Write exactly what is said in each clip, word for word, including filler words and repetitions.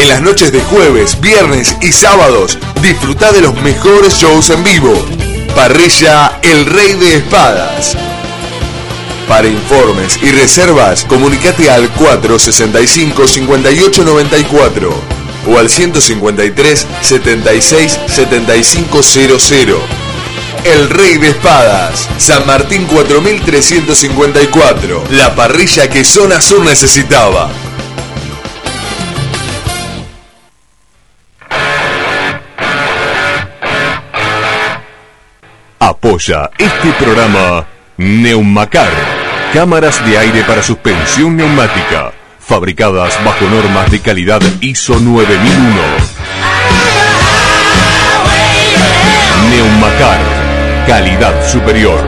En las noches de jueves, viernes y sábados, disfruta de los mejores shows en vivo. Parrilla El Rey de Espadas. Para informes y reservas, comunicate al cuatro sesenta y cinco, cincuenta y ocho noventa y cuatro o al ciento cincuenta y tres, setenta y seis, setenta y cinco cero cero. El Rey de Espadas, San Martín cuatro mil trescientos cincuenta y cuatro, la parrilla que Zona Sur necesitaba. Apoya este programa Neumacar, cámaras de aire para suspensión neumática, fabricadas bajo normas de calidad I S O nueve mil uno. Neumacar, calidad superior.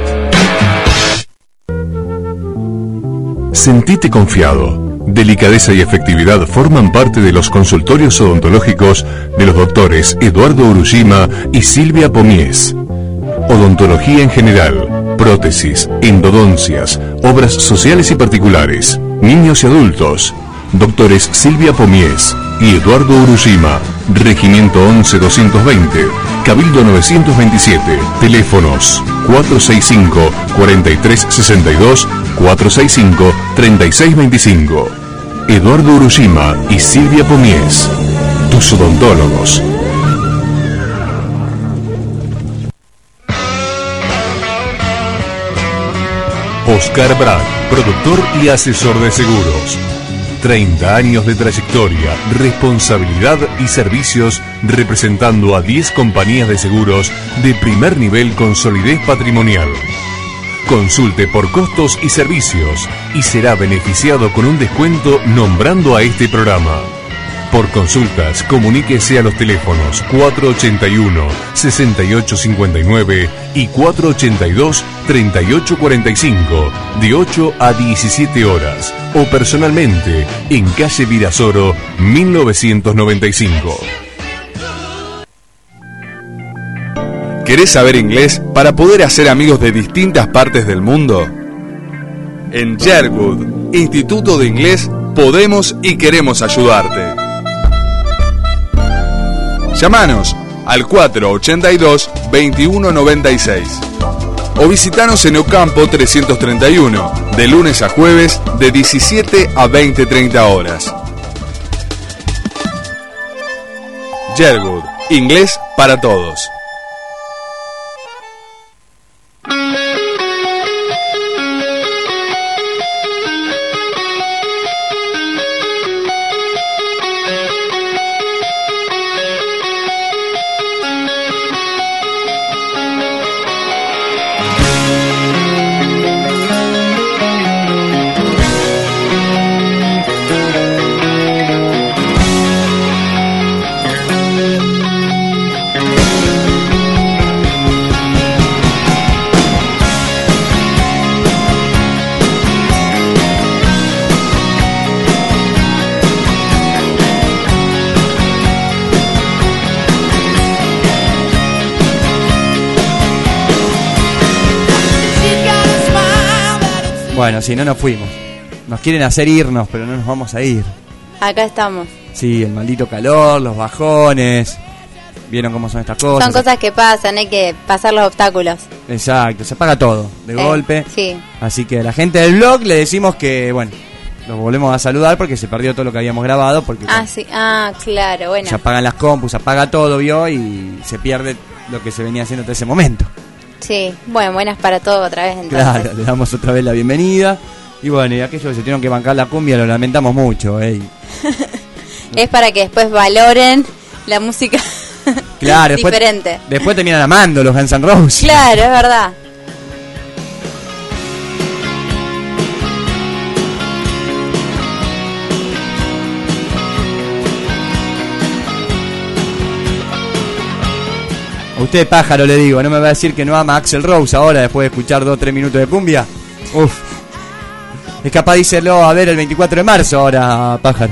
Sentite confiado. Delicadeza y efectividad forman parte de los consultorios odontológicos de los doctores Eduardo Urushima y Silvia Pomies. Odontología en general, prótesis, endodoncias, obras sociales y particulares, niños y adultos. Doctores Silvia Pomies y Eduardo Urushima, Regimiento once doscientos veinte, Cabildo novecientos veintisiete, teléfonos cuatro seis cinco, cuatro tres seis dos, cuatro seis cinco, tres seis dos cinco. Eduardo Urushima y Silvia Pomies, tus odontólogos. Oscar Brad, productor y asesor de seguros. treinta años de trayectoria, responsabilidad y servicios representando a diez compañías de seguros de primer nivel con solidez patrimonial. Consulte por costos y servicios y será beneficiado con un descuento nombrando a este programa. Por consultas, comuníquese a los teléfonos cuatro ochenta y uno, sesenta y ocho cincuenta y nueve y cuatro ochenta y dos, treinta y ocho cuarenta y cinco, de ocho a diecisiete horas, o personalmente en calle Virasoro, mil novecientos noventa y cinco. ¿Querés saber inglés para poder hacer amigos de distintas partes del mundo? En Sherwood, Instituto de Inglés, podemos y queremos ayudarte. Llámanos al cuatro ochenta y dos, veintiuno noventa y seis o visitanos en Ocampo trescientos treinta y uno, de lunes a jueves de diecisiete a veinte treinta horas. Sherwood, inglés para todos. Bueno, si no nos fuimos. Nos quieren hacer irnos, pero no nos vamos a ir. Acá estamos. Sí, el maldito calor, los bajones. ¿Vieron cómo son estas cosas? Son cosas que pasan, hay que pasar los obstáculos. Exacto, se apaga todo de eh, golpe. Sí. Así que a la gente del blog le decimos que, bueno, los volvemos a saludar porque se perdió todo lo que habíamos grabado. Porque Ah, bueno, sí, ah, claro, bueno. se apagan las compus, se apaga todo, ¿vio? Y se pierde lo que se venía haciendo hasta ese momento. Sí, bueno, buenas para todo otra vez entonces. Claro, le damos otra vez la bienvenida. Y bueno, y aquellos que se tuvieron que bancar la cumbia lo lamentamos mucho, ¿eh? Es para que después valoren la música claro, después, diferente. Después terminan amando los Guns N' Roses. Claro, es verdad. A usted, pájaro, le digo, ¿no me va a decir que no ama a Axl Rose ahora después de escuchar dos o tres minutos de cumbia? Uf. Es capaz de díselo a ver el veinticuatro de marzo ahora, pájaro.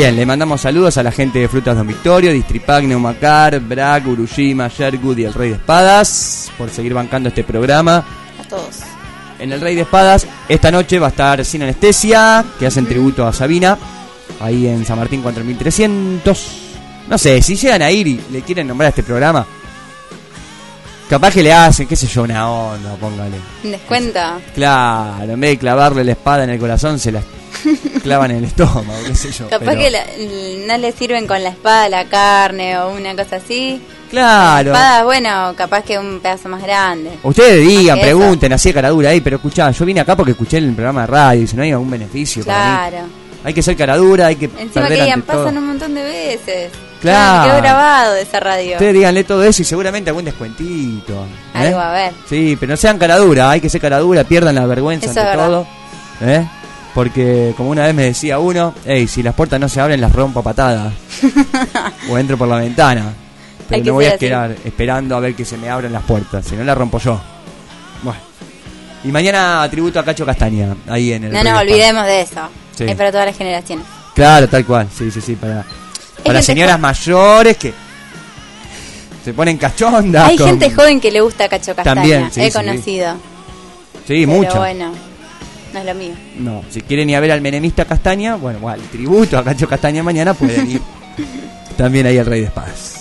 Bien, le mandamos saludos a la gente de Frutas Don Victorio, Distripac, Neumacar, Brac, Urushima, Sherwood y el Rey de Espadas, por seguir bancando este programa. A todos. En el Rey de Espadas, esta noche va a estar Sin Anestesia, que hacen tributo a Sabina, ahí en San Martín cuatro mil trescientos. No sé, si llegan a ir y le quieren nombrar a este programa, capaz que le hacen, qué sé yo, una onda, póngale. ¿Un descuento? Claro, en vez de clavarle la espada en el corazón, se la clavan en el estómago, qué sé yo. Capaz pero... que la, no le sirven con la espada la carne o una cosa así. Claro. La espada, bueno, capaz que un pedazo más grande. Ustedes digan, Más que pregunten, así de caradura ahí, pero escuchá, yo vine acá porque escuché en el programa de radio y si no hay algún beneficio para mí. Claro. Hay que ser caradura, hay que Encima perder que digan, ante todo. pasan un montón de veces. Claro. Me quedó grabado de esa radio. Ustedes díganle todo eso y seguramente algún descuentito. ¿eh? Algo a ver. Sí, pero no sean caradura, hay que ser caradura, pierdan la vergüenza Eso ante es verdad. todo. ¿Eh? Porque como una vez me decía uno, hey, si las puertas no se abren las rompo a patadas. O entro por la ventana. Pero Hay que no voy a ser así. esperar, esperando a ver que se me abran las puertas, si no las rompo yo. Bueno. Y mañana tributo a Cacho Castaña, ahí en el No Rey nos de Espadas. olvidemos de eso. Sí. Es para todas las generaciones. Claro, tal cual, sí, sí, sí, para, para gente señoras jo- mayores que se ponen cachondas. Hay con- gente joven que le gusta Cacho Castaña. También, sí, He sí. conocido. Sí, Pero mucho. bueno, no es lo mío. No, si quieren ir a ver al menemista Castaña, bueno, bueno, el tributo a Cacho Castaña mañana pueden ir también ahí al Rey de Espadas.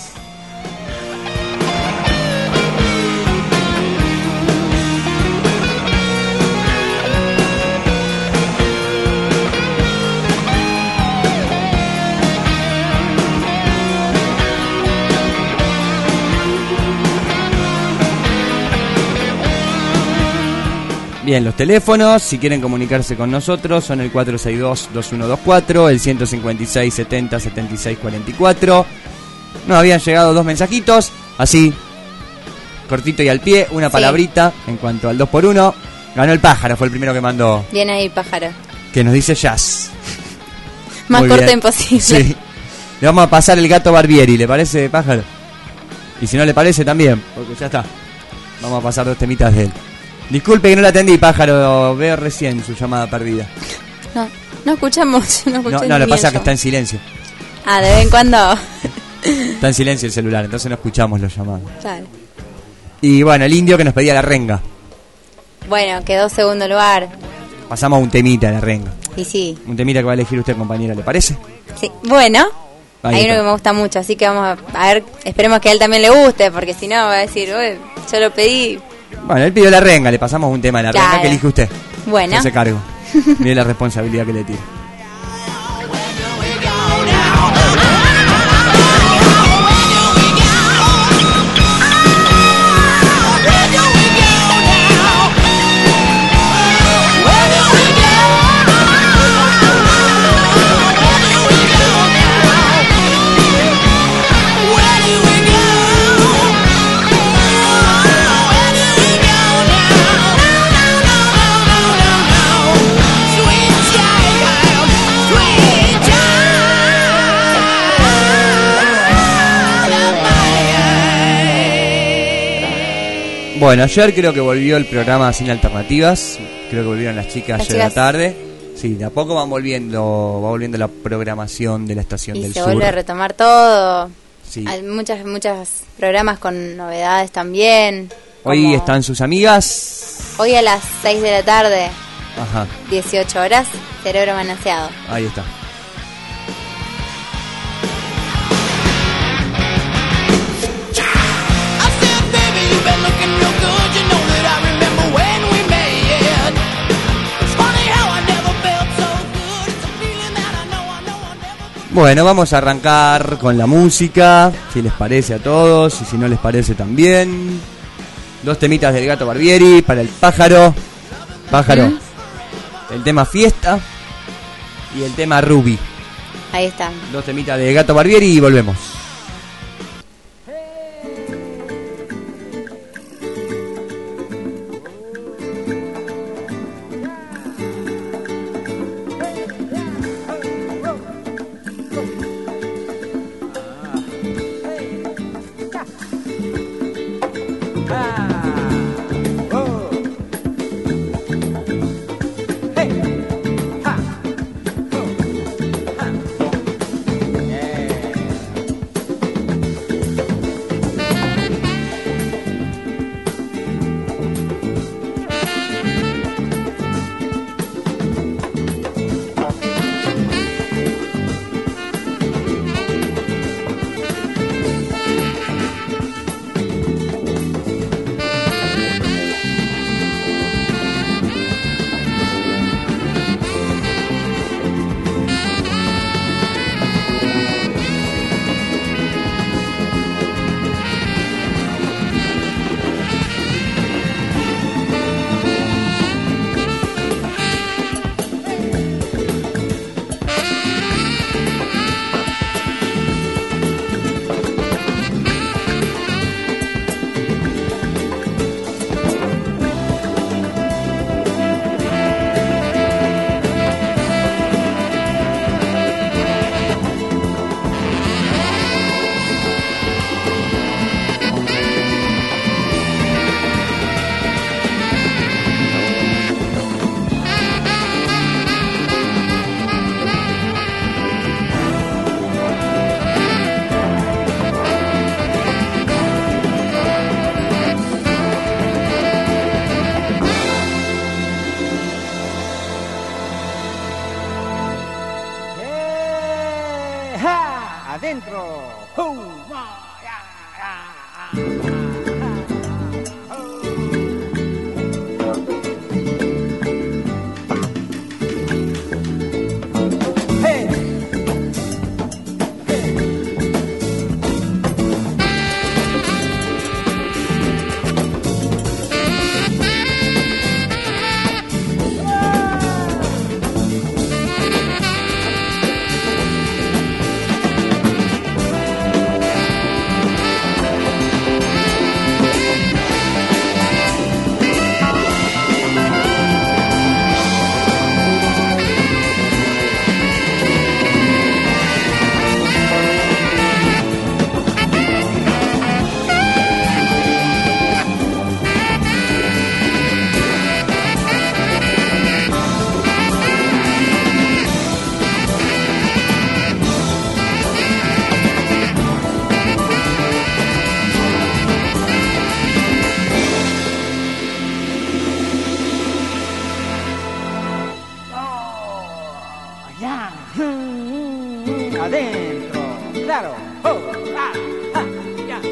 Bien, los teléfonos, si quieren comunicarse con nosotros, son el cuatro seis dos, dos uno dos cuatro, el ciento cincuenta y seis, setenta, setenta y seis, cuarenta y cuatro. Nos habían llegado dos mensajitos, así, cortito y al pie, una Sí. palabrita en cuanto al dos por uno. Ganó el pájaro, fue el primero que mandó, Bien ahí, pájaro. que nos dice jazz. Más Muy corto bien. imposible. Sí. Le vamos a pasar el gato Barbieri, ¿le parece, pájaro? Y si no le parece, también, porque ya está. Vamos a pasar dos temitas de él. Disculpe que no la atendí, pájaro, veo recién su llamada perdida. No, no escuchamos. No, escuché No, no, ni lo que pasa es eso. que está en silencio. Ah, de vez en cuando. Está en silencio el celular, entonces no escuchamos los llamados. Claro. Y bueno, el indio que nos pedía la renga. Bueno, quedó segundo lugar. Pasamos a un temita de la renga. Y sí, Un temita que va a elegir usted, compañera, ¿le parece? sí. Bueno, Ahí hay está. uno que me gusta mucho, así que vamos a, a ver, esperemos que a él también le guste, porque si no va a decir, uy, yo lo pedí. Bueno, él pidió la renga, le pasamos un tema de la Claro. renga que elige usted. Bueno. Se hace cargo. Mire la responsabilidad que le tira. Bueno, ayer creo que volvió el programa Sin Alternativas. Creo que volvieron las chicas Las ayer de la chicas. tarde. Sí, de a poco van volviendo, va volviendo la programación de la estación Y del se sur. vuelve a retomar todo. Sí. Hay muchas, muchos programas con novedades también. Hoy como- están sus amigas. Hoy a las seis de la tarde, Ajá, dieciocho horas, Cerebro Manoseado. ahí está. Bueno, vamos a arrancar con la música, si les parece a todos, y si no les parece también. Dos temitas del Gato Barbieri para el pájaro. Pájaro. ¿Mm? El tema Fiesta y el tema Ruby. Ahí están. Dos temitas de Gato Barbieri y volvemos. adentro. ¡Hum! ¡Ya, ya, ya! Adentro, claro. Oh, ah, ah, ya.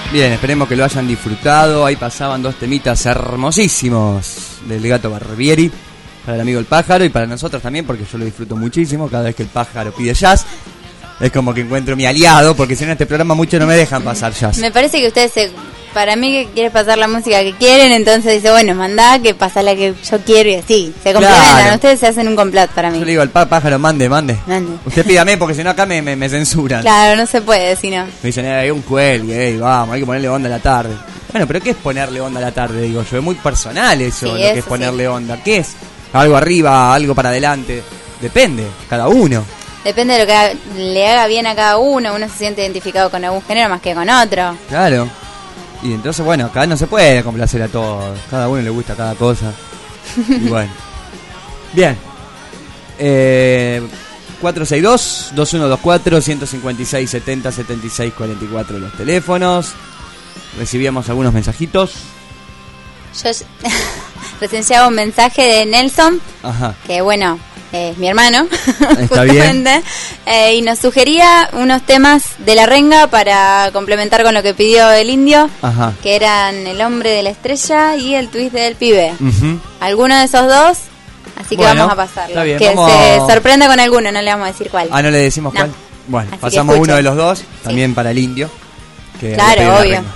Bien, esperemos que lo hayan disfrutado. Ahí pasaban dos temitas hermosísimos del Gato Barbieri, para el amigo El Pájaro y para nosotros también, porque yo lo disfruto muchísimo cada vez que El Pájaro pide jazz. Es como que encuentro mi aliado, porque si no en este programa muchos no me dejan pasar jazz. Me parece que ustedes, se, para mí que quieres pasar la música que quieren, entonces dice, bueno, mandá que pasa la que yo quiero y así. Se complementan, Claro. ustedes se hacen un complot para mí. Yo le digo al pá- pájaro, mande, mande. Mande. Usted pídame, porque si no acá me, me, me censuran. Claro, no se puede, si no. Me dicen, eh, hay un cuelgue, ey, vamos, hay que ponerle onda a la tarde. Bueno, pero ¿qué es ponerle onda a la tarde? Digo yo, es muy personal eso, Sí, lo que eso es ponerle sí. onda. ¿Qué es? Algo arriba, algo para adelante. Depende, cada uno. Depende de lo que ha- le haga bien a cada uno. Uno se siente identificado con algún género más que con otro. Claro. Y entonces, bueno, acá no se puede complacer a todos. Cada uno le gusta cada cosa. Y bueno. Bien. Eh, cuatro seis dos, dos uno dos cuatro, uno cinco seis, siete cero, siete seis cuatro cuatro los teléfonos. Recibíamos algunos mensajitos. Yo recién llegaba un mensaje de Nelson, Ajá. que bueno, es mi hermano, Está bien. justamente, eh, y nos sugería unos temas de la renga para complementar con lo que pidió el indio, Ajá. que eran El hombre de la estrella y El twist del pibe. Ujú. Alguno de esos dos, así que Bueno, vamos a pasarlo. está bien, que vamos se a- sorprenda con alguno, no le vamos a decir cuál. Ah, no le decimos No. cuál. Bueno, Así que pasamos escuchen. uno de los dos, también para el indio. Que Claro, le pide la obvio. renga.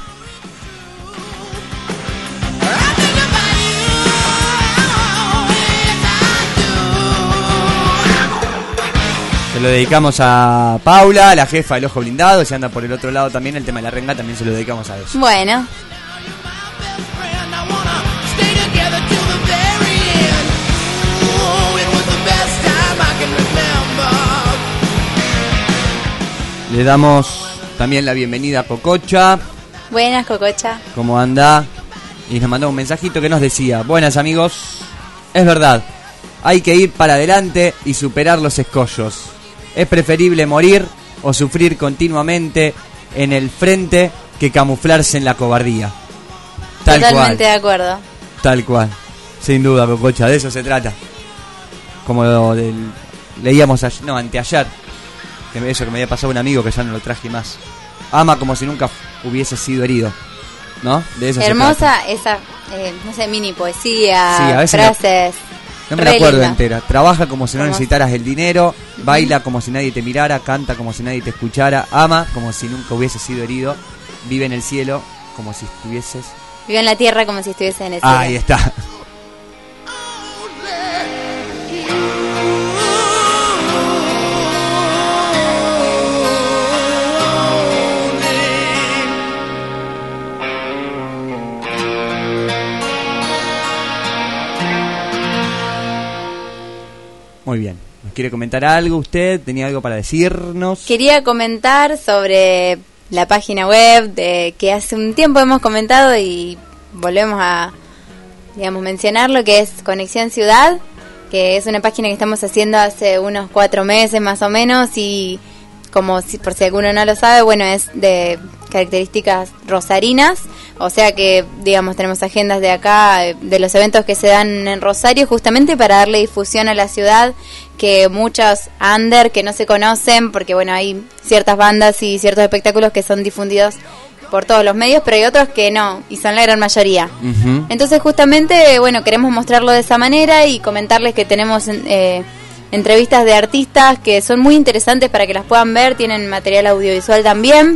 Se lo dedicamos a Paula, la jefa del Ojo Blindado. Si anda por el otro lado también, el tema de la renga también se lo dedicamos a eso. Bueno, Le damos también la bienvenida a Cococha. buenas, Cococha. ¿Cómo anda? Y nos mandó un mensajito que nos decía: buenas amigos, es verdad, hay que ir para adelante y superar los escollos. Es preferible morir o sufrir continuamente en el frente que camuflarse en la cobardía. Tal Totalmente cual, de acuerdo. tal cual. Sin duda, Cococha, de eso se trata. Como lo del, leíamos ayer, no, anteayer, que me- eso que me había pasado un amigo que ya no lo traje más. Ama como si nunca hubiese sido herido. ¿No? De eso se trata. Hermosa esa, eh, no sé, mini poesía, Sí, a veces frases. No me la re acuerdo linda. entera. Trabaja como si no Hermoso. necesitaras el dinero, baila como si nadie te mirara, canta como si nadie te escuchara, ama como si nunca hubiese sido herido, vive en el cielo como si estuvieses... Vive en la tierra como si estuviese en el cielo. Ahí está. Muy bien. ¿Nos quiere comentar algo usted? ¿Tenía algo para decirnos? Quería comentar sobre la página web de que hace un tiempo hemos comentado y volvemos a, digamos, mencionarlo, que es Conexión Ciudad, que es una página que estamos haciendo hace unos cuatro meses más o menos y como si, por si alguno no lo sabe, bueno, es de características rosarinas, o sea que, digamos, tenemos agendas de acá, de los eventos que se dan en Rosario, justamente para darle difusión a la ciudad, que muchos under que no se conocen, porque bueno, hay ciertas bandas y ciertos espectáculos que son difundidos por todos los medios, pero hay otros que no, y son la gran mayoría. Ujú. Entonces justamente, bueno, queremos mostrarlo de esa manera y comentarles que tenemos eh, entrevistas de artistas que son muy interesantes para que las puedan ver, tienen material audiovisual también.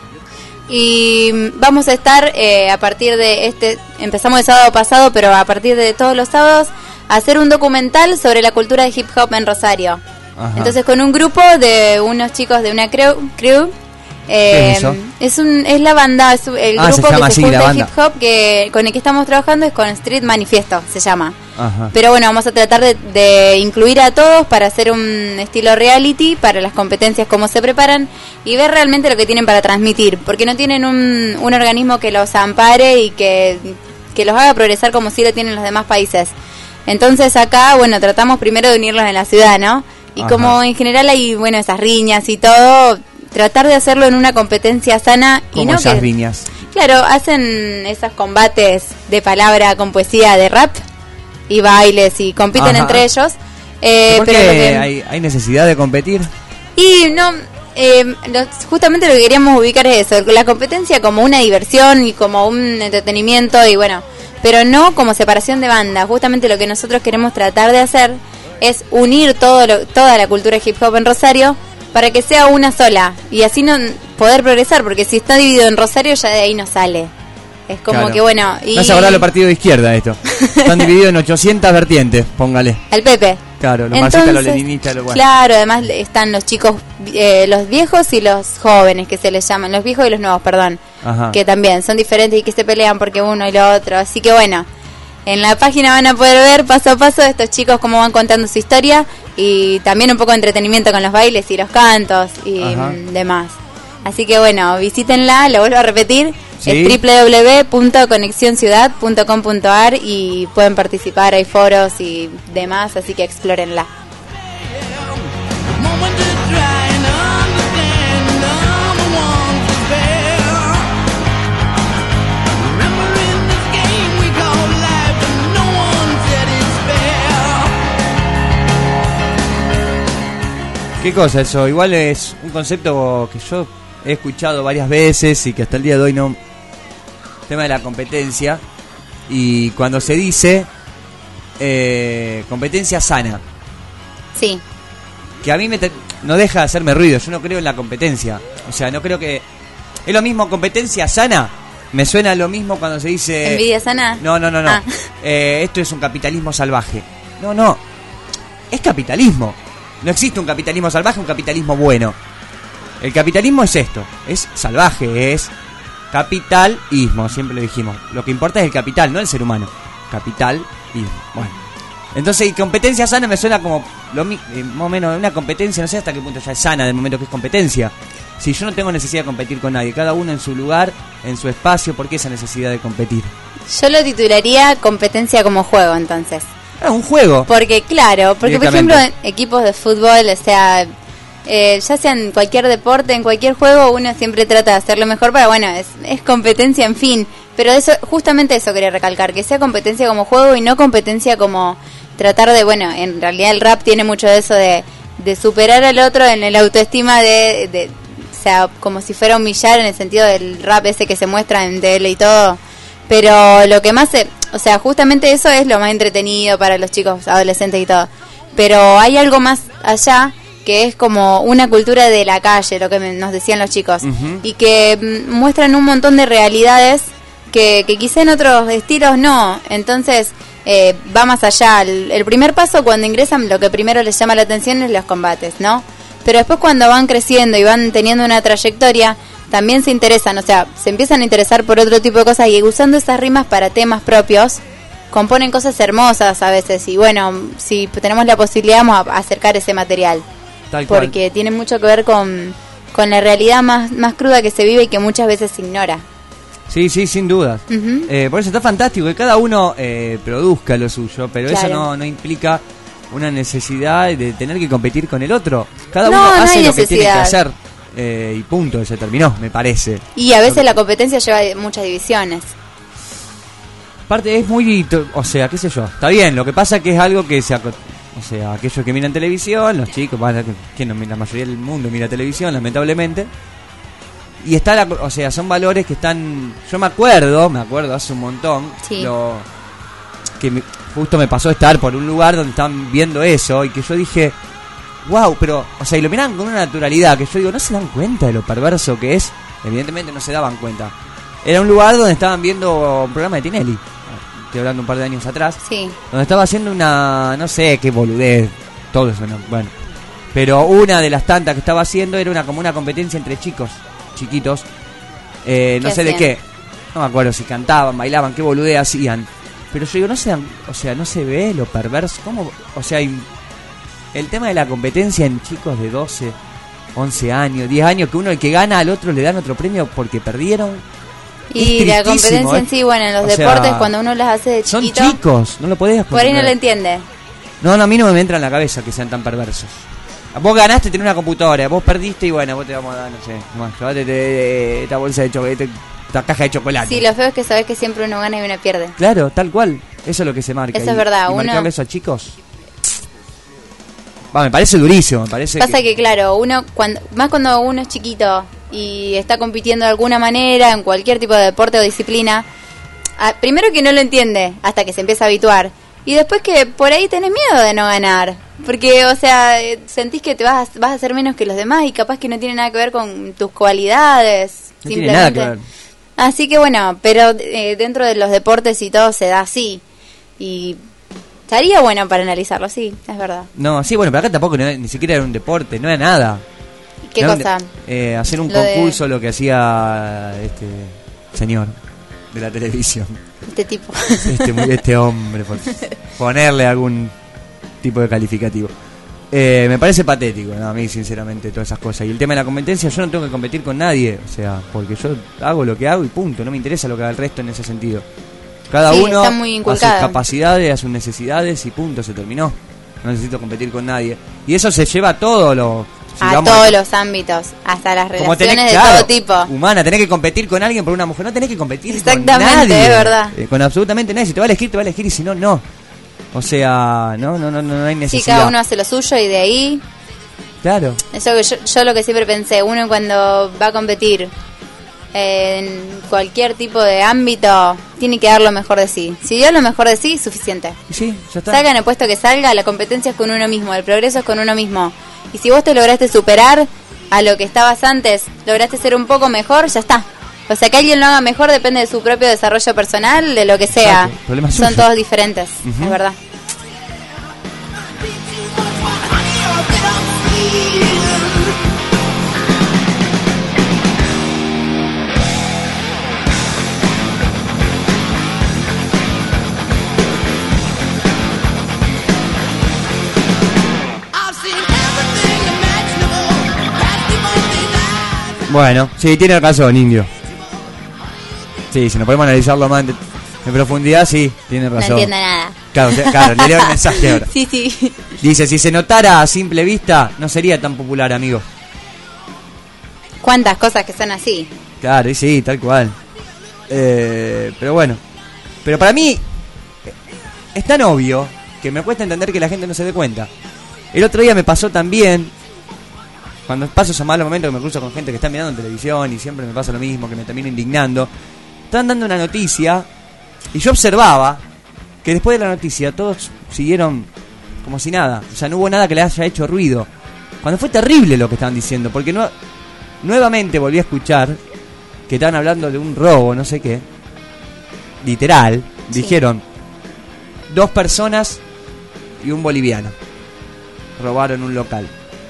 Y vamos a estar eh, a partir de este, empezamos el sábado pasado, pero a partir de todos los sábados, a hacer un documental sobre la cultura de hip hop en Rosario. Ajá. Entonces con un grupo de unos chicos de una crew, crew ¿Qué eh, es eso? es un es la banda, es el Ah, se grupo llama que se así, la junta de banda. hip hop que con el que estamos trabajando es con Street Manifiesto, se llama. Ajá. Pero bueno, vamos a tratar de, de incluir a todos para hacer un estilo reality, para las competencias, cómo se preparan y ver realmente lo que tienen para transmitir, porque no tienen un, un organismo que los ampare y que, que los haga progresar como si lo tienen los demás países. Entonces acá, bueno, tratamos primero de unirlos en la ciudad, ¿no? Y Ajá. como en general hay, bueno, esas riñas y todo, tratar de hacerlo en una competencia sana y Como no esas que... viñas. Claro, hacen esos combates de palabra con poesía de rap y bailes y compiten Ajá. entre ellos. Eh, ¿Por pero qué lo que- hay, hay necesidad de competir? Y no, Eh, lo- justamente lo que queríamos ubicar es eso, la competencia como una diversión y como un entretenimiento y bueno, pero no como separación de banda. Justamente lo que nosotros queremos tratar de hacer es unir todo lo- toda la cultura hip hop en Rosario para que sea una sola y así no poder progresar, porque si está dividido en Rosario ya de ahí no sale. Es como Claro. que bueno, y Me hace acordar los partidos de izquierda esto. Están divididos en ochocientas vertientes, póngale. al Pepe. Claro, los marxistas, los leninistas, los bueno. Claro, además están los chicos, eh, los viejos y los jóvenes que se les llaman, los viejos y los nuevos, perdón, Ajá. que también son diferentes y que se pelean porque uno y lo otro. Así que bueno, en la página van a poder ver paso a paso estos chicos cómo van contando su historia y también un poco de entretenimiento con los bailes y los cantos y Ajá. mm, demás. Así que bueno, visítenla, lo vuelvo a repetir, Sí. es doble u doble u doble u punto conexión ciudad punto com punto a r y pueden participar, hay foros y demás, así que explórenla. Moment to try and understand I'm the one to fail. Remember in this game we call life and no one said it's fair. ¿Qué cosa eso? Igual es un concepto que yo he escuchado varias veces y que hasta el día de hoy no... Tema de la competencia. Y cuando se dice eh, competencia sana, Sí, que a mí me te- no deja de hacerme ruido. Yo no creo en la competencia. O sea, no creo que... Es lo mismo competencia sana. Me suena lo mismo cuando se dice... envidia sana. No, no, no, no. Ah. Eh, esto es un capitalismo salvaje. No, no. Es capitalismo. No existe un capitalismo salvaje, un capitalismo bueno. El capitalismo es esto. Es salvaje, es capitalismo, siempre lo dijimos. Lo que importa es el capital, no el ser humano. Capitalismo. Bueno. Entonces, y competencia sana me suena como lo mi- eh, más o menos una competencia, no sé hasta qué punto ya es sana del momento que es competencia. Si yo no tengo necesidad de competir con nadie, cada uno en su lugar, en su espacio, ¿por qué esa necesidad de competir? Yo lo titularía competencia como juego, entonces. Es un juego. Porque, claro, porque por ejemplo, Directamente. en equipos de fútbol, o sea, eh, ya sea en cualquier deporte, en cualquier juego, uno siempre trata de hacerlo mejor para, bueno, es, es competencia, en fin. Pero eso, justamente eso quería recalcar, que sea competencia como juego y no competencia como tratar de, bueno, en realidad el rap tiene mucho de eso de, de superar al otro en el autoestima de, de, o sea, como si fuera humillar en el sentido del rap ese que se muestra en tele y todo. Pero lo que más, se, o sea, justamente eso es lo más entretenido para los chicos adolescentes y todo. Pero hay algo más allá que es como una cultura de la calle, lo que me- nos decían los chicos, Ujú. y que mm, muestran un montón de realidades que, que quizá en otros estilos no. Entonces eh, va más allá. El, el primer paso cuando ingresan, lo que primero les llama la atención es los combates, ¿no? Pero después cuando van creciendo y van teniendo una trayectoria, también se interesan, o sea, se empiezan a interesar por otro tipo de cosas y usando esas rimas para temas propios, componen cosas hermosas a veces. Y bueno, si tenemos la posibilidad vamos a acercar ese material, Tal cual. porque tiene mucho que ver con, con la realidad más, más cruda que se vive y que muchas veces se ignora. Sí, sí, sin dudas. Ujú. Eh, por eso está fantástico que cada uno eh, produzca lo suyo, pero eso Claro. no, no implica una necesidad de tener que competir con el otro. Cada No, uno no hace hay lo que tiene que necesidad. hacer eh, y punto, se terminó, me parece. Y a veces la competencia lleva muchas divisiones. Aparte es muy, to- o sea, qué sé yo, está bien, lo que pasa que es algo que se... aco- O sea, aquellos que miran televisión, los chicos, bueno, que, que no, la mayoría del mundo mira televisión, lamentablemente. Y está la, o sea, son valores que están, yo me acuerdo, me acuerdo hace un montón, Sí. lo, que me- justo me pasó estar por un lugar donde estaban viendo eso y que yo dije, wow, pero, o sea, y lo miraban con una naturalidad que yo digo, no se dan cuenta de lo perverso que es. Evidentemente no se daban cuenta. Era un lugar donde estaban viendo un programa de Tinelli, estoy hablando un par de años atrás, Sí. donde estaba haciendo una, no sé qué boludez, todo eso, no, bueno. Pero una de las tantas que estaba haciendo era una como una competencia entre chicos, chiquitos, eh, no ¿Qué sé de hacían? qué, no me acuerdo si cantaban, bailaban, qué boludez hacían. Pero yo digo, no se dan, o sea, no se ve lo perverso, ¿cómo? O sea, hay- el tema de la competencia en chicos de doce, once años, diez años, que uno el que gana al otro le dan otro premio porque perdieron. Y Es la tristísimo, competencia en ¿eh? sí, bueno, en los O sea, deportes cuando uno las hace de Son chiquito, chicos, no lo podés por ahí no comprender. lo entiende. No, no, a mí no me entra en la cabeza que sean tan perversos. Vos ganaste, tenés una computadora, vos perdiste y bueno, vos te vamos a dar, no sé, bueno, llevate te- esta bolsa de chocolate, esta caja de chocolate. Sí, lo feo es que sabes que siempre uno gana y uno pierde. Claro, tal cual, eso es lo que se marca. Eso Y- es verdad, y uno- marcarle eso a chicos. Va, me parece durísimo, me parece Pasa que... que, claro, uno cuando más cuando uno es chiquito y está compitiendo de alguna manera en cualquier tipo de deporte o disciplina, a, primero que no lo entiende hasta que se empieza a habituar. Y después que por ahí tenés miedo de no ganar. Porque, o sea, eh, sentís que te vas a, vas a hacer menos que los demás y capaz que no tiene nada que ver con tus cualidades. No tiene nada que ver. Así que bueno, pero eh, dentro de los deportes y todo se da así. Y estaría bueno para analizarlo, sí, es verdad. No, sí, bueno, pero acá tampoco no, ni siquiera era un deporte, no era nada. ¿Qué No, cosa? eh, hacer un Lo de- concurso, lo que hacía este señor de la televisión. Este tipo. Este, muy- este hombre, por ponerle algún tipo de calificativo. Eh, me parece patético, ¿no? A mí, sinceramente, todas esas cosas. Y el tema de la competencia, yo no tengo que competir con nadie, o sea, porque yo hago lo que hago y punto. No me interesa lo que haga el resto en ese sentido. Cada Sí, uno está muy a sus inculcado. capacidades, a sus necesidades y punto, se terminó. No necesito competir con nadie. Y eso se lleva a todo lo... si A vamos- todos los ámbitos, hasta las como relaciones tenés, de claro, todo tipo. humana, tenés que competir con alguien por una mujer, no tenés que competir con Exactamente, nadie. es verdad. Eh, con absolutamente nadie. Si te va a elegir, te va a elegir y si no, no. O sea, no, no, no, no hay Sí, necesidad. cada uno hace lo suyo y de ahí, Claro. eso que yo, yo lo que siempre pensé, uno cuando va a competir en cualquier tipo de ámbito, tiene que dar lo mejor de sí. Si dio lo mejor de sí, suficiente. Y sí, ya está. Salga en el puesto que salga, la competencia es con uno mismo, el progreso es con uno mismo. Y si vos te lograste superar a lo que estabas antes, lograste ser un poco mejor, ya está. O sea, que alguien lo haga mejor depende de su propio desarrollo personal, de lo que sea. Exacto, problema Son suyo. todos diferentes, Ujú. es verdad. I've seen everything imaginable. Past the only life. Bueno, sí, tiene razón, indio. Sí, si nos podemos analizarlo más en, en profundidad, sí, tiene No razón. entiendo nada. Claro, o sea, claro, le leo el mensaje ahora. Sí, sí. Dice, si se notara a simple vista, no sería tan popular, amigo. ¿Cuántas cosas que son así? Claro, y sí, tal cual. Eh, pero bueno. Pero para mí, eh, es tan obvio que me cuesta entender que la gente no se dé cuenta. El otro día me pasó también, cuando paso esos malos momentos que me cruzo con gente que está mirando en televisión y siempre me pasa lo mismo, que me termino indignando. Estaban dando una noticia y yo observaba que después de la noticia todos siguieron como si nada. O sea, no hubo nada que le haya hecho ruido. Cuando fue terrible lo que estaban diciendo, porque no, nuevamente volví a escuchar que estaban hablando de un robo, no sé qué. Literal, Sí. dijeron dos personas y un boliviano robaron un local.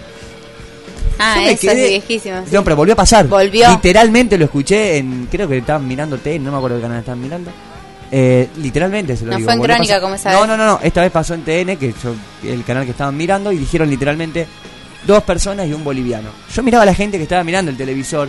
Ah, Yo me eso quedé- es viejísimo. sí. No, pero volvió a pasar. Volvió. Literalmente lo escuché en. Creo que estaban mirando T N, no me acuerdo qué canal estaban mirando. Eh, literalmente se lo No digo. fue en volvió a Crónica, pasar. como esa No, vez. no, no, no. Esta vez pasó en T N, que yo, el canal que estaban mirando, y dijeron literalmente dos personas y un boliviano. Yo miraba a la gente que estaba mirando el televisor,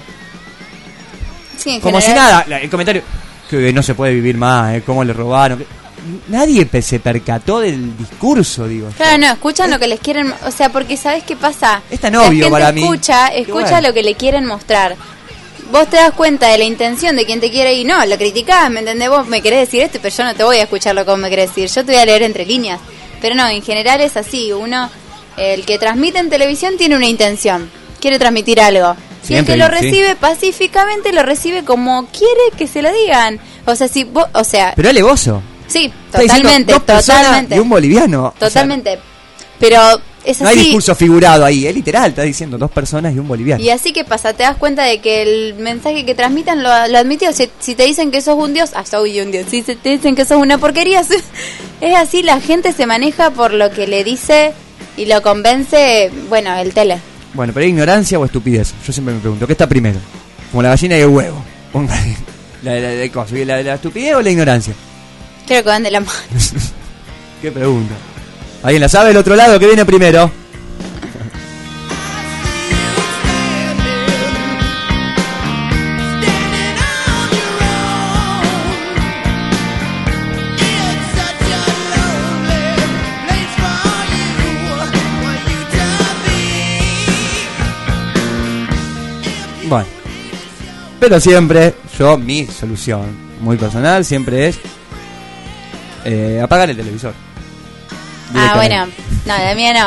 Sí, en como si general. nada. la- El comentario. Que no se puede vivir más, eh, cómo le robaron. que- Nadie pe- se percató del discurso, digo. yo. Claro, no, escuchan lo que les quieren, o sea, porque ¿sabes qué pasa? Es tan La obvio gente para mí. escucha, Qué escucha bueno. lo que le quieren mostrar. Vos te das cuenta de la intención de quien te quiere y no, lo criticás, ¿me entendés? Vos me querés decir esto, pero yo no te voy a escuchar lo que vos me querés decir, yo te voy a leer entre líneas. Pero no, en general es así, uno, el que transmite en televisión tiene una intención, quiere transmitir algo. Y el Siempre, que lo sí. recibe pacíficamente lo recibe como quiere que se lo digan. O sea, si vos, o sea, Pero alevoso. sí, Está diciendo totalmente, dos personas totalmente. y un boliviano. O sea, Totalmente. Pero es no hay así. discurso figurado ahí, es literal, está diciendo dos personas y un boliviano. Y así que pasa, te das cuenta de que el mensaje que transmitan lo, lo admitió. Si, si te dicen que sos un dios, ah, soy un dios. Si te dicen que sos una porquería, es así, la gente se maneja por lo que le dice y lo convence, bueno, el tele. Bueno, pero ¿hay ignorancia o estupidez? Yo siempre me pregunto, ¿qué está primero? Como la gallina y el huevo. Póngale. La, la, la, cosa, ¿la, la estupidez o la ignorancia? Creo que van de la mano. ¿Qué pregunta? ¿Alguien la sabe del otro lado? ¿Qué viene primero? Bueno, pero siempre, yo, mi solución muy personal siempre es eh, apagar el televisor. Ah, Directamente. bueno, no, la mía no.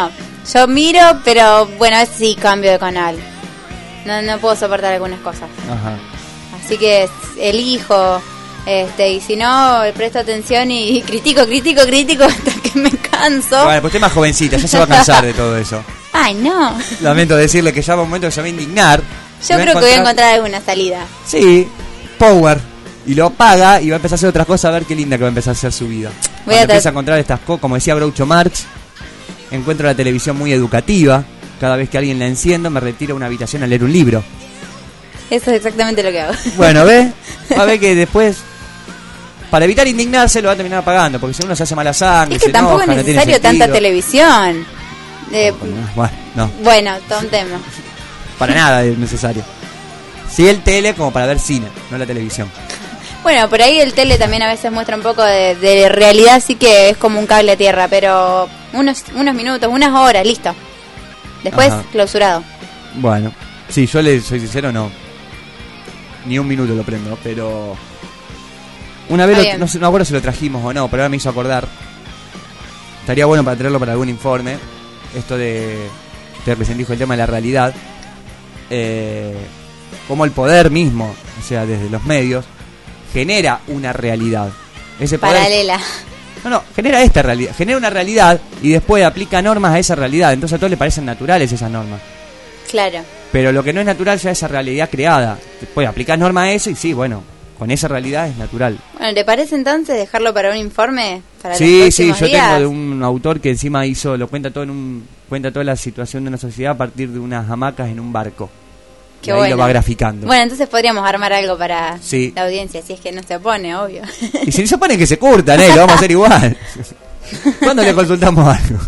Yo miro, pero bueno, a veces sí cambio de canal. No, no puedo soportar algunas cosas. Ajá. Así que elijo, este, y si no, presto atención y, y critico, critico, critico hasta que me canso. Bueno, pues usted es más jovencita, ya se va a cansar de todo eso. Ay, no. Lamento decirle que ya va un momento que se va a indignar. Yo creo que voy a encontrar alguna salida. Sí, Power. Y lo paga y va a empezar a hacer otras cosas, a ver qué linda que va a empezar a hacer su vida. Voy Cuando a empieza a encontrar estas cosas, como decía Groucho Marx, encuentro la televisión muy educativa. Cada vez que alguien la enciendo, me retiro a una habitación a leer un libro. Eso es exactamente lo que hago. Bueno, ¿ves? Va a ver que después, para evitar indignarse, lo va a terminar pagando. Porque si uno se hace mala sangre, Es que se tampoco enoja, es no tiene necesario tanta sentido. televisión. Eh, Bueno, no, bueno, todo un tema. para nada es necesario. Sí, el tele como para ver cine, no la televisión. Bueno, por ahí el tele también a veces muestra un poco de, de realidad, sí que es como un cable a tierra, pero unos unos minutos, unas horas, listo. Después, Ajá. clausurado. Bueno, sí, yo le soy sincero, no. Ni un minuto lo prendo, pero... Una vez, Está lo- bien. no sé, no acuerdo si lo trajimos o no, pero ahora me hizo acordar. Estaría bueno para traerlo para algún informe. Esto de... Usted recién dijo el tema de la realidad. Eh, como el poder mismo, o sea, desde los medios, genera una realidad. Ese poder... Paralela. No, no, genera esta realidad, genera una realidad y después aplica normas a esa realidad. Entonces a todos les parecen naturales esas normas. Claro. Pero lo que no es natural ya es esa realidad creada. Después aplicas normas a eso y sí, bueno, con esa realidad es natural. Bueno, ¿te parece entonces dejarlo para un informe? Para Sí, los sí, próximos yo días? tengo de un autor que encima hizo, lo cuenta todo en un, cuenta toda la situación de una sociedad a partir de unas hamacas en un barco. Qué y ahí bueno. lo va graficando. Bueno, entonces podríamos armar algo para Sí. la audiencia, si es que no se opone, obvio. Y si no se opone que se curtan, eh, lo vamos a hacer igual. ¿Cuándo le consultamos algo?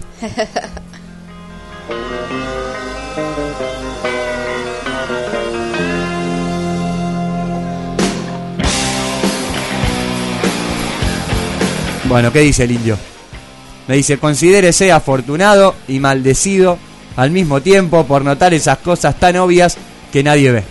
Bueno, ¿qué dice el indio? Me dice, considérese afortunado y maldecido al mismo tiempo por notar esas cosas tan obvias que nadie ve.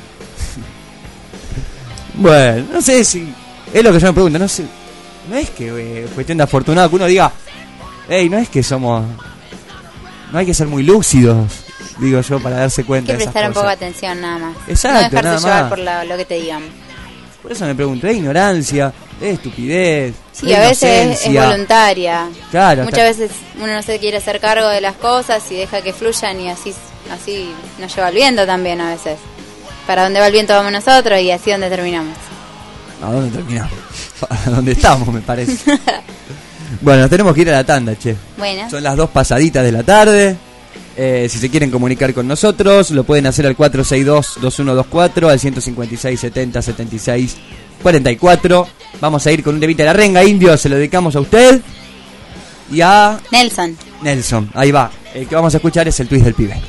Bueno, no sé si... Es lo que yo me pregunto, no sé... No es que eh, cuestión de afortunado que uno diga, hey, no es que somos... No hay que ser muy lúcidos, digo yo, para darse Hay cuenta que de esas prestar un poco de cosas. atención nada más. Exacto, no dejarse nada llevar más. por la- lo que te digan. Por eso me pregunto, ¿es ignorancia? ¿Es estupidez? Sí, ¿Es a veces es, es inocencia? voluntaria. Claro, Muchas está- veces uno no se quiere hacer cargo de las cosas y deja que fluyan y así así nos lleva el viento también a veces. Para dónde va el viento vamos nosotros y así donde terminamos. ¿A dónde terminamos? ¿A dónde estamos, me parece? Bueno, nos tenemos que ir a la tanda, che. Bueno, Son las dos pasaditas de la tarde. Eh, si se quieren comunicar con nosotros, lo pueden hacer al cuatro seis dos, dos uno dos cuatro, al ciento cincuenta y seis, setenta, setenta y seis, cuarenta y cuatro. Vamos a ir con un temita de la renga, indio, se lo dedicamos a usted y a Nelson. Nelson. Ahí va. El que vamos a escuchar es el twist del pibe.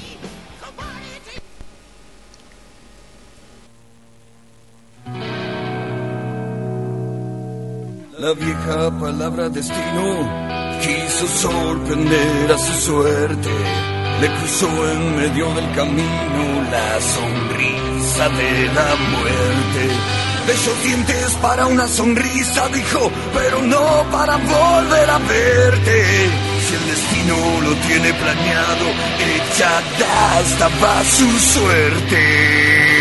La vieja palabra destino quiso sorprender a su suerte. Le cruzó en medio del camino la sonrisa de la muerte. De esos dientes para una sonrisa, dijo, pero no para volver a verte. Si el destino lo tiene planeado, echada estaba su suerte.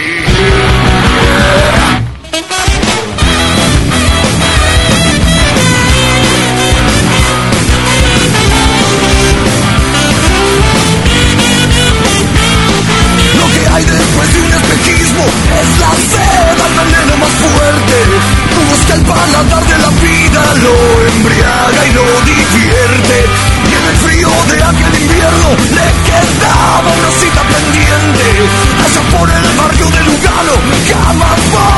Lo que hay después de un espejismo es la sed, el veneno más fuerte. Como es que el paladar de la vida lo embriaga y lo divierte. Y en el frío de aquel invierno le quedaba una cita pendiente. Allá por el barrio de Lugano, jamás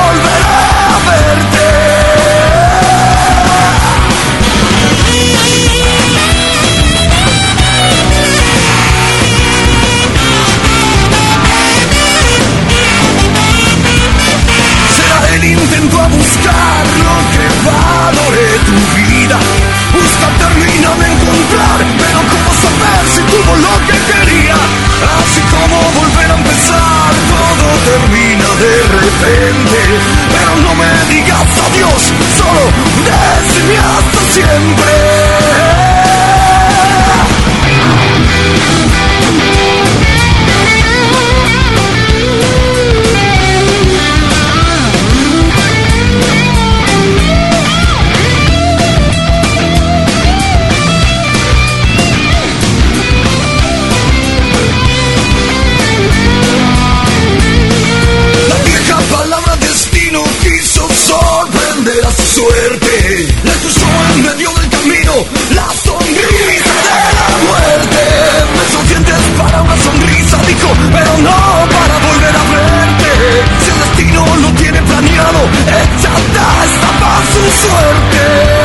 Santa estaba su suerte.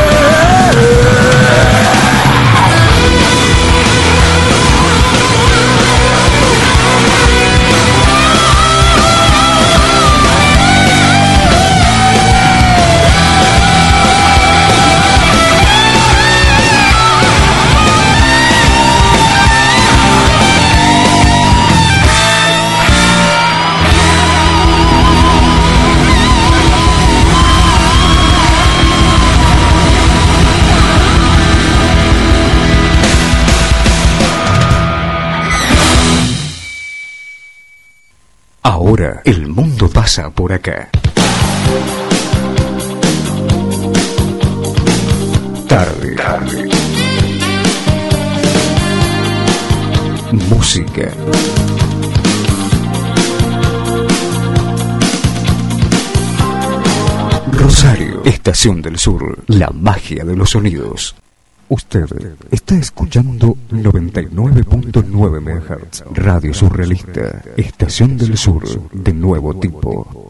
Ahora el mundo pasa por acá. Tarde. Tarde. Música. Rosario, Estación del Sur, la magia de los sonidos. Usted está escuchando noventa y nueve punto nueve megahertz, Radio Surrealista, Estación del Sur, de nuevo tipo.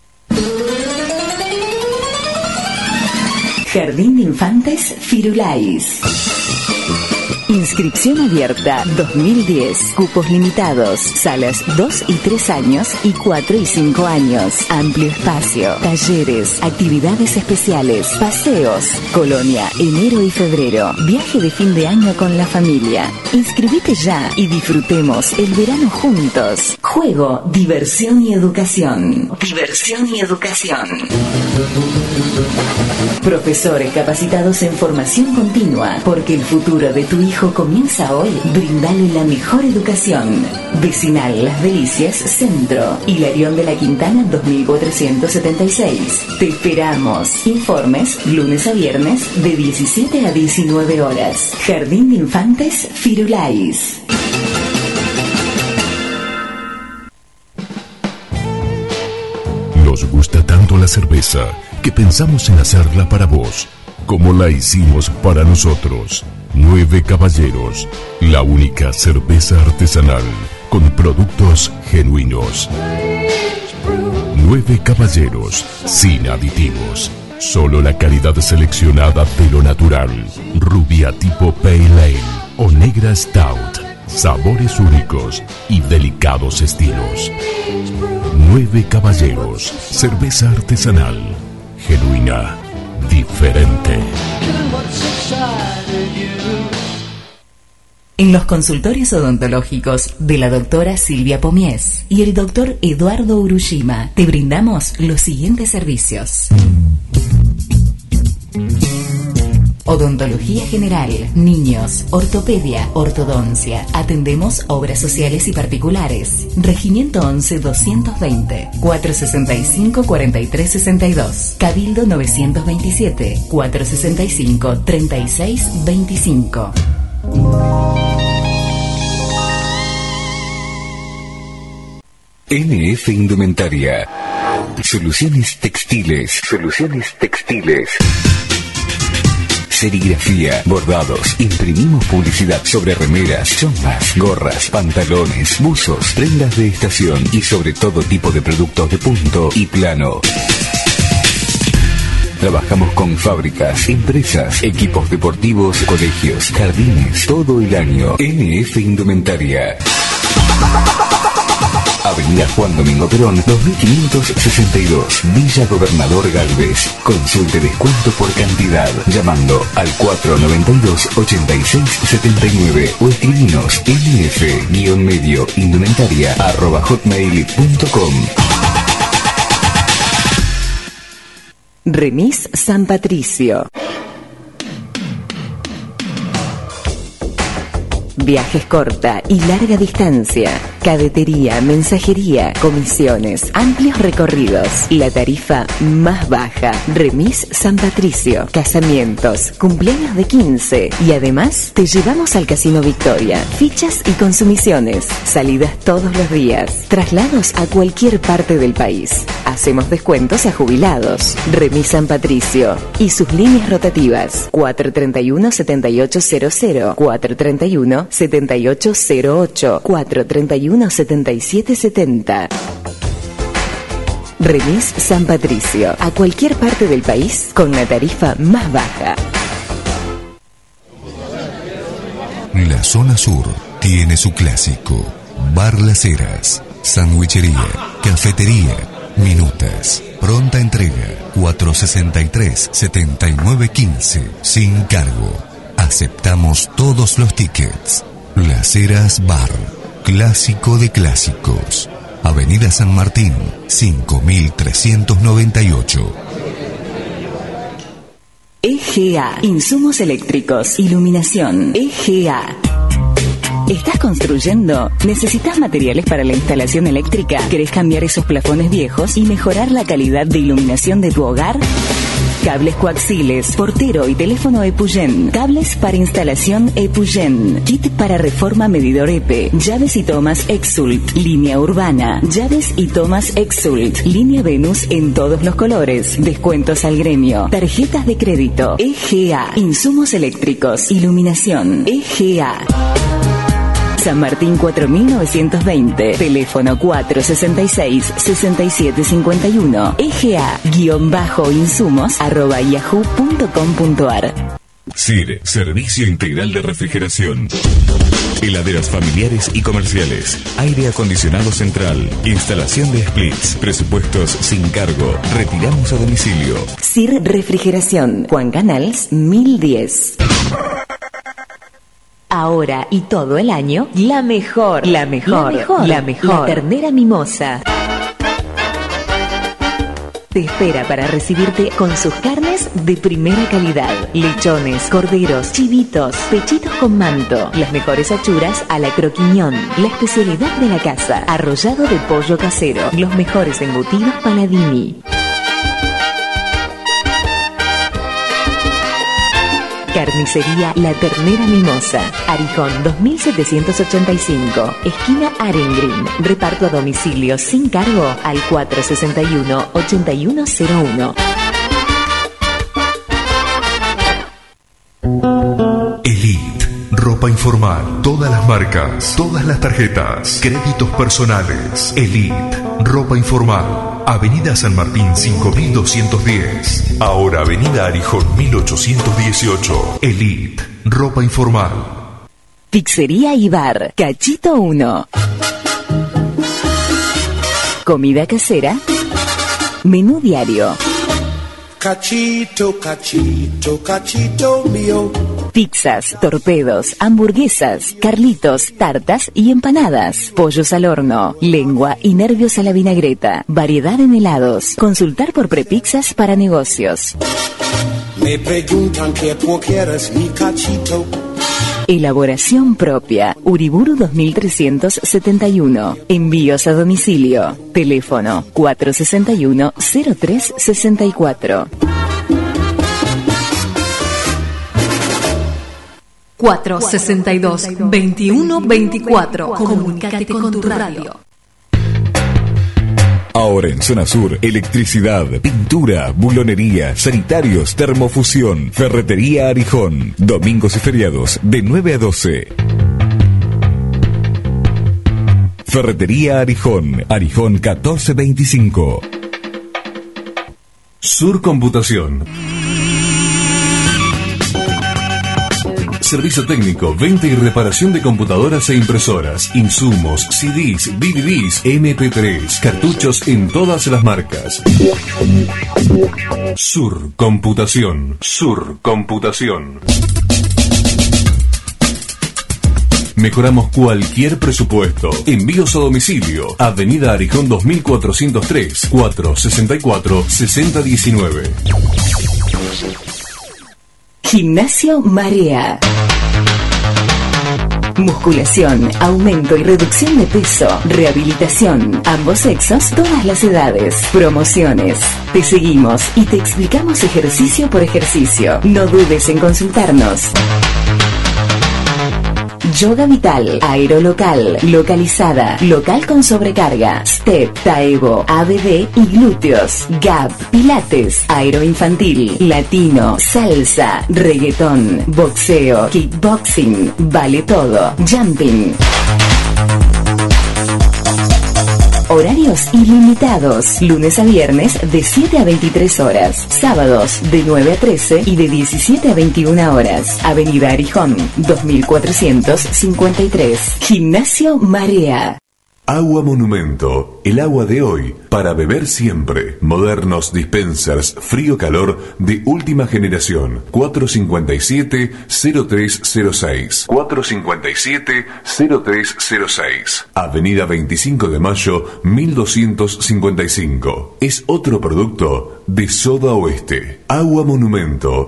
Jardín de Infantes Firulais. Inscripción abierta dos mil diez. Cupos limitados. Salas dos y tres años y cuatro y cinco años. Amplio espacio. Talleres. Actividades especiales. Paseos. Colonia, enero y febrero. Viaje de fin de año con la familia. Inscribite ya y disfrutemos el verano juntos. Juego, diversión y educación. Diversión y educación. Profesores capacitados en formación continua, porque el futuro de tu hijo comienza hoy. Brindale la mejor educación. Vecinal Las Delicias Centro, Hilarión de la Quintana dos mil cuatrocientos setenta y seis. Te esperamos. Informes lunes a viernes de diecisiete a diecinueve horas. Jardín de Infantes Firulais. Nos gusta tanto la cerveza que pensamos en hacerla para vos, como la hicimos para nosotros. Nueve Caballeros, la única cerveza artesanal con productos genuinos. Nueve Caballeros, sin aditivos. Solo la calidad seleccionada de lo natural. Rubia tipo Pale Ale o negra Stout. Sabores únicos y delicados estilos. Nueve Caballeros, cerveza artesanal, genuina, diferente. En los consultorios odontológicos de la doctora Silvia Pomies y el doctor Eduardo Urushima te brindamos los siguientes servicios. Odontología general, niños, ortopedia, ortodoncia. Atendemos obras sociales y particulares. Regimiento once doscientos veinte, cuatrocientos sesenta y cinco, cuarenta y tres sesenta y dos. Cabildo novecientos veintisiete, cuatrocientos sesenta y cinco, treinta y seis veinticinco. N F Indumentaria. Soluciones textiles. Soluciones textiles. Serigrafía, bordados, imprimimos publicidad sobre remeras, chombas, gorras, pantalones, buzos, prendas de estación y sobre todo tipo de productos de punto y plano. Trabajamos con fábricas, empresas, equipos deportivos, colegios, jardines, todo el año. N F Indumentaria. Avenida Juan Domingo Perón, dos mil quinientos sesenta y dos, Villa Gobernador Galvez. Consulte descuento por cantidad llamando al cuatro noventa y dos, ochenta y seis setenta y nueve o escribinos nf-medio indumentaria arroba hotmail punto com. Remis San Patricio. Viajes corta y larga distancia, cadetería, mensajería, comisiones, amplios recorridos, la tarifa más baja. Remis San Patricio, casamientos, cumpleaños de quince y además te llevamos al Casino Victoria. Fichas y consumiciones, salidas todos los días, traslados a cualquier parte del país. Hacemos descuentos a jubilados. Remis San Patricio y sus líneas rotativas cuatro treinta y uno, setenta y ocho cero cero, cuatro treinta y uno, setenta y ocho cero ocho, cuatro treinta y uno, setenta y siete setenta. Remis San Patricio. A cualquier parte del país con la tarifa más baja. La zona sur tiene su clásico. Bar Las Heras. Sandwichería. Cafetería. Minutas. Pronta entrega. cuatrocientos sesenta y tres, setenta y nueve quince. Sin cargo. Aceptamos todos los tickets. Las Heras Bar. Clásico de clásicos. Avenida San Martín, cinco mil trescientos noventa y ocho. E G A. Insumos eléctricos. Iluminación. E G A. ¿Estás construyendo? ¿Necesitas materiales para la instalación eléctrica? ¿Querés cambiar esos plafones viejos y mejorar la calidad de iluminación de tu hogar? Cables coaxiles, portero y teléfono Epuyen. Cables para instalación Epuyen. Kit para reforma medidor E P E. Llaves y tomas Exult. Línea urbana. Llaves y tomas Exult. Línea Venus en todos los colores. Descuentos al gremio. Tarjetas de crédito. E G A. Insumos eléctricos. Iluminación. E G A. San Martín cuatro mil novecientos veinte, teléfono cuatrocientos sesenta y seis, sesenta y siete cincuenta y uno, E G A-insumos arroba yahoo punto com punto ar. S I R, Servicio Integral de Refrigeración. Heladeras familiares y comerciales. Aire acondicionado central. Instalación de splits. Presupuestos sin cargo. Retiramos a domicilio. S I R Refrigeración. Juan Canals mil diez. Ahora y todo el año, la mejor, la mejor, la mejor, la mejor, la ternera mimosa. Te espera para recibirte con sus carnes de primera calidad. Lechones, corderos, chivitos, pechitos con manto. Las mejores achuras a la croquiñón. La especialidad de la casa. Arrollado de pollo casero. Los mejores embutidos Paladini. Carnicería La Ternera Mimosa. Arijón dos mil setecientos ochenta y cinco. Esquina Arengrin. Reparto a domicilio sin cargo al cuatrocientos sesenta y uno, ochenta y uno cero uno. Elite. Ropa informal. Todas las marcas. Todas las tarjetas. Créditos personales. Elite. Ropa informal. Avenida San Martín cinco mil doscientos diez. Ahora Avenida Arijón mil ochocientos dieciocho. Elite. Ropa informal. Pizzería y bar. Cachito uno. Comida casera. Menú diario. Cachito, cachito, cachito mío. Pizzas, torpedos, hamburguesas, carlitos, tartas y empanadas. Pollos al horno, lengua y nervios a la vinagreta. Variedad en helados. Consultar por prepizzas para negocios. Me preguntan qué tú quieres, mi cachito. Elaboración propia. Uriburu dos mil trescientos setenta y uno. Envíos a domicilio. Teléfono cuatrocientos sesenta y uno, cero tres sesenta y cuatro. cuatro sesenta y dos, veintiuno veinticuatro. Comunícate con tu radio. Ahora en Zona Sur, electricidad, pintura, bulonería, sanitarios, termofusión, ferretería Arijón. Domingos y feriados de nueve a doce. Ferretería Arijón, Arijón catorce veinticinco. Sur Computación. Servicio técnico, venta y reparación de computadoras e impresoras, insumos, C Ds, D V Ds, M P tres, cartuchos en todas las marcas. Sur Computación. Sur Computación. Mejoramos cualquier presupuesto. Envíos a domicilio. Avenida Arijón dos mil cuatrocientos tres, cuatrocientos sesenta y cuatro, sesenta diecinueve. Gimnasio Marea. Musculación, aumento y reducción de peso, rehabilitación, ambos sexos, todas las edades, promociones. Te seguimos y te explicamos ejercicio por ejercicio. No dudes en consultarnos. Yoga Vital, Aerolocal, Localizada, Local con sobrecarga, Step, Taevo, A B D y glúteos, Gap, Pilates, Aeroinfantil, Latino, Salsa, Reggaetón, Boxeo, Kickboxing, vale todo, Jumping. Horarios ilimitados. Lunes a viernes de siete a veintitrés horas. Sábados de nueve a trece y de diecisiete a veintiuna horas. Avenida Arijón, dos mil cuatrocientos cincuenta y tres. Gimnasio Marea. Agua Monumento, el agua de hoy, para beber siempre. Modernos dispensers frío-calor de última generación. cuatro cinco siete, cero tres cero seis. cuatro cinco siete, cero tres cero seis. Avenida veinticinco de mayo, mil doscientos cincuenta y cinco. Es otro producto de Soda Oeste. Agua Monumento.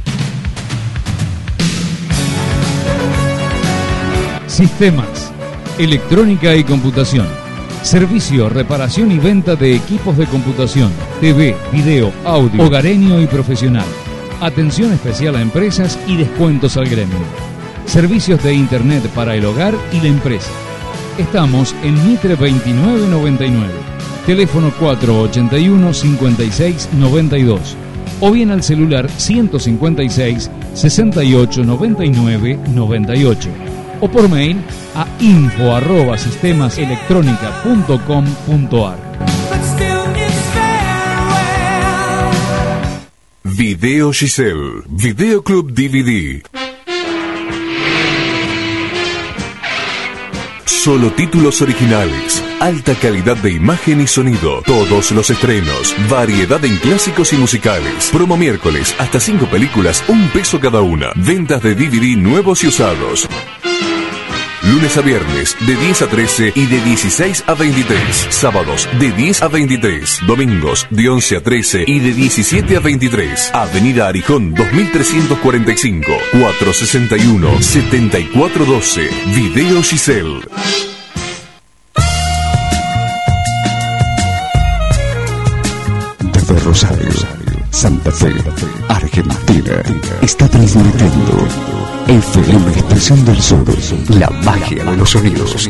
Sistemas, electrónica y computación. Servicio, reparación y venta de equipos de computación, T V, video, audio, hogareño y profesional. Atención especial a empresas y descuentos al gremio. Servicios de internet para el hogar y la empresa. Estamos en Mitre veintinueve noventa y nueve. Teléfono cuatro ochenta y uno, cincuenta y seis, noventa y dos. O bien al celular ciento cincuenta y seis, sesenta y ocho, noventa y nueve, noventa y ocho. O por mail a info arroba sistemaselectronica punto com punto ar. Video Giselle, Videoclub D V D. Solo títulos originales, alta calidad de imagen y sonido, todos los estrenos, variedad en clásicos y musicales. Promo miércoles, hasta cinco películas, un peso cada una. Ventas de D V D nuevos y usados. Lunes a viernes de diez a trece y de dieciséis a veintitrés. Sábados de diez a veintitrés. Domingos de once a trece y de diecisiete a veintitrés. Avenida Arijón dos mil trescientos cuarenta y cinco, cuatro sesenta y uno, setenta y cuatro doce. Video Giselle. Desde Rosario, Santa Fe, Argentina, está transmitiendo F M Estación del Sur, la magia de los sonidos.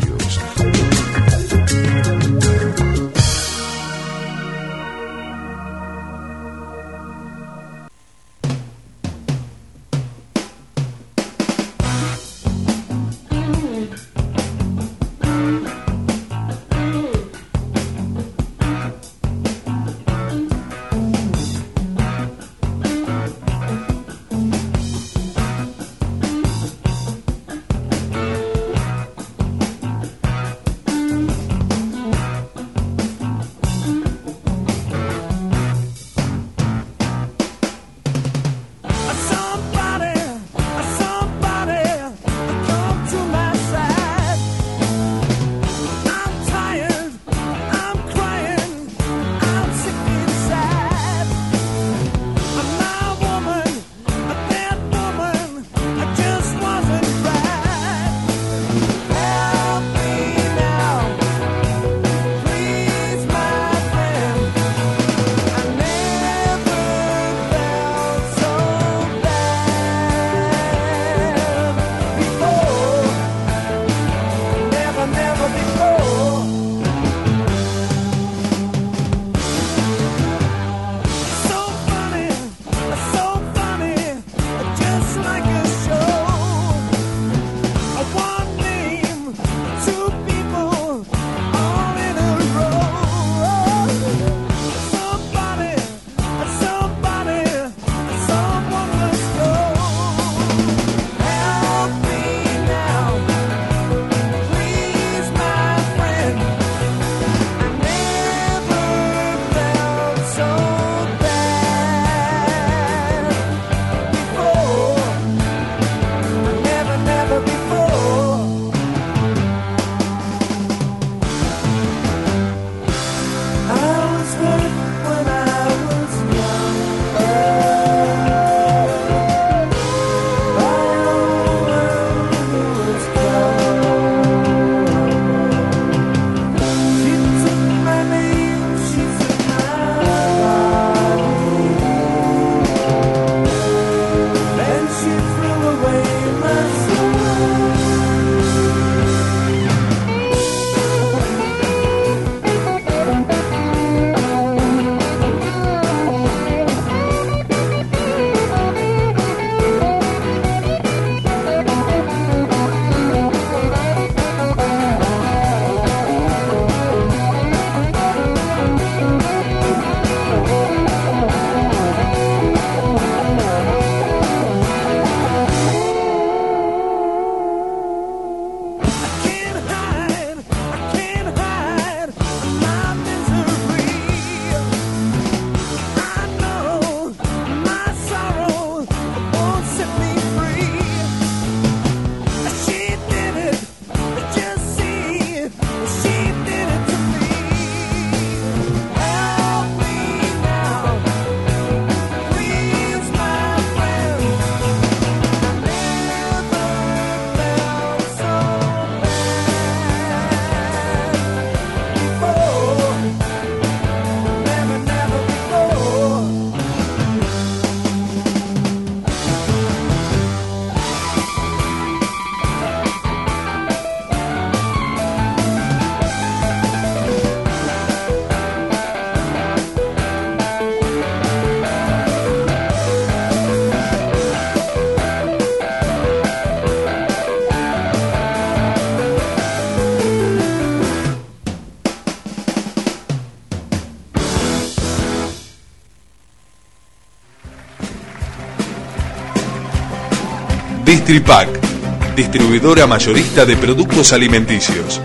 Distripac, distribuidora mayorista de productos alimenticios.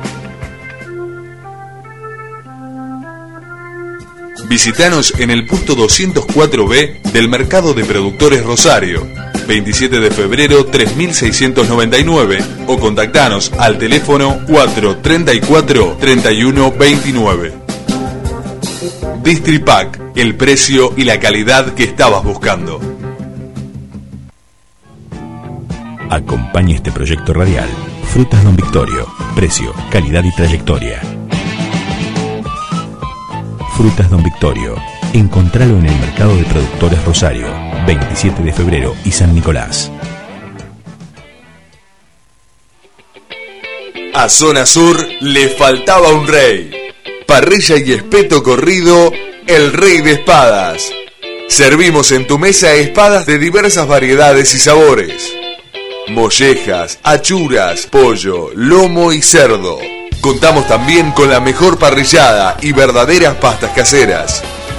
Visítanos en el punto doscientos cuatro B del Mercado de Productores Rosario, veintisiete de febrero tres mil seiscientos noventa y nueve, o contactanos al teléfono cuatro treinta y cuatro treinta y uno veintinueve. Distripac, el precio y la calidad que estabas buscando. Acompaña este proyecto radial. Frutas Don Victorio. Precio, calidad y trayectoria. Frutas Don Victorio. Encontralo en el Mercado de Productores Rosario, veintisiete de febrero y San Nicolás. A Zona Sur le faltaba un rey. Parrilla y espeto corrido, el Rey de Espadas. Servimos en tu mesa espadas de diversas variedades y sabores. Mollejas, achuras, pollo, lomo y cerdo. Contamos también con la mejor parrillada y verdaderas pastas caseras.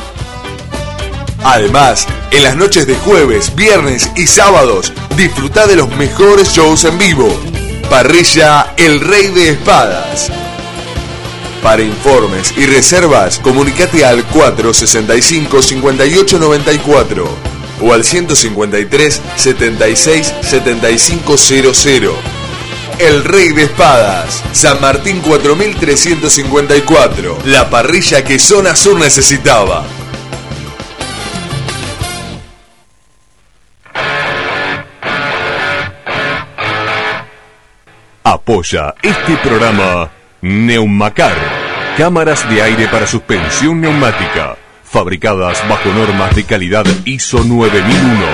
Además, en las noches de jueves, viernes y sábados, disfruta de los mejores shows en vivo. Parrilla El Rey de Espadas. Para informes y reservas, comunicate al cuatro sesenta y cinco cincuenta y ocho noventa y cuatro o al ciento cincuenta y tres setenta y seis setenta y cinco cero cero. El Rey de Espadas, San Martín cuatro mil trescientos cincuenta y cuatro, la parrilla que Zona Sur necesitaba. Apoya este programa Neumacar, cámaras de aire para suspensión neumática, fabricadas bajo normas de calidad I S O nueve mil uno.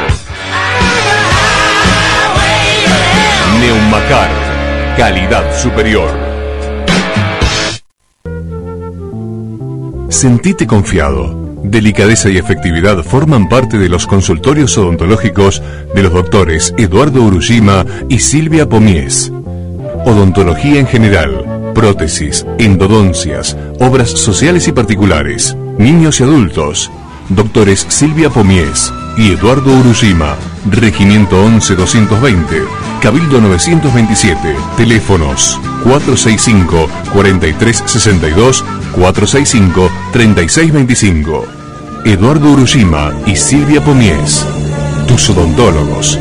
Neumacar, calidad superior. Sentite confiado. Delicadeza y efectividad forman parte de los consultorios odontológicos de los doctores Eduardo Urushima y Silvia Pomies. Odontología en general, prótesis, endodoncias, obras sociales y particulares, niños y adultos. Doctores Silvia Pomies y Eduardo Urushima, Regimiento once doscientos veinte, Cabildo novecientos veintisiete, teléfonos cuatro sesenta y cinco, cuarenta y tres sesenta y dos, cuatro sesenta y cinco, treinta y seis veinticinco. Eduardo Urushima y Silvia Pomies, tus odontólogos.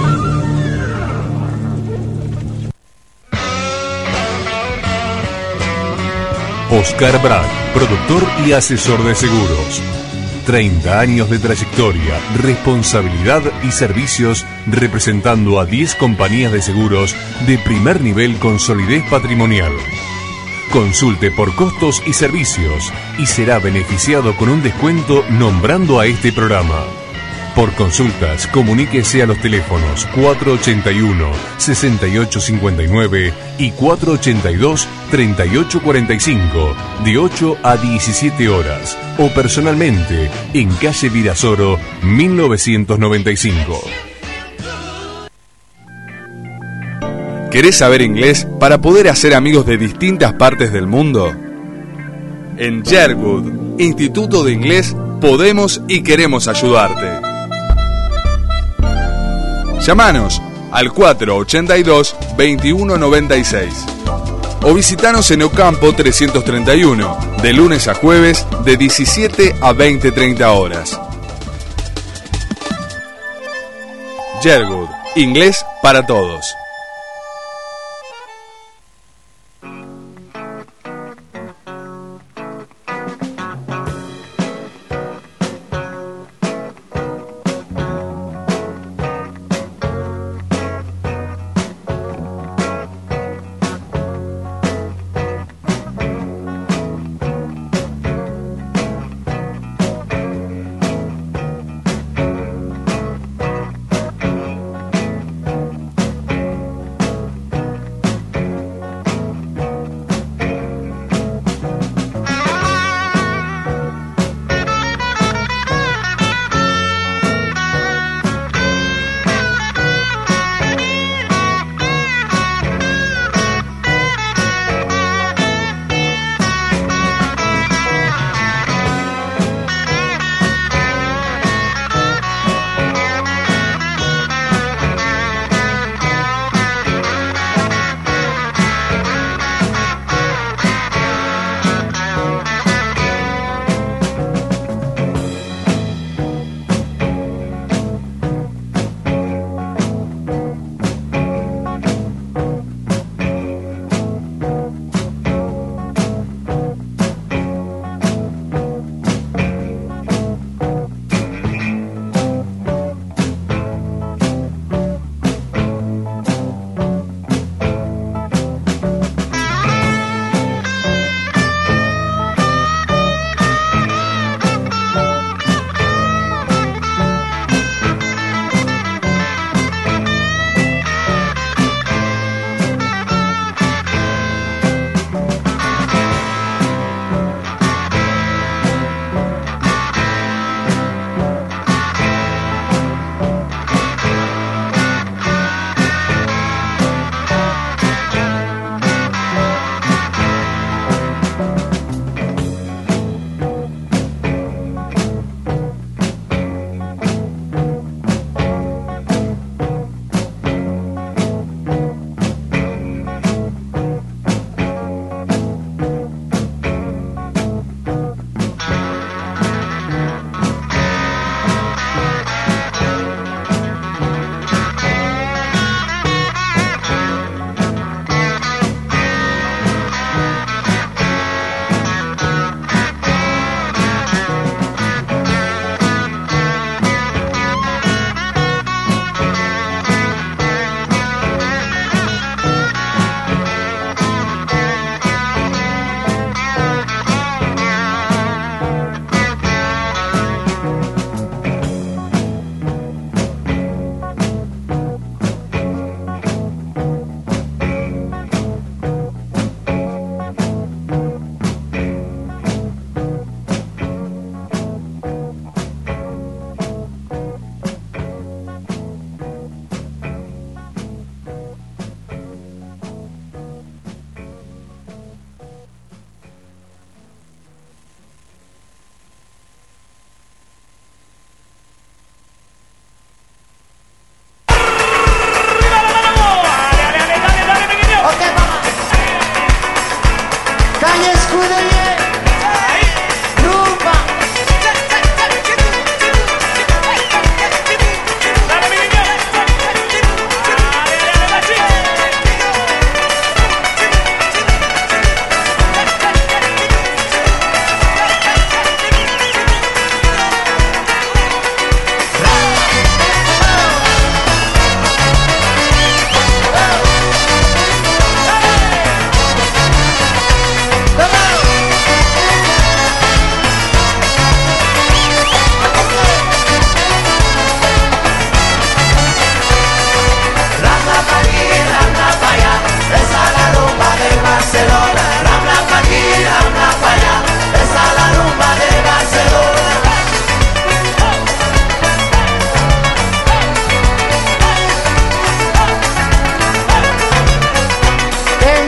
Oscar Brad, productor y asesor de seguros. treinta años de trayectoria, responsabilidad y servicios representando a diez compañías de seguros de primer nivel con solidez patrimonial. Consulte por costos y servicios y será beneficiado con un descuento nombrando a este programa. Por consultas, comuníquese a los teléfonos cuatro ochenta y uno, sesenta y ocho cincuenta y nueve y cuatro ochenta y dos, treinta y ocho cuarenta y cinco, de ocho a diecisiete horas, o personalmente en calle Virasoro, mil novecientos noventa y cinco. ¿Querés saber inglés para poder hacer amigos de distintas partes del mundo? En Jerwood, Instituto de Inglés, podemos y queremos ayudarte. Llámanos al cuatro ochenta y dos, veintiuno noventa y seis o visitanos en Ocampo trescientos treinta y uno, de lunes a jueves de diecisiete a veinte treinta horas. Jerwood, inglés para todos.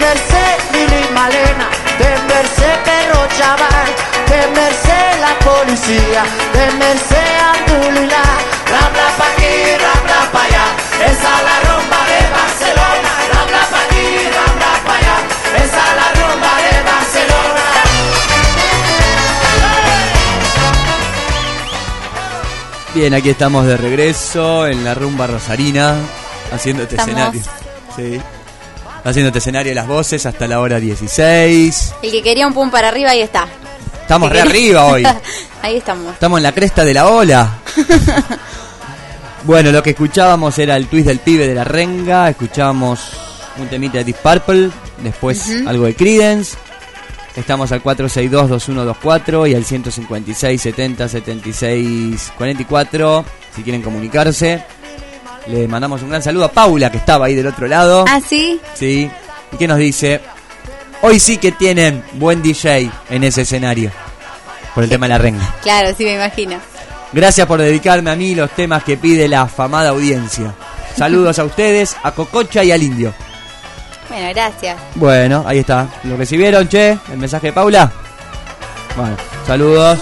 Merced Lili Malena, de Merced Perro Chaval, de Merced la policía, de Merced Abdulilá. Rabla pa' aquí, rabla pa' allá, esa es la rumba de Barcelona. Rabla pa' aquí, rabla pa' allá, esa es la rumba de Barcelona. Bien, aquí estamos de regreso en la rumba rosarina, haciendo este Estamos. escenario. Sí. Haciendo este escenario de las voces hasta la hora dieciséis. El que quería un pum para arriba, ahí está. Estamos El re que quería- arriba hoy. Ahí estamos. Estamos en la cresta de la ola. Bueno, lo que escuchábamos era el twist del pibe de la renga. Escuchábamos un temita de Deep Purple. Después Ujú. algo de Creedence. Estamos al cuatro seis dos, dos uno dos cuatro y al ciento cincuenta y seis, setenta, setenta y seis, cuarenta y cuatro. Si quieren comunicarse. Le mandamos un gran saludo a Paula, que estaba ahí del otro lado. Ah, sí. Sí. ¿Y qué nos dice? Hoy sí que tienen buen D J en ese escenario. Por el tema de la renga. Claro, sí, me imagino. Gracias por dedicarme a mí los temas que pide la afamada audiencia. Saludos a ustedes, a Cococha y al Indio. Bueno, gracias. Bueno, ahí está. ¿Lo recibieron, che? ¿El mensaje de Paula? Bueno, saludos.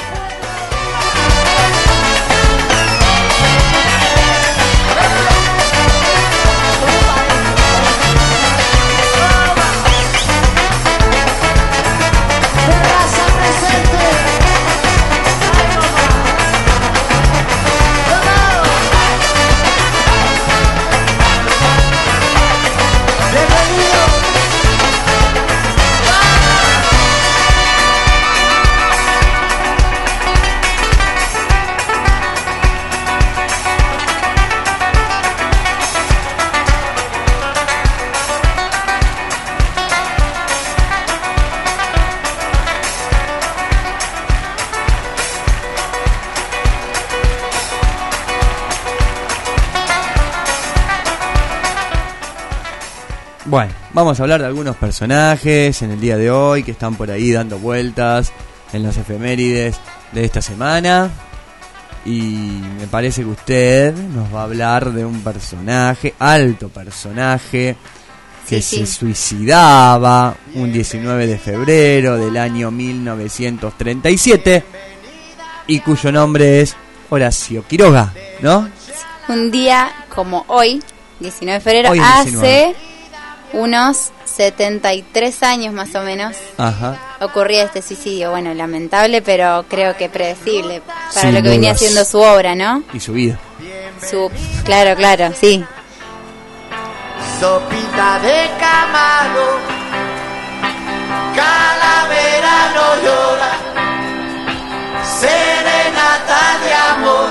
Bueno, vamos a hablar de algunos personajes en el día de hoy que están por ahí dando vueltas en las efemérides de esta semana. Y me parece que usted nos va a hablar de un personaje, alto personaje, que Sí, sí. se suicidaba un diecinueve de febrero del año mil novecientos treinta y siete y cuyo nombre es Horacio Quiroga, ¿no? Un día como hoy, diecinueve de febrero, Hoy es diecinueve. hace unos setenta y tres años más o menos, Ajá. ocurría este suicidio. Bueno, lamentable, pero creo que predecible para Sin lo que venía dudas. siendo su obra, ¿no? Y su vida. Su, claro, claro, sí. Sopita de camarón, calavera no llora, serenata de amor,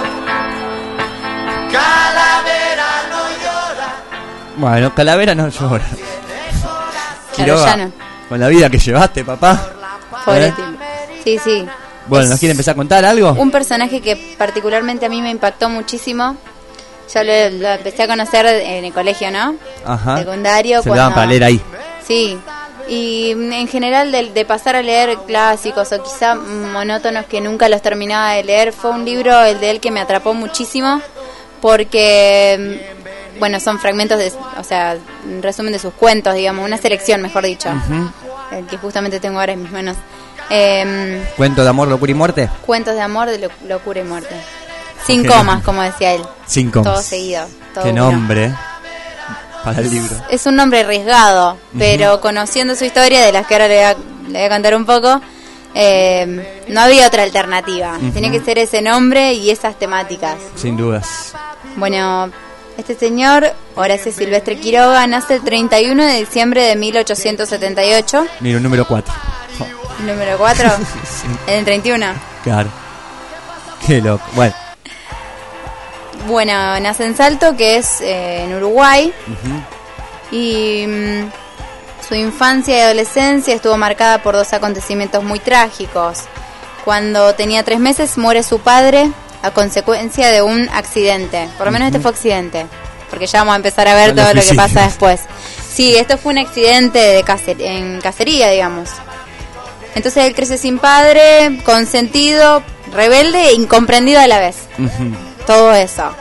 calavera no llora. Bueno, Calavera no llora. Claro, Quiroga, ya no. con la vida que llevaste, papá. Pobre ¿Eh? tipo. Sí, sí. Bueno, Es ¿nos quiere empezar a contar algo? Un personaje que particularmente a mí me impactó muchísimo. Yo lo, lo empecé a conocer en el colegio, ¿no? Ajá. Secundario. Se lo daban cuando- para leer ahí. Sí. Y en general de, de pasar a leer clásicos o quizá monótonos que nunca los terminaba de leer, fue un libro, el de él, que me atrapó muchísimo porque, bueno, son fragmentos de, o sea, un resumen de sus cuentos, digamos, una selección, mejor dicho, Ujú. el que justamente tengo ahora en mis manos. Em, Cuento de amor, locura y muerte. Cuentos de amor, de lo- locura y muerte. Sin Ok. comas, como decía él. Sin comas. Todo seguido. Todo Qué uno. nombre para el libro. Es un nombre arriesgado, pero conociendo su historia, de las que ahora le voy a, le voy a contar un poco, eh, no había otra alternativa. Ujú. Tenía que ser ese nombre y esas temáticas. Sin dudas. Bueno, este señor, Horacio Silvestre Quiroga, nace el treinta y uno de diciembre de mil ochocientos setenta y ocho. Mira, un número cuatro. Número cuatro, Sí, en el treinta y uno. claro. Qué loco. Bueno. Bueno, nace en Salto, que es eh, en Uruguay. Ujú. Y mm, su infancia y adolescencia estuvo marcada por dos acontecimientos muy trágicos. Cuando tenía tres meses muere su padre a consecuencia de un accidente. Por lo menos este fue accidente, porque ya vamos a empezar a ver Son los todo lo que suicidios. pasa después. Sí, esto fue un accidente de cacer- en cacería, digamos. Entonces él crece sin padre, consentido, rebelde e incomprendido a la vez. Ujú. Todo eso.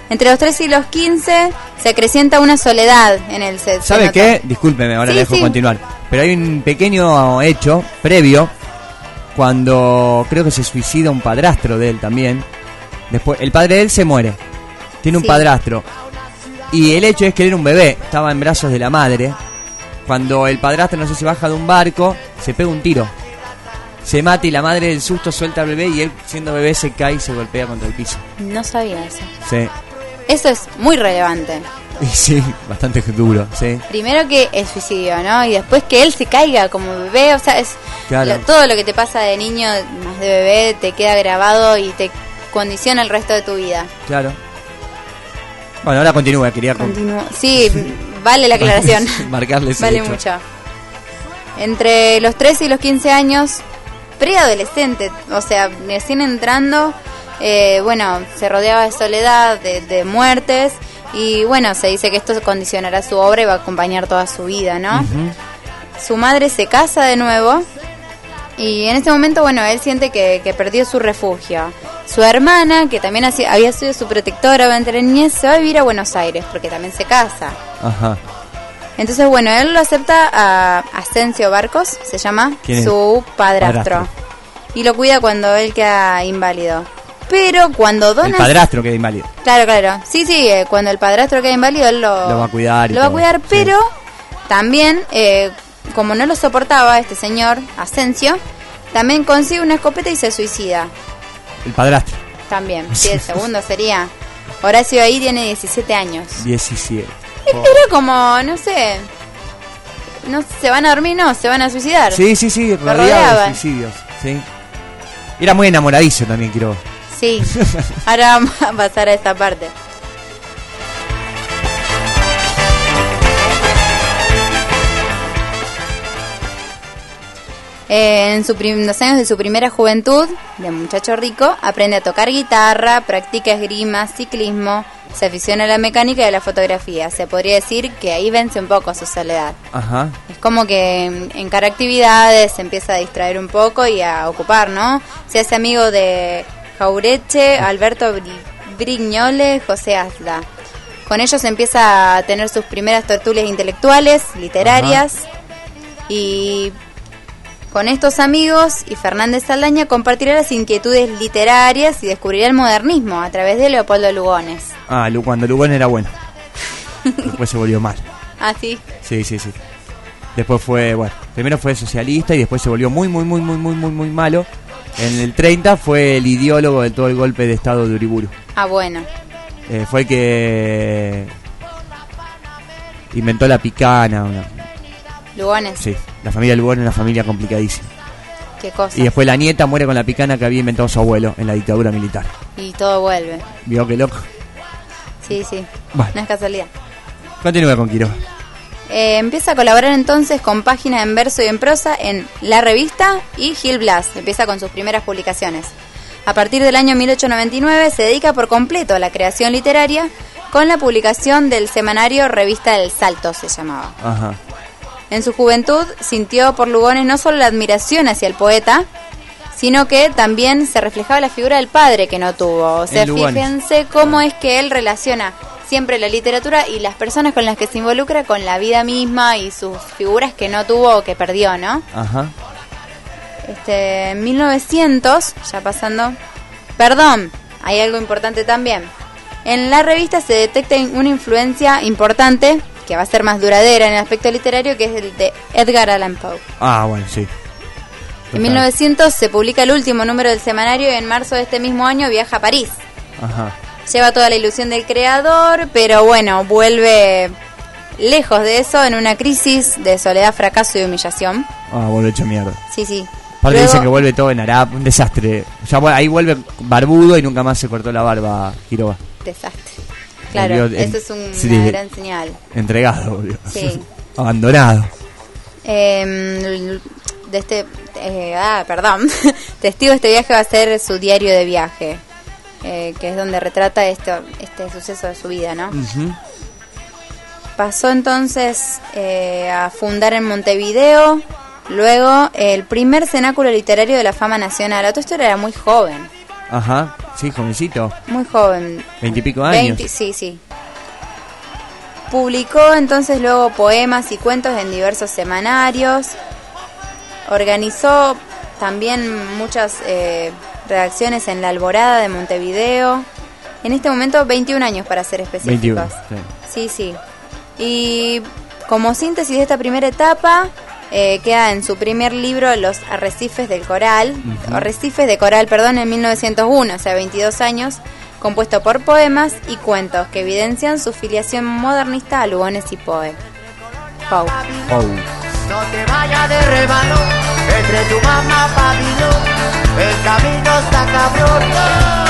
Entre los trece y los quince se acrecienta una soledad en el set. ¿Sabe qué? Discúlpeme, ahora Sí, le dejo sí. continuar. Pero hay un pequeño hecho previo, cuando creo que se suicida un padrastro de él también. Después, el padre de él se muere. Tiene un Sí. padrastro. Y el hecho es que él era un bebé, estaba en brazos de la madre. Cuando el padrastro, no sé si baja de un barco, se pega un tiro. Se mata y la madre del susto suelta al bebé y él, siendo bebé, se cae y se golpea contra el piso. No sabía eso. Sí. Eso es muy relevante. Y sí, bastante duro, sí. Primero que el suicidio, ¿no? Y después que él se caiga como bebé, o sea, es Claro. lo- todo lo que te pasa de niño, más de bebé, te queda grabado y te condiciona el resto de tu vida. Claro. Bueno, ahora continúa, quería con- Continúo. Sí, vale la aclaración. marcarle ese Vale hecho. mucho. Entre los trece y los quince años, preadolescente, o sea, recién entrando, eh, bueno, se rodeaba de soledad, de, de muertes, y bueno, se dice que esto condicionará su obra y va a acompañar toda su vida, ¿no? Ujú. Su madre se casa de nuevo, y en este momento, bueno, él siente que, que perdió su refugio. Su hermana, que también hacía- había sido su protectora durante la niñez, se va a vivir a Buenos Aires, porque también se casa. Ajá. Entonces, bueno, él lo acepta a Asensio Barcos, se llama, ¿Quién es? su padrastro. Padrastro. Y lo cuida cuando él queda inválido. Pero cuando Don El As- padrastro queda inválido. Claro, claro. Sí, sí, eh, cuando el padrastro queda inválido, él lo, Lo va a cuidar y lo va a todo, cuidar, sí. pero también, eh, como no lo soportaba este señor, Asensio, también consigue una escopeta y se suicida. El padrastro. También. Sí, el segundo sería. Horacio ahí tiene diecisiete años. diecisiete. Era como, no sé. No se van a dormir, no, se van a suicidar. Sí, sí, sí, Lo rodeado de rodeaban. suicidios. Sí. Era muy enamoradizo también, quiero. Sí. Ahora vamos a pasar a esta parte. Eh, en su prim- los años de su primera juventud, de muchacho rico, aprende a tocar guitarra, practica esgrima, ciclismo, se aficiona a la mecánica y a la fotografía. Se podría decir que ahí vence un poco su soledad. Ajá. Es como que mm, encara actividades, se empieza a distraer un poco y a ocupar, ¿no? Se hace amigo de Jaureche, Alberto Bri- Brignole, José Asla. Con ellos empieza a tener sus primeras tertulias intelectuales, literarias. Y con estos amigos y Fernández Saldaña compartirá las inquietudes literarias y descubrirá el modernismo a través de Leopoldo Lugones. Ah, Lu- cuando Lugón era bueno. Después se volvió mal. Ah, sí. Sí, sí, sí. Después fue, bueno, primero fue socialista y después se volvió muy, muy, muy, muy, muy, muy, muy malo. En el treinta fue el ideólogo de todo el golpe de estado de Uriburu. Ah, bueno. Eh, fue el que inventó la picana. Una, Lugones. sí, la familia Lugón es una familia complicadísima. Qué cosa. Y después la nieta muere con la picana que había inventado su abuelo en la dictadura militar. Y todo vuelve. ¿Vio qué loco? Sí, sí. Bueno. No es casualidad. Continúe con Quiroga. Eh, empieza a colaborar entonces con páginas en verso y en prosa en La Revista y Gil Blas. Empieza con sus primeras publicaciones. A partir del año mil ochocientos noventa y nueve se dedica por completo a la creación literaria con la publicación del semanario Revista del Salto, se llamaba. Ajá. En su juventud sintió por Lugones no solo la admiración hacia el poeta, sino que también se reflejaba la figura del padre que no tuvo. O sea, En Lugones. fíjense cómo es que él relaciona siempre la literatura y las personas con las que se involucra con la vida misma y sus figuras que no tuvo o que perdió, ¿no? Ajá. Este, en mil novecientos, ya pasando... Perdón, hay algo importante también. En la revista se detecta una influencia importante, que va a ser más duradera en el aspecto literario, que es el de Edgar Allan Poe. Ah, bueno, sí. En mil novecientos se publica el último número del semanario y en marzo de este mismo año viaja a París. Ajá. Lleva toda la ilusión del creador, pero bueno, vuelve lejos de eso en una crisis de soledad, fracaso y humillación. Ah, vuelve hecho mierda. Sí, sí. Aparte Luego- dicen que vuelve todo en harap, un desastre. Ya vu- ahí vuelve barbudo y nunca más se cortó la barba, Quiroga. Desastre. Claro, Volvió en- eso es un- sí, una gran señal. Entregado, volvió. Sí. Abandonado. Eh, de este, eh, ah, perdón. Testigo de este viaje va a ser su diario de viaje, eh, que es donde retrata esto, este suceso de su vida, ¿no? Ujú. Pasó entonces eh, a fundar en Montevideo, luego el primer cenáculo literario de la fama nacional. Todo esto era muy joven. Ajá, sí, jovencito. Muy joven. Veintipico años. veinte, sí, sí. Publicó entonces luego poemas y cuentos en diversos semanarios. Organizó también muchas eh, redacciones en La Alborada de Montevideo. En este momento veintiún años para ser específicos. veintiuno, Sí, sí. sí. Y como síntesis de esta primera etapa, eh, queda en su primer libro Los Arrecifes del Coral, Ujú. Arrecifes de Coral, perdón, en mil novecientos uno, o sea, veintidós años, compuesto por poemas y cuentos que evidencian su filiación modernista a Lugones y Poe. Pau. Pau. No te vayas de rebano, entre tu mamá Babilón, el camino está cabrón.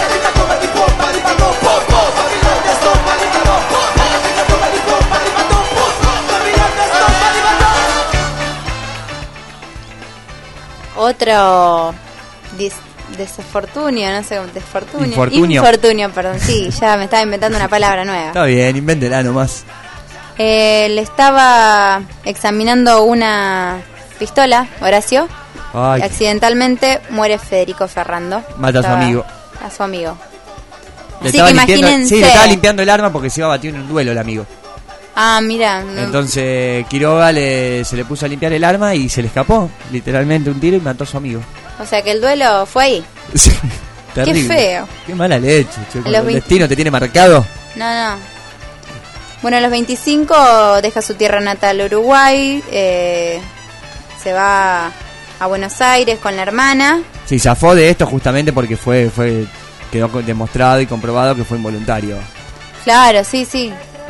Otro dis- desafortunio, no sé, desfortunio. Infortunio. Infortunio, perdón, sí, ya me estaba inventando una palabra nueva. Está bien, invéntela nomás. Eh, le estaba examinando una pistola, Horacio, Ay, y accidentalmente muere Federico Ferrando. mata a su Estaba- amigo. A su amigo. Le Así estaba que limpiando, imagínense. sí, le estaba limpiando el arma porque se iba a batir en un duelo el amigo. Ah, mira. no- Entonces Quiroga le, se le puso a limpiar el arma y se le escapó, literalmente un tiro y mató a su amigo. O sea que el duelo fue ahí. Sí, terrible. Qué feo. Qué mala leche, che, cuando Los el veinte destino te tiene marcado. No, no. Bueno, a los veinticinco deja su tierra natal, Uruguay. eh, se va a Buenos Aires con la hermana. Sí, zafó de esto justamente porque fue fue quedó co- demostrado y comprobado que fue involuntario. Claro, sí, sí.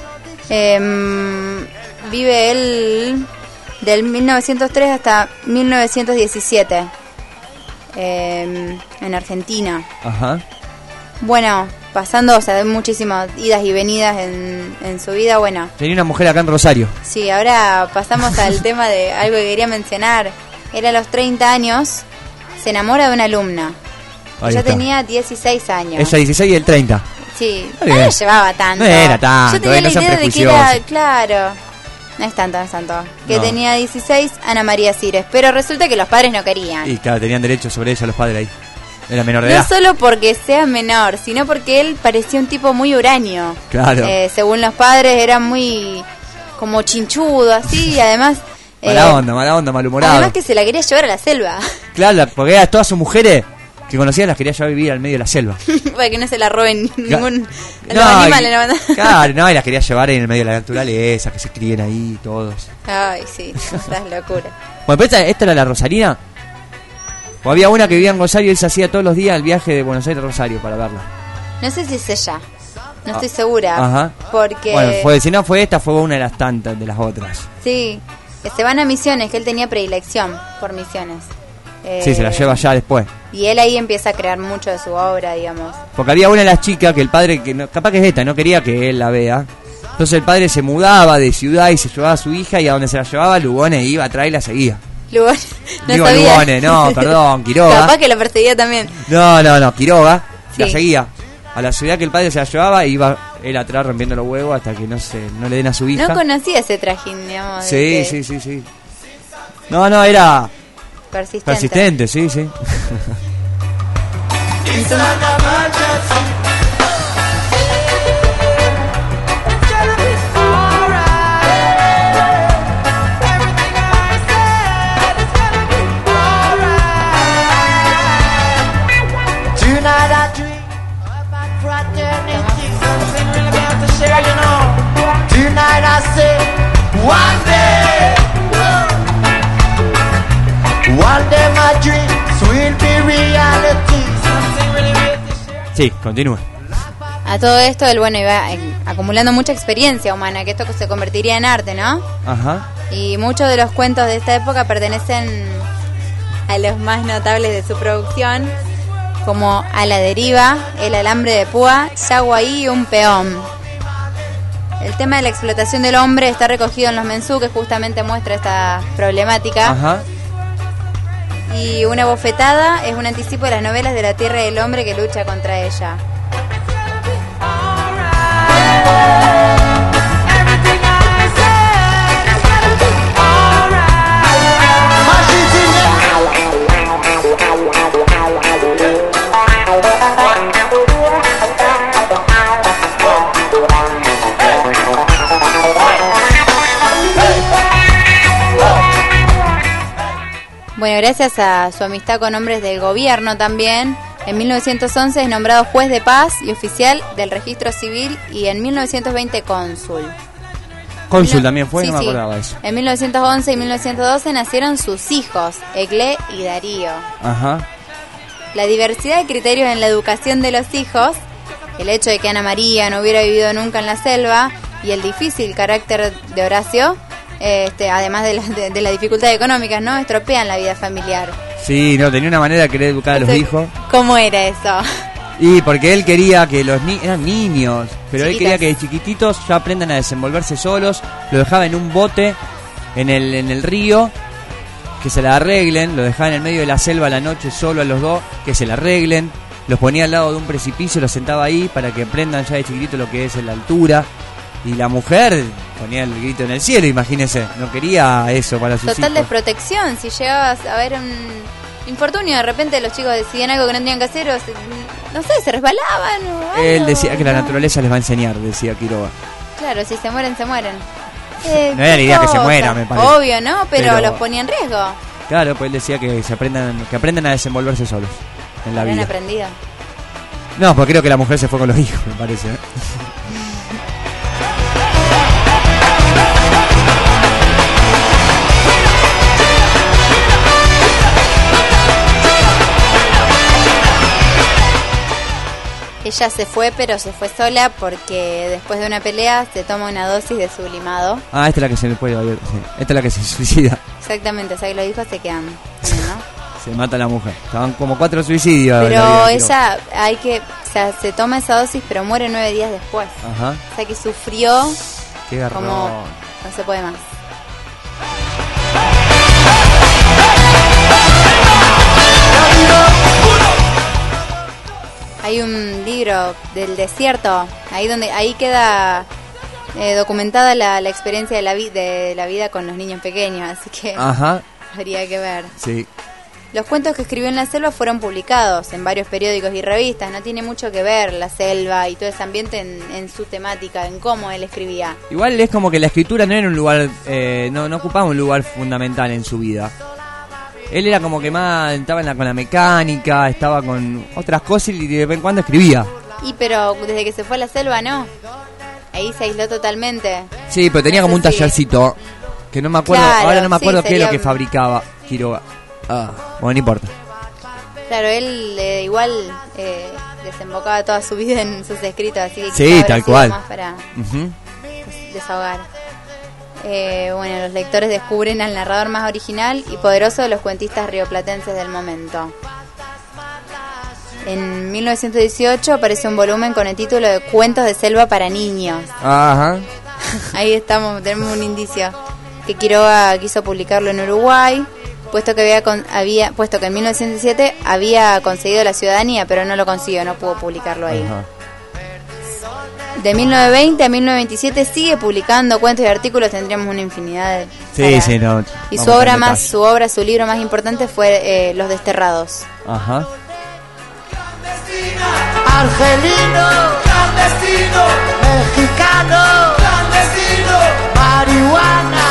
Em, vive él del mil novecientos tres hasta mil novecientos diecisiete em, en Argentina. Ajá. Bueno, pasando, o sea, de muchísimas idas y venidas en, en su vida. Bueno, Tenía una mujer acá en Rosario. sí, ahora pasamos al tema de algo que quería mencionar. Era a los treinta años, se enamora de una alumna. Ahí Ella está. tenía dieciséis años. Ella dieciséis y el treinta. Sí, Está no bien. le llevaba tanto. No era tanto, Yo tenía eh, no la sean idea de que era, prejuiciosos. claro, no es tanto, no es tanto. Que No. tenía dieciséis, Ana María Cires. Pero resulta que los padres no querían. Y claro, tenían derecho sobre ella los padres ahí. Era menor de No edad. solo porque sea menor, sino porque él parecía un tipo muy uranio. Claro. Eh, según los padres era muy como chinchudo, así, y además... eh, Mala onda, mala onda, malhumorado. además que se la quería llevar a la selva. Claro, la- porque a todas sus mujeres que conocían las quería llevar a vivir al medio de la selva. Para que no se la roben ningún... No, los animales. y- la verdad. Claro, no, y las quería llevar en el medio de la naturaleza, que se críen ahí todos. Ay, sí, esa es locura. Bueno, pero esta, esta era la Rosarina. O había una que vivía en Rosario y él se hacía todos los días el viaje de Buenos Aires a Rosario para verla. No sé si es ella. No estoy Ah, segura. Ajá. Porque... Bueno, fue, si no fue esta, fue una de las tantas de las otras. Sí, que se van a Misiones, que él tenía predilección por Misiones. Eh, Sí, se la lleva ya después. Y él ahí empieza a crear mucho de su obra, digamos. Porque había una de las chicas que el padre, que no- capaz que es esta, no quería que él la vea. Entonces el padre se mudaba de ciudad y se llevaba a su hija y a donde se la llevaba, Lugones iba atrás y la seguía. Lugones, no Digo sabía. Lugones, no, perdón, Quiroga. Capaz que lo perseguía también. No, no, no, Quiroga la Sí. seguía. A la ciudad que el padre se la llevaba, iba él atrás rompiendo los huevos hasta que no se, no le den a su hija. No conocía ese trajín, digamos. de Sí, que- sí, sí, sí. No, no, era Persistente. persistente, sí, sí. Tonight I dream about fraternity. Something really about to share, you know. Tonight I say, one day, one day my dreams will be reality. Something really about to share. Sí, continúa. A todo esto, él, bueno, iba eh, acumulando mucha experiencia humana, que esto se convertiría en arte, ¿no? Ajá. Y muchos de los cuentos de esta época pertenecen a los más notables de su producción, como A la deriva, El alambre de púa, Yaguaí y Un peón. El tema de la explotación del hombre está recogido en Los Mensú, que justamente muestra esta problemática. Ajá. Y Una bofetada es un anticipo de las novelas de la tierra y del hombre que lucha contra ella. Bueno, gracias a su amistad con hombres del gobierno también, en mil novecientos once es nombrado juez de paz y oficial del registro civil y en mil novecientos veinte cónsul. Cónsul también fue, Sí, no me sí. acordaba eso. En mil novecientos once y mil novecientos doce nacieron sus hijos, Eglé y Darío. Ajá. La diversidad de criterios en la educación de los hijos, el hecho de que Ana María no hubiera vivido nunca en la selva y el difícil carácter de Horacio, este, además de, la, de, de las dificultades económicas, ¿no? Estropean la vida familiar. Sí, no, tenía una manera de querer educar a los Entonces, hijos. ¿Cómo era eso? Y porque él quería que los niños, eran niños, pero él Chiquitas. quería que de chiquititos ya aprendan a desenvolverse solos. Lo dejaba en un bote en el, en el río, que se la arreglen. Lo dejaba en el medio de la selva a la noche solo a los dos, que se la arreglen. Los ponía al lado de un precipicio, los sentaba ahí para que aprendan ya de chiquitito lo que es la altura. Y la mujer ponía el grito en el cielo, imagínense. No quería eso para sus Total hijos. desprotección, si llegabas a ver un infortunio, de repente los chicos decidían algo que no tenían que hacer, o se- no sé, se resbalaban o algo. Él decía que la No. naturaleza les va a enseñar, decía Quiroga. Claro, si se mueren, se mueren. Eh, No era la idea que se cosa. muera, me parece. Obvio, ¿no? Pero, Pero- los ponía en riesgo. Claro, pues él decía que se aprendan, que aprendan a desenvolverse solos en la Habrán vida. aprendido. No, pues creo que la mujer se fue con los hijos, me parece. ¿eh? Ella se fue, pero se fue sola porque después de una pelea se toma una dosis de sublimado. Ah, esta es la que se le puede oír, sí. Esta es la que se suicida. Exactamente, o sea que los hijos se quedan, ¿no? Se mata a la mujer. Estaban como cuatro suicidios. en la Pero vida de Quiroga. ella, hay que, o sea, se toma esa dosis, pero muere nueve días después. Ajá. O sea que sufrió Qué garrón. como no se puede más. Hay un libro del desierto, ahí donde ahí queda eh, documentada la, la experiencia de la, vi- de la vida con los niños pequeños, así que Ajá. habría que ver. Sí. Los cuentos que escribió en la selva fueron publicados en varios periódicos y revistas. No tiene mucho que ver la selva y todo ese ambiente en, en su temática, en cómo él escribía. Igual es como que la escritura no era un lugar, eh, no, no ocupaba un lugar fundamental en su vida. Él era como que más, estaba en la, con la mecánica, estaba con otras cosas y de vez en cuando escribía. Y pero desde que se fue a la selva, no. Ahí se aisló totalmente. Sí, pero tenía como un Eso sí. tallercito, que no me acuerdo, Claro, ahora no me sí, acuerdo qué es sería- lo que fabricaba Quiroga. Ah, bueno, no importa. Claro, él eh, igual eh, desembocaba toda su vida en sus escritos, así que Sí, quizá habrá tal sido cual. más para Ujú. desahogar. Eh, bueno, los lectores descubren al narrador más original y poderoso de los cuentistas rioplatenses del momento. En mil novecientos dieciocho apareció un volumen con el título de Cuentos de selva para niños. Ajá. Ahí estamos, tenemos un indicio. Que Quiroga quiso publicarlo en Uruguay, puesto que había, con- había puesto que en mil novecientos siete había conseguido la ciudadanía, pero no lo consiguió, no pudo publicarlo ahí. Ajá. De mil novecientos veinte a mil novecientos veintisiete sigue publicando cuentos y artículos, tendríamos una infinidad de... Sí, para- sí, no. Y su vamos obra en más, detalle. su obra, su libro más importante fue eh, Los Desterrados. Ajá. Argelino, clandestino, mexicano, clandestino, marihuana,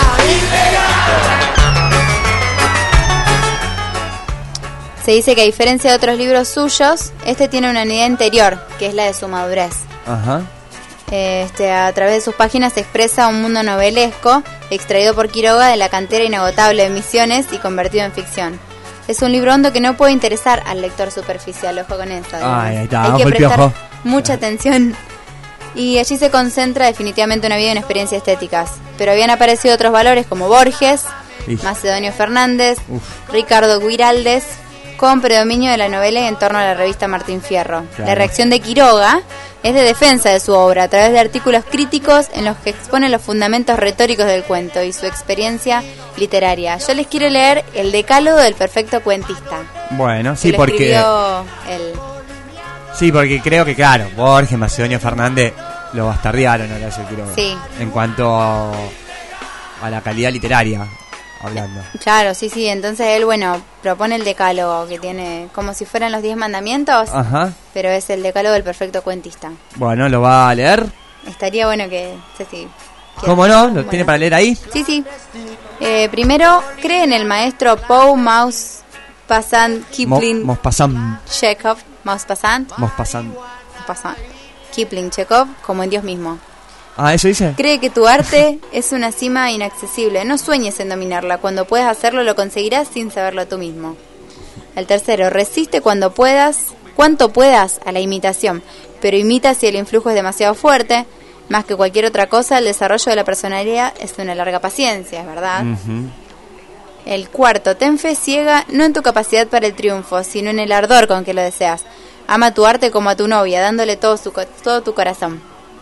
Se dice que a diferencia de otros libros suyos, este tiene una unidad interior, que es la de su madurez. Ajá. Este, a través de sus páginas se expresa un mundo novelesco extraído por Quiroga de la cantera inagotable de Misiones y convertido en ficción. Es un libro hondo que no puede interesar al lector superficial, ojo con eso. digamos. Ay, ahí está, Hay ojo que el prestar piojo. mucha atención. Y allí se concentra definitivamente una vida en experiencias estéticas. Pero habían aparecido otros valores como Borges, Ij. Macedonio Fernández, Uf. Ricardo Guiraldes, con predominio de la novela y en torno a la revista Martín Fierro. Claro. La reacción de Quiroga es de defensa de su obra a través de artículos críticos en los que expone los fundamentos retóricos del cuento y su experiencia literaria. Yo les quiero leer el decálogo del perfecto cuentista. Bueno, que sí, lo porque escribió él. sí, porque creo que claro, Borges, Macedonio Fernández lo bastardearon a Horacio Quiroga. Sí. En cuanto a la calidad literaria hablando. Claro, sí, sí. Entonces él, bueno, propone el decálogo que tiene como si fueran los diez mandamientos, Ajá. pero es el decálogo del perfecto cuentista. Bueno, ¿lo va a leer? Estaría bueno que... Sí, sí. ¿Cómo no? ¿Lo tiene para leer ahí? Sí, sí. Eh, primero, cree en el maestro Paul Maupassant Kipling Mo- Maupassant. Chekhov, Maupassant, Maupassant. Maupassant, Kipling Chekhov, como en Dios mismo. Ah, ¿eso dice? Cree que tu arte es una cima inaccesible. No sueñes en dominarla. Cuando puedas hacerlo, lo conseguirás sin saberlo tú mismo. El tercero, resiste cuando puedas, cuanto puedas a la imitación, pero imita si el influjo es demasiado fuerte. Más que cualquier otra cosa, el desarrollo de la personalidad es una larga paciencia, ¿es verdad? Ujú. El cuarto, ten fe ciega no en tu capacidad para el triunfo, sino en el ardor con que lo deseas. Ama tu arte como a tu novia, dándole todo, su, co- todo tu corazón.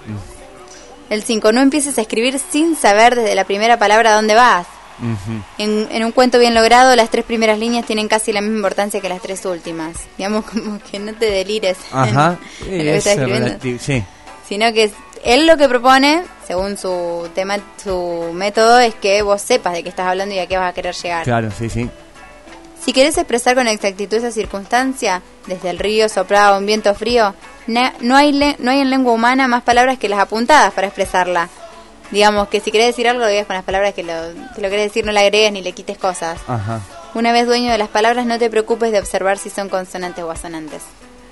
El cinco, no empieces a escribir sin saber desde la primera palabra a dónde vas. Ujú. En, en un cuento bien logrado, las tres primeras líneas tienen casi la misma importancia que las tres últimas. Digamos, como que no te delires Ajá. en, en lo que estás Es escribiendo. relativo, sí. Sino que es- él lo que propone, según su tema, su método, es que vos sepas de qué estás hablando y a qué vas a querer llegar. Claro, sí, sí. Si querés expresar con exactitud esa circunstancia, desde el río soplaba un viento frío, na- no hay le- no hay en lengua humana más palabras que las apuntadas para expresarla. Digamos que si querés decir algo, lo digas con las palabras que lo, que lo querés decir, no le agregues ni le quites cosas. Ajá. Una vez dueño de las palabras, no te preocupes de observar si son consonantes o asonantes.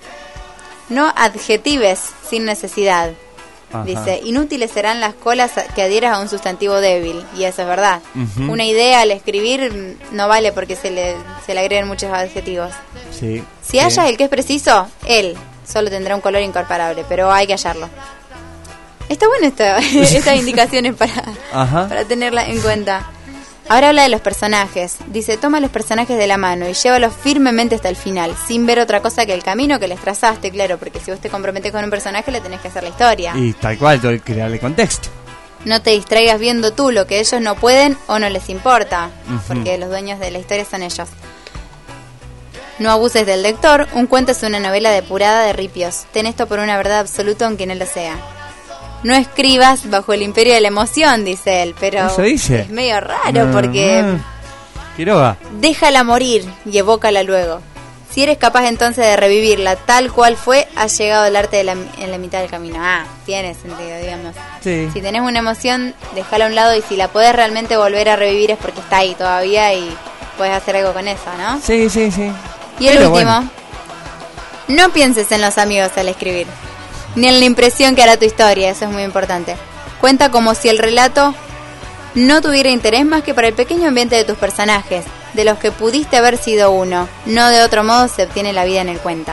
No adjetives sin necesidad. Ajá. Dice, inútiles serán las colas que adhieras a un sustantivo débil, y eso es verdad. Ujú. Una idea al escribir mm, no vale porque se le, se le agregan muchos adjetivos. Sí. Si hallas el que es preciso, él solo tendrá un color incomparable, pero hay que hallarlo. Está bueno esta, estas indicaciones para, Ajá. para tenerla en cuenta. Ahora habla de los personajes. Dice, toma los personajes de la mano y llévalos firmemente hasta el final, sin ver otra cosa que el camino que les trazaste, claro, porque si vos te comprometes con un personaje, le tenés que hacer la historia. Y tal cual, todo el crearle contexto. No te distraigas viendo tú lo que ellos no pueden o no les importa, Ujú. porque los dueños de la historia son ellos. No abuses del lector, un cuento es una novela depurada de ripios. Ten esto por una verdad absoluta aunque no lo sea. No escribas bajo el imperio de la emoción, dice él, pero ¿Eso dice? es medio raro Ah, porque ah. Quiroga. déjala morir y evócala luego. Si eres capaz entonces de revivirla tal cual fue, has llegado al arte de la, en la mitad del camino. Ah, tiene sentido, digamos. Sí. Si tenés una emoción, déjala a un lado y si la podés realmente volver a revivir es porque está ahí todavía y podés hacer algo con eso, ¿no? Sí, sí, sí. Y el Pero último, bueno. no pienses en los amigos al escribir, ni en la impresión que hará tu historia, eso es muy importante. Cuenta como si el relato no tuviera interés más que para el pequeño ambiente de tus personajes, de los que pudiste haber sido uno. No de otro modo se obtiene la vida en el cuento.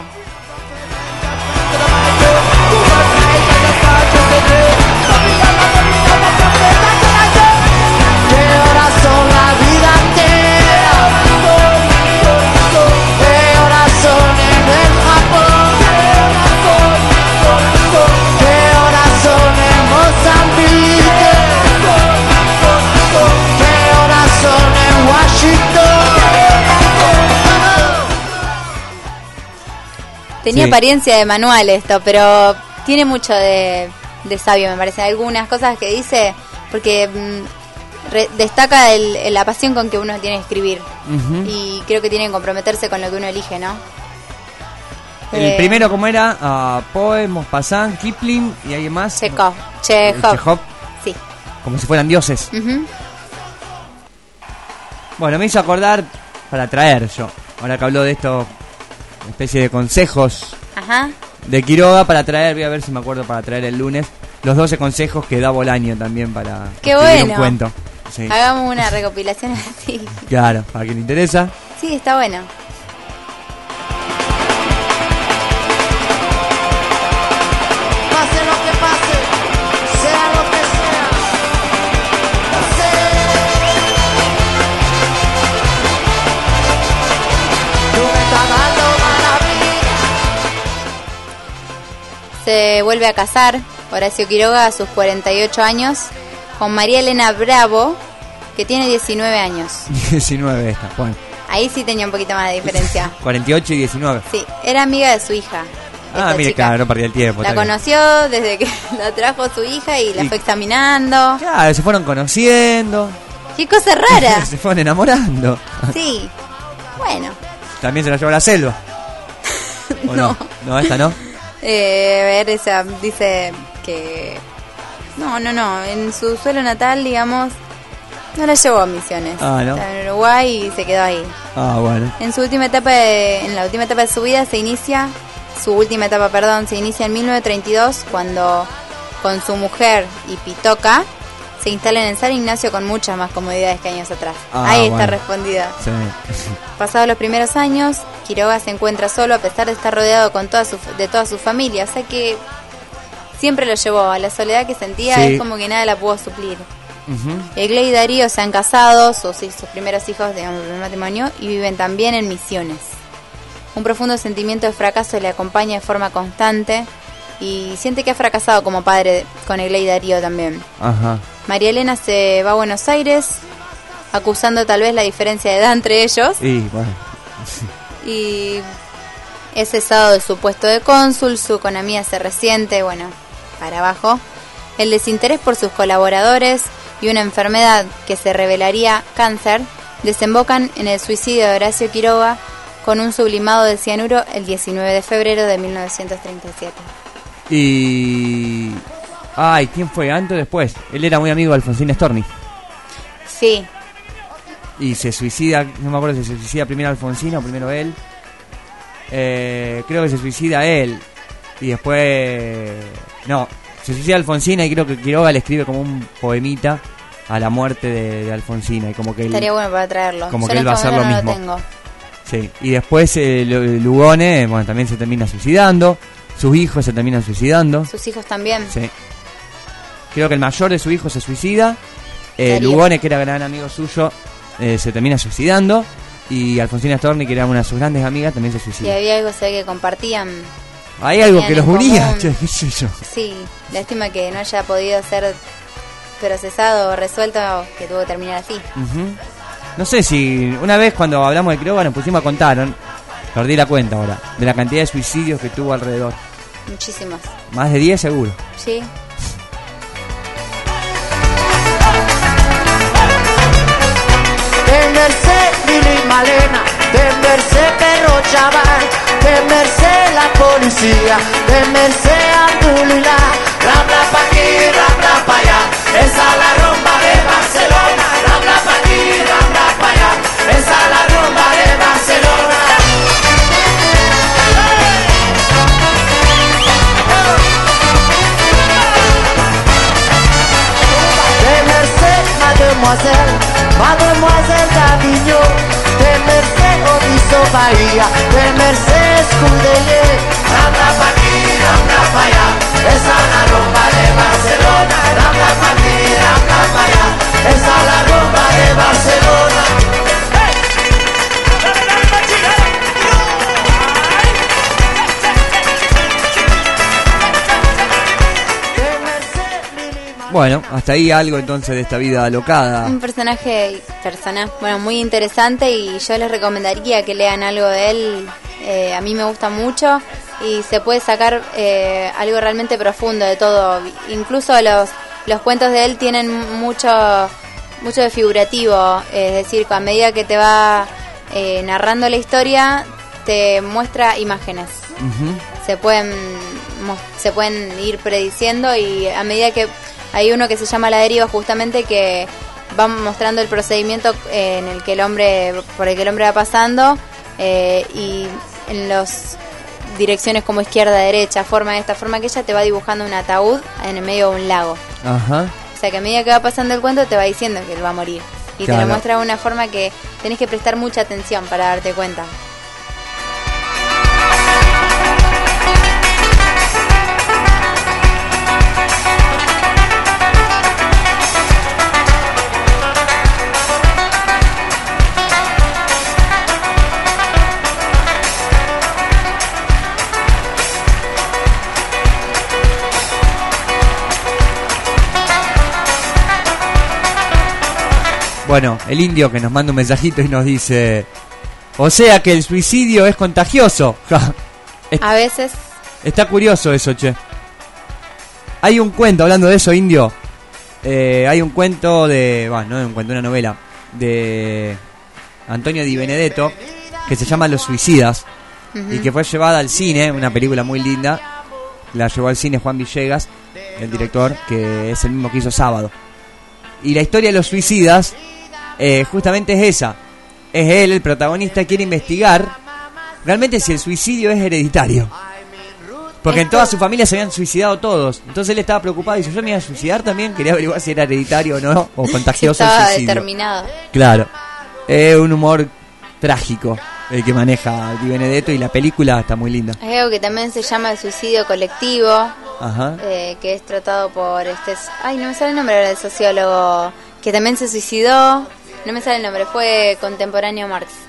¿Qué horas son la vida entera? ¿Qué horas son en el Japón? ¿Qué horas son en Mozambique? ¿Qué horas son en Washington? Tenía Sí. apariencia de manual esto, pero tiene mucho de, de sabio, me parece. Algunas cosas que dice, porque mm, re- destaca el- la pasión con que uno tiene que escribir. Ujú. Y creo que tiene que comprometerse con lo que uno elige, ¿no? El Eh, primero, ¿cómo era? Ah, Poe, Maupassant, Kipling y alguien más. Chekhov. Chekhov. Chekhov. Sí. Como si fueran dioses. Ujú. Bueno, me hizo acordar para traer yo. Ahora que habló de esto, una especie de consejos Ajá. de Quiroga para traer, voy a ver si me acuerdo para traer el lunes, los doce consejos que da Bolaño también para Qué escribir bueno. un cuento. Sí. Hagamos una recopilación así. Claro, para quien le interesa. Sí, está bueno. Pase lo que pase, sea lo que sea. Tú me estás dando maravilla. Se vuelve a casar Horacio Quiroga a sus cuarenta y ocho años con María Elena Bravo, que tiene diecinueve años. diecinueve esta, bueno. Ahí sí tenía un poquito más de diferencia. cuarenta y ocho y diecinueve. Sí, era amiga de su hija. Ah, esta mire, chica. claro, no perdí el tiempo. La está bien. conoció desde que la trajo su hija y la Y- fue examinando. Claro, se fueron conociendo. Qué cosa rara. Se fueron enamorando. Sí. Bueno. También se la llevó a la selva. ¿O no? No, esta no. Eh, a ver, esa dice que... No, no, no. En su suelo natal, digamos, No la llevó a Misiones. Ah, ¿no? Estaba en Uruguay y se quedó ahí. Ah, bueno. En su última etapa de, en la última etapa de su vida se inicia, su última etapa, perdón, se inicia en mil novecientos treinta y dos cuando con su mujer y Pitoca se instala en San Ignacio con muchas más comodidades que años atrás. Ah, ahí bueno. está respondida. Sí. Pasados los primeros años, Quiroga se encuentra solo a pesar de estar rodeado con toda su, de toda su familia, o sea que siempre lo llevó a la soledad que sentía, Sí. es como que nada la pudo suplir. Ujú. Egle y Darío se han casado, sus, sus primeros hijos de un matrimonio, y viven también en Misiones. Un profundo sentimiento de fracaso le acompaña de forma constante y siente que ha fracasado como padre con Egle y Darío también. Ajá. María Elena se va a Buenos Aires, acusando tal vez la diferencia de edad entre ellos, Y bueno. y es cesado de su puesto de cónsul, su economía se resiente, bueno, para abajo. El desinterés por sus colaboradores y una enfermedad que se revelaría cáncer desembocan en el suicidio de Horacio Quiroga con un sublimado de cianuro el diecinueve de febrero de mil novecientos treinta y siete. Y... Ay, ¿quién fue? ¿Antes o después? Él era muy amigo de Alfonsín Storni. Sí, Y se suicida, no me acuerdo si se suicida primero Alfonsín o primero él. Eh, creo que se suicida él. Y después... No, se suicida Alfonsina y creo que Quiroga le escribe como un poemita a la muerte de, de Alfonsina. Y como que él, estaría bueno para traerlo. como Yo que en él va a este hacer lo momento mismo. no lo tengo. Sí, y después eh, Lu- Lugone, bueno, también se termina suicidando. Sus hijos se terminan suicidando. Sus hijos también. Sí. Creo que el mayor de sus hijos se suicida. Eh, Darío. Lugone, que era gran amigo suyo, eh, se termina suicidando. Y Alfonsina Storni, que era una de sus grandes amigas, también se Y suicida. había algo, se ve que compartían. Hay algo tenían que los en unía, común. che, qué sé yo. Sí, lástima que no haya podido ser procesado o resuelto, que tuvo que terminar así. Ujú. No sé si una vez cuando hablamos de Quiroga nos pusimos a contar, ¿no? Perdí la cuenta ahora, de la cantidad de suicidios que tuvo alrededor. Muchísimas. Más de diez seguro. Sí. Temerse Lili Malena, temerse perro chaval, temerse la policía, temerse Abdulilá, rabla pa' aquí, rabla pa' allá, esa la rumba de Barcelona, rabla pa' aquí, rabla pa' allá, esa la rumba de Barcelona. Temerse mademoiselle, mademoiselle d'Avignon, temerse Oviso Bahía, temerse Escudellé, rabla pa' aquí, rabla pa' allá, esa la rumba de Barcelona, rabla pa' aquí, rabla pa' allá, esa la rumba de Barcelona. Bueno, hasta ahí algo entonces de esta vida alocada. Un personaje, persona, bueno, muy interesante, y yo les recomendaría que lean algo de él. Eh, a mí me gusta mucho y se puede sacar eh, algo realmente profundo de todo. Incluso los los cuentos de él tienen mucho mucho de figurativo, es decir, a medida que te va eh, narrando la historia te muestra imágenes. Ujú. Se pueden mos- se pueden ir prediciendo, y a medida que hay uno que se llama La Deriva, justamente, que va mostrando el procedimiento eh, en el que el hombre por el que el hombre va pasando, eh, y en las direcciones como izquierda, derecha, forma de esta, forma aquella, te va dibujando un ataúd en el medio de un lago. Ajá. O sea que a medida que va pasando el cuento te va diciendo que él va a morir, y te Claro. lo muestra de una forma que tenés que prestar mucha atención para darte cuenta. Bueno, el indio que nos manda un mensajito y nos dice: o sea que el suicidio es contagioso. Ja. Es- A veces Está curioso eso, che. Hay un cuento, hablando de eso, indio. eh, hay un cuento de... Bueno, no un cuento, una novela de Antonio Di Benedetto que se llama Los Suicidas. Ujú. Y que fue llevada al cine, una película muy linda. La llevó al cine Juan Villegas, el director, que es el mismo que hizo Sábado. Y la historia de los suicidas eh, justamente es esa. Es él, el protagonista, quiere investigar realmente si el suicidio es hereditario. Porque en toda su familia se habían suicidado todos. Entonces él estaba preocupado y dice, yo me iba a suicidar también. Quería averiguar si era hereditario o no, o contagioso el Estaba suicidio. determinado. Claro. Es un humor trágico el que maneja Di Benedetto, y la película está muy linda. Hay algo que también se llama el suicidio colectivo, Ajá. eh, que es tratado por este... Ay, no me sale el nombre ahora del sociólogo, que también se suicidó. No me sale el nombre, fue contemporáneo a Marx.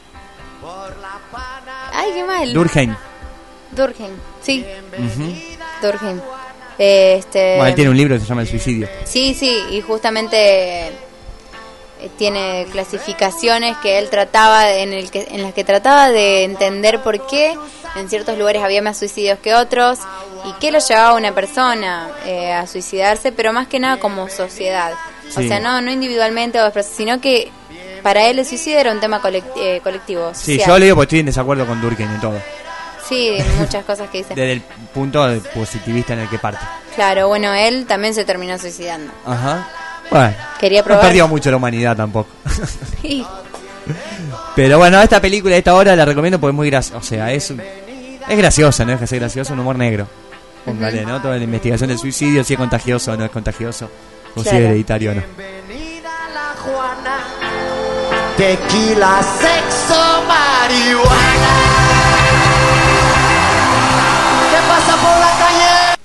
Ay, qué mal. Durkheim. Durkheim, sí. Uh-huh. Durkheim. Eh, este... Bueno, él tiene un libro que se llama El suicidio. Sí, sí, y justamente eh, tiene clasificaciones que él trataba, en, el que, en las que trataba de entender por qué en ciertos lugares había más suicidios que otros y qué lo llevaba a una persona eh, a suicidarse, pero más que nada como sociedad. Sí. O sea, no, no individualmente, sino que para él el suicidio era un tema colect- eh, colectivo. Sí, social. yo le digo porque estoy en desacuerdo con Durkheim en todo. Sí, muchas cosas que dice. Desde el punto de positivista en el que parte. Claro, bueno, él también se terminó suicidando. Ajá. Bueno, Quería no probar. perdió mucho la humanidad tampoco. Sí. Pero bueno, esta película de esta hora la recomiendo porque es muy graciosa. O sea, es, es graciosa, no deja de ser graciosa, un humor negro. Póngale, ¿no? Toda la investigación del suicidio, si es contagioso o no es contagioso, o si es hereditario o no. Juana, tequila, sexo, marihuana. ¿Qué pasa por la calle?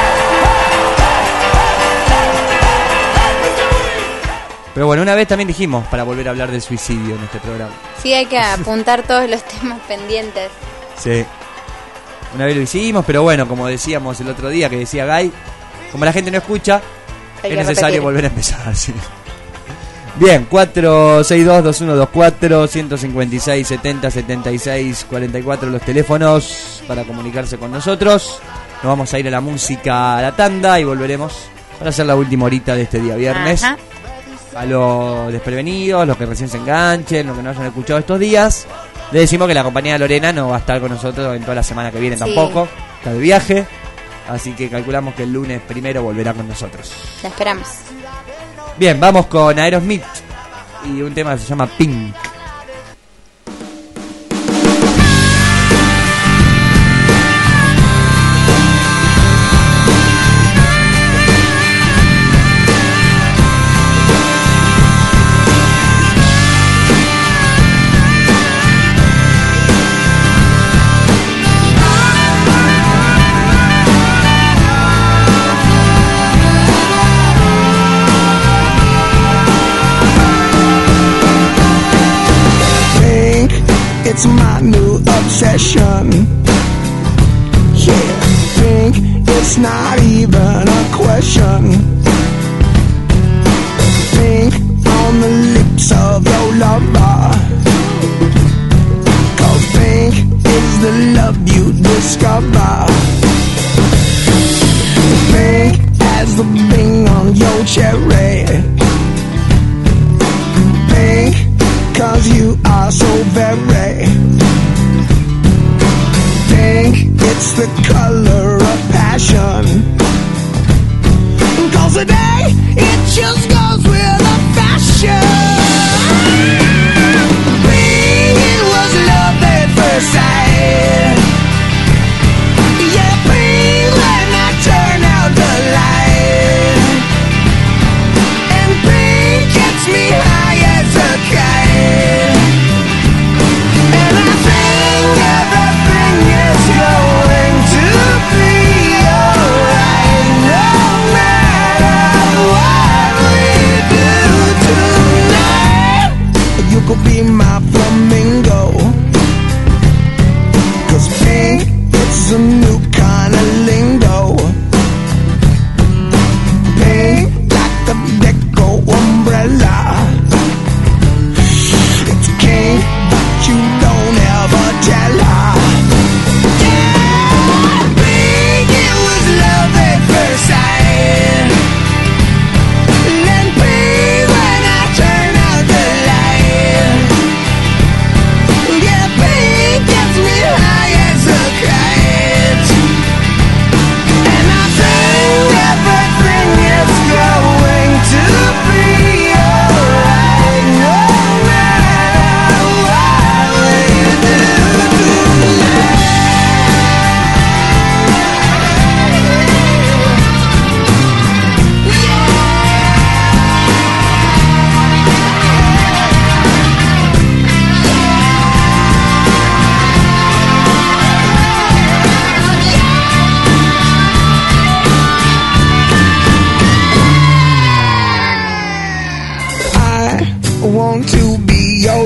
Pero bueno, una vez también dijimos para volver a hablar del suicidio en este programa. Sí, hay que apuntar todos los temas pendientes. Sí. Una vez lo hicimos, pero bueno, como decíamos el otro día, que decía Guy, como la gente no escucha, Hay es que necesario repetir. volver a empezar, sí. Bien, cuatro seis dos, dos uno dos cuatro, uno cinco seis, setenta, setenta y seis, cuarenta y cuatro los teléfonos para comunicarse con nosotros. Nos vamos a ir a la música, a la tanda, y volveremos para hacer la última horita de este día viernes. Ajá. A los desprevenidos, los que recién se enganchen, los que no hayan escuchado estos días, le decimos que la compañía de Lorena no va a estar con nosotros en toda la semana que viene. Sí. Tampoco, está de viaje, así que calculamos que el lunes primero volverá con nosotros. La esperamos. Bien, vamos con Aerosmith y un tema que se llama Pink. It's my new obsession. Yeah, pink, it's not even a question. Pink on the lips of your lover. Cause pink is the love you discover. Pink as the bing on your cherry. Pink, cause you are so very pink, it's the color of passion. Cause today, it just goes with the fashion. Pink, it was love at first sight. Yeah, pink, when I turn out the light. And pink gets me high as a kite. And I think everything is going to be alright. No matter what we do tonight, you could be my flamingo. Cause pink, it's a new kind of lingo. Pink, like the deco umbrella. It's king, but you don't ever tell her. Yeah, pink, it was love at first sight. Then pink, when I turn out the light. Yeah, pink gets me high as a kite.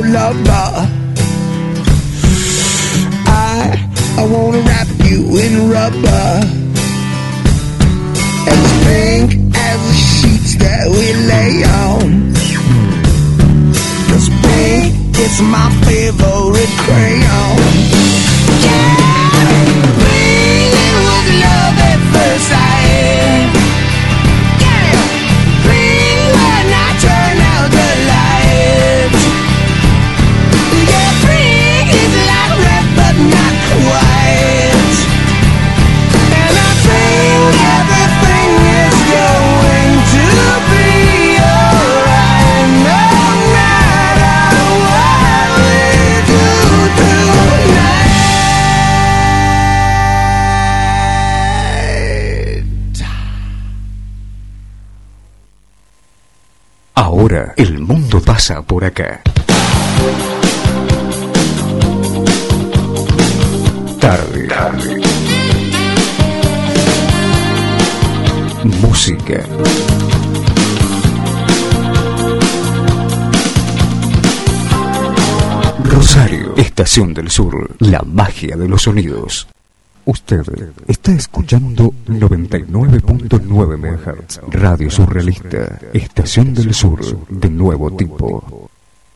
lover. I, I wanna wrap you in rubber, as pink as the sheets that we lay on. 'Cause pink is my favorite crayon. Yeah, pink, it was love at first sight. Yeah, pink when I turn out the lights. Yeah, pink is like red but not quite. And I think everything is going to be alright, no matter what we do tonight. Ahora el mundo pasa por acá. Tarde. Tarde. Música. Rosario, Estación del Sur, la magia de los sonidos. Usted está escuchando noventa y nueve punto nueve megahertz, Radio Surrealista, Estación del Sur, de nuevo tipo.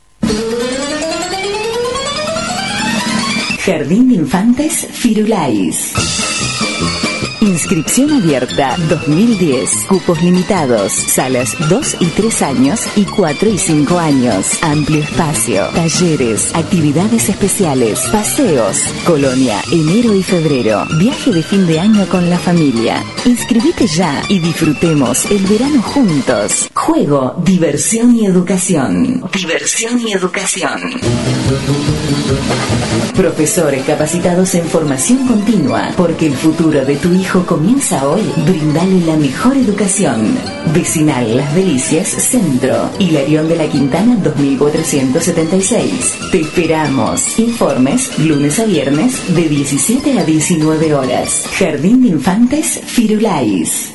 Jardín de Infantes Firulais. Inscripción abierta dos mil diez. Cupos limitados. Salas dos y tres años y cuatro y cinco años. Amplio espacio. Talleres. Actividades especiales. Paseos. Colonia. Enero y febrero. Viaje de fin de año con la familia. Inscribite ya y disfrutemos el verano juntos. Juego, diversión y educación. Diversión y educación. Profesores capacitados en formación continua, porque el futuro de tu hijo comienza hoy. Brindale la mejor educación. Vecinal Las Delicias Centro, Hilarión de la Quintana dos mil cuatrocientos setenta y seis. Te esperamos. Informes lunes a viernes de diecisiete a diecinueve horas. Jardín de Infantes Firulais.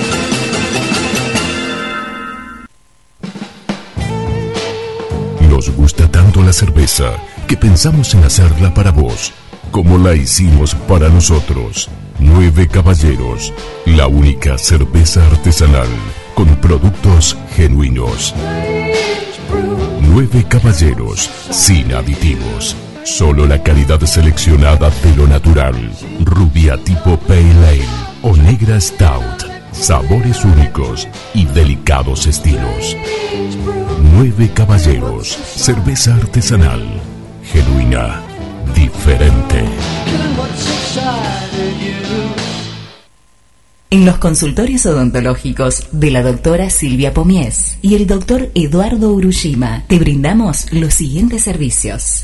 Nos gusta tanto la cerveza que pensamos en hacerla para vos, como la hicimos para nosotros. Nueve Caballeros, la única cerveza artesanal con productos genuinos. Nueve Caballeros, sin aditivos. Solo la calidad seleccionada de lo natural. Rubia tipo Pale Ale o negra Stout. Sabores únicos y delicados estilos. Nueve Caballeros, cerveza artesanal, genuina, diferente. En los consultorios odontológicos de la doctora Silvia Pomies y el doctor Eduardo Urushima te brindamos los siguientes servicios.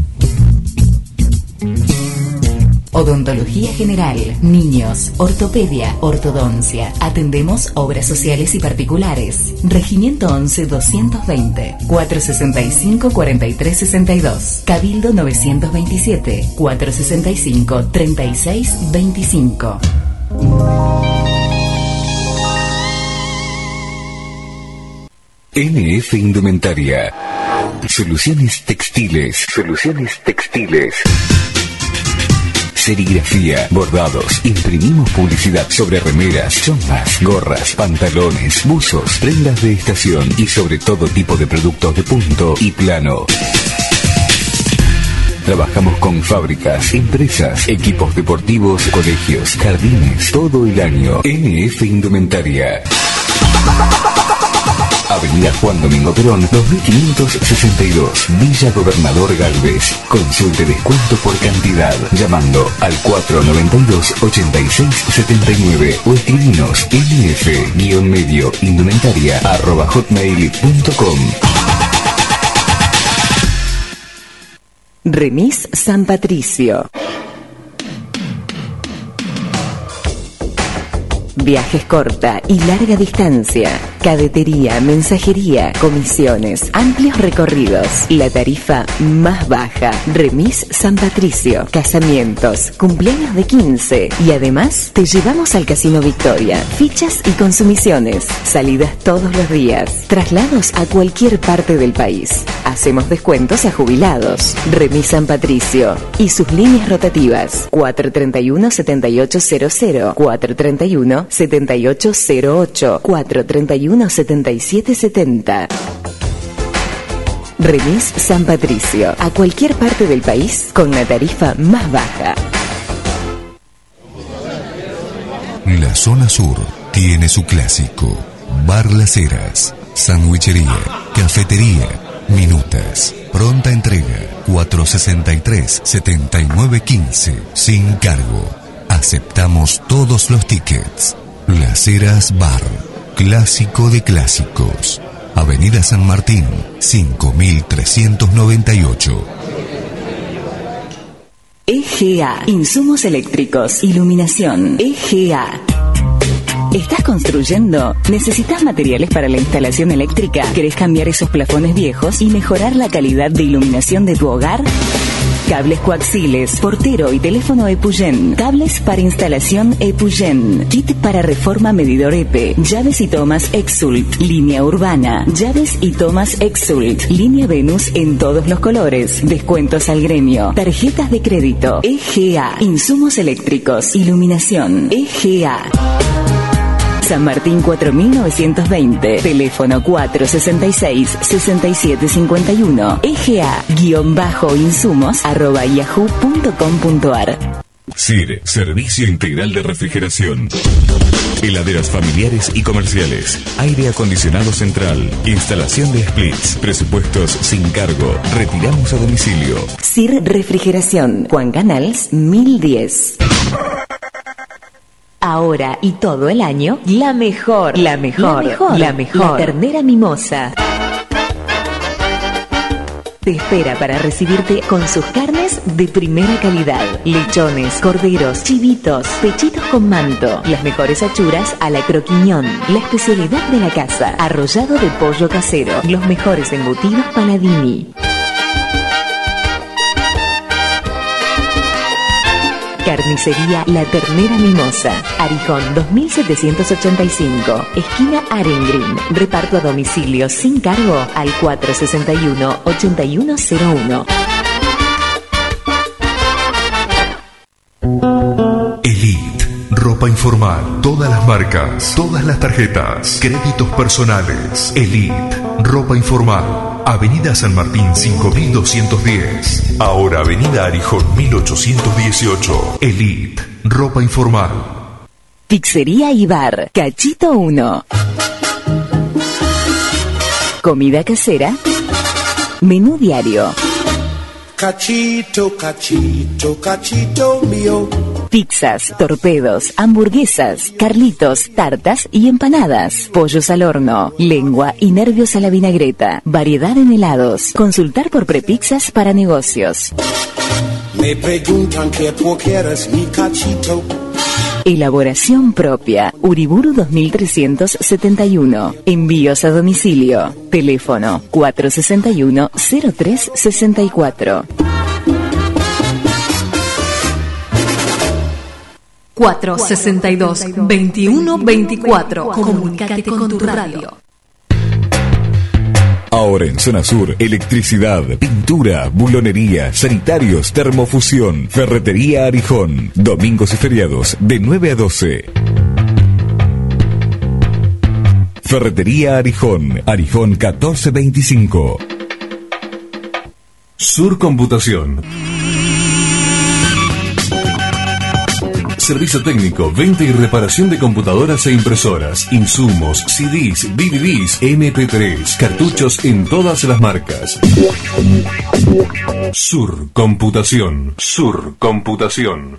Odontología general, niños, ortopedia, ortodoncia. Atendemos obras sociales y particulares. Regimiento once doscientos veinte, cuatrocientos sesenta y cinco, cuarenta y tres sesenta y dos. Cabildo novecientos veintisiete, cuatrocientos sesenta y cinco, treinta y seis veinticinco. N F Indumentaria. Soluciones textiles. Soluciones textiles. Serigrafía, bordados, imprimimos publicidad sobre remeras, chombas, gorras, pantalones, buzos, prendas de estación y sobre todo tipo de productos de punto y plano. Trabajamos con fábricas, empresas, equipos deportivos, colegios, jardines, todo el año. N F Indumentaria. Avenida Juan Domingo Perón, dos mil quinientos sesenta y dos, Villa Gobernador Galvez. Consulte descuento por cantidad llamando al cuatro noventa y dos, ochenta y seis setenta y nueve o escribinos nf-medio indumentaria arroba hotmail punto com. Remis San Patricio. Viajes corta y larga distancia, cadetería, mensajería, comisiones, amplios recorridos, la tarifa más baja, Remis San Patricio, casamientos, cumpleaños de quince y además te llevamos al Casino Victoria, fichas y consumiciones, salidas todos los días, traslados a cualquier parte del país. Hacemos descuentos a jubilados. Remis San Patricio y sus líneas rotativas cuatro treinta y uno, setenta y ocho cero cero, cuatro treinta y uno, setenta y ocho cero ocho, cuatro treinta y uno, setenta y siete setenta. Remis San Patricio, a cualquier parte del país con la tarifa más baja. La zona sur tiene su clásico: Bar Las Heras, sandwichería, cafetería, minutas, pronta entrega, cuatro sesenta y tres, setenta y nueve quince, sin cargo. Aceptamos todos los tickets. Las Heras Bar, clásico de clásicos. Avenida San Martín, cinco mil trescientos noventa y ocho. E G A, insumos eléctricos, iluminación. E G A. ¿Estás construyendo? ¿Necesitas materiales para la instalación eléctrica? ¿Querés cambiar esos plafones viejos y mejorar la calidad de iluminación de tu hogar? Cables coaxiles, portero y teléfono Epuyen. Cables para instalación Epuyen. Kit para reforma medidor E P E. Llaves y tomas Exult. Línea urbana. Llaves y tomas Exult. Línea Venus en todos los colores. Descuentos al gremio. Tarjetas de crédito. E G A. Insumos eléctricos. Iluminación. E G A. San Martín cuatro mil novecientos veinte, teléfono cuatro sesenta y seis, sesenta y siete cincuenta y uno, E G A-insumos arroba yahoo punto com punto ar. S I R, Servicio Integral de Refrigeración. Heladeras familiares y comerciales. Aire acondicionado central. Instalación de splits. Presupuestos sin cargo. Retiramos a domicilio. S I R Refrigeración. Juan Canals mil diez. Ahora y todo el año, la mejor, la mejor, la mejor, la mejor, la ternera mimosa. Te espera para recibirte con sus carnes de primera calidad. Lechones, corderos, chivitos, pechitos con manto. Las mejores achuras a la croquiñón. La especialidad de la casa. Arrollado de pollo casero. Los mejores embutidos Paladini. Carnicería La Ternera Mimosa. Arijón dos mil setecientos ochenta y cinco. Esquina Arengrin. Reparto a domicilio sin cargo al cuatro sesenta y uno, ochenta y uno cero uno. Elite. Ropa informal. Todas las marcas. Todas las tarjetas. Créditos personales. Elite. Ropa informal. Avenida San Martín cinco mil doscientos diez. Ahora Avenida Arijón mil ochocientos dieciocho. Elite. Ropa informal. Pizzería y bar. Cachito uno. Comida casera. Menú diario. Cachito, cachito, cachito mío. Pizzas, torpedos, hamburguesas, carlitos, tartas y empanadas. Pollos al horno, lengua y nervios a la vinagreta. Variedad en helados. Consultar por prepizzas para negocios. Me preguntan qué quieres mi cachito. Elaboración propia. Uriburu dos mil trescientos setenta y uno. Envíos a domicilio. Teléfono cuatro sesenta y uno, cero tres sesenta y cuatro. cuatro sesenta y dos, veintiuno veinticuatro. Comunícate con tu radio. Ahora en Zona Sur, electricidad, pintura, bulonería, sanitarios, termofusión, ferretería Arijón. Domingos y feriados de nueve a doce. Ferretería Arijón, Arijón catorce veinticinco. Sur Computación. Servicio técnico, venta y reparación de computadoras e impresoras, insumos, C Ds, D V Ds, M P tres, cartuchos en todas las marcas. Sur Computación. Sur Computación.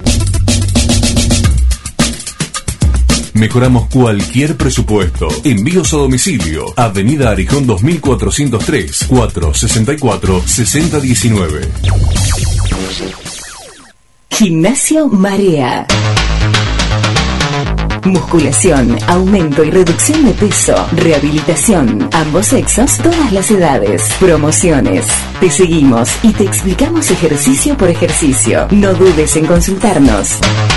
Mejoramos cualquier presupuesto. Envíos a domicilio. Avenida Arijón dos mil cuatrocientos tres, cuatro sesenta y cuatro, sesenta diecinueve. Gimnasio Marea. Musculación, aumento y reducción de peso, rehabilitación, ambos sexos, todas las edades, promociones. Te seguimos y te explicamos ejercicio por ejercicio. No dudes en consultarnos.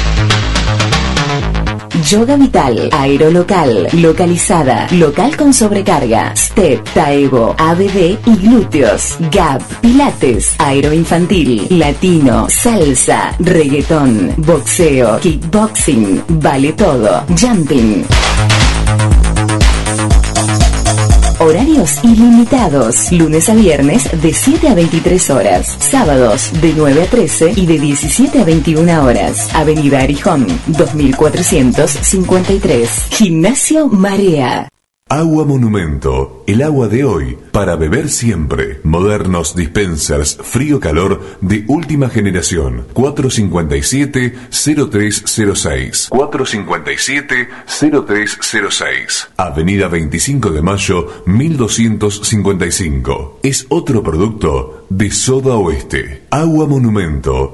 Yoga Vital, Aerolocal, Localizada, Local con sobrecarga, Step, Taevo, A B D y glúteos, Gap, Pilates, Aeroinfantil, Latino, Salsa, Reggaetón, Boxeo, Kickboxing, Vale Todo, Jumping. Horarios ilimitados, lunes a viernes de siete a veintitrés horas, sábados de nueve a trece y de diecisiete a veintiuna horas. Avenida Arijón, dos mil cuatrocientos cincuenta y tres. Gimnasio Marea. Agua Monumento, el agua de hoy, para beber siempre. Modernos dispensers frío-calor de última generación. cuatro cinco siete, cero tres cero seis. cuatro cinco siete, cero tres cero seis. Avenida veinticinco de mayo, mil doscientos cincuenta y cinco. Es otro producto de Soda Oeste. Agua Monumento.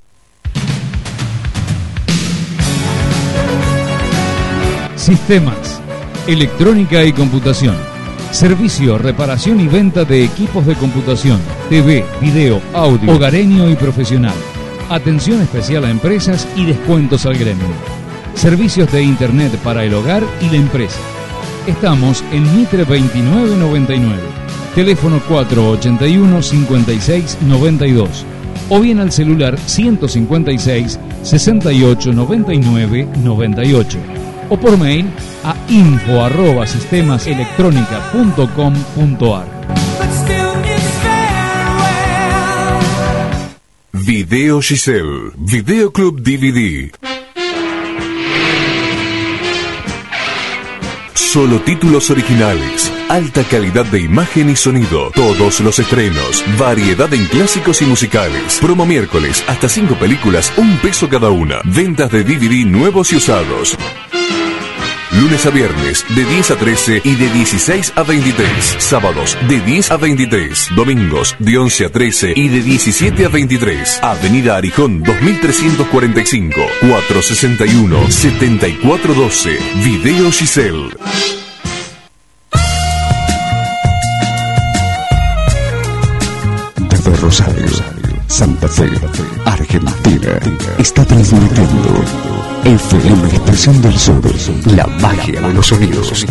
Sistemas, electrónica y computación. Servicio, reparación y venta de equipos de computación, T V, video, audio, hogareño y profesional. Atención especial a empresas y descuentos al gremio. Servicios de internet para el hogar y la empresa. Estamos en Mitre veintinueve noventa y nueve. Teléfono cuatro ochenta y uno, cincuenta y seis, noventa y dos. O bien al celular ciento cincuenta y seis, sesenta y ocho, noventa y nueve, noventa y ocho. O por mail a info arroba sistemaselectronica punto com punto ar. Video Giselle, Videoclub D V D. Solo títulos originales, alta calidad de imagen y sonido, todos los estrenos, variedad en clásicos y musicales. Promo miércoles, hasta cinco películas, un peso cada una. Ventas de D V D nuevos y usados. Lunes a viernes de diez a trece y de dieciséis a veintitrés. Sábados de diez a veintitrés. Domingos de once a trece y de diecisiete a veintitrés. Avenida Arijón dos mil trescientos cuarenta y cinco, cuatro sesenta y uno, setenta y cuatro doce. Video Giselle. Desde Rosario, Santa Fe, Argentina, está transmitiendo F M Expresión del Sur, la magia de los sonidos.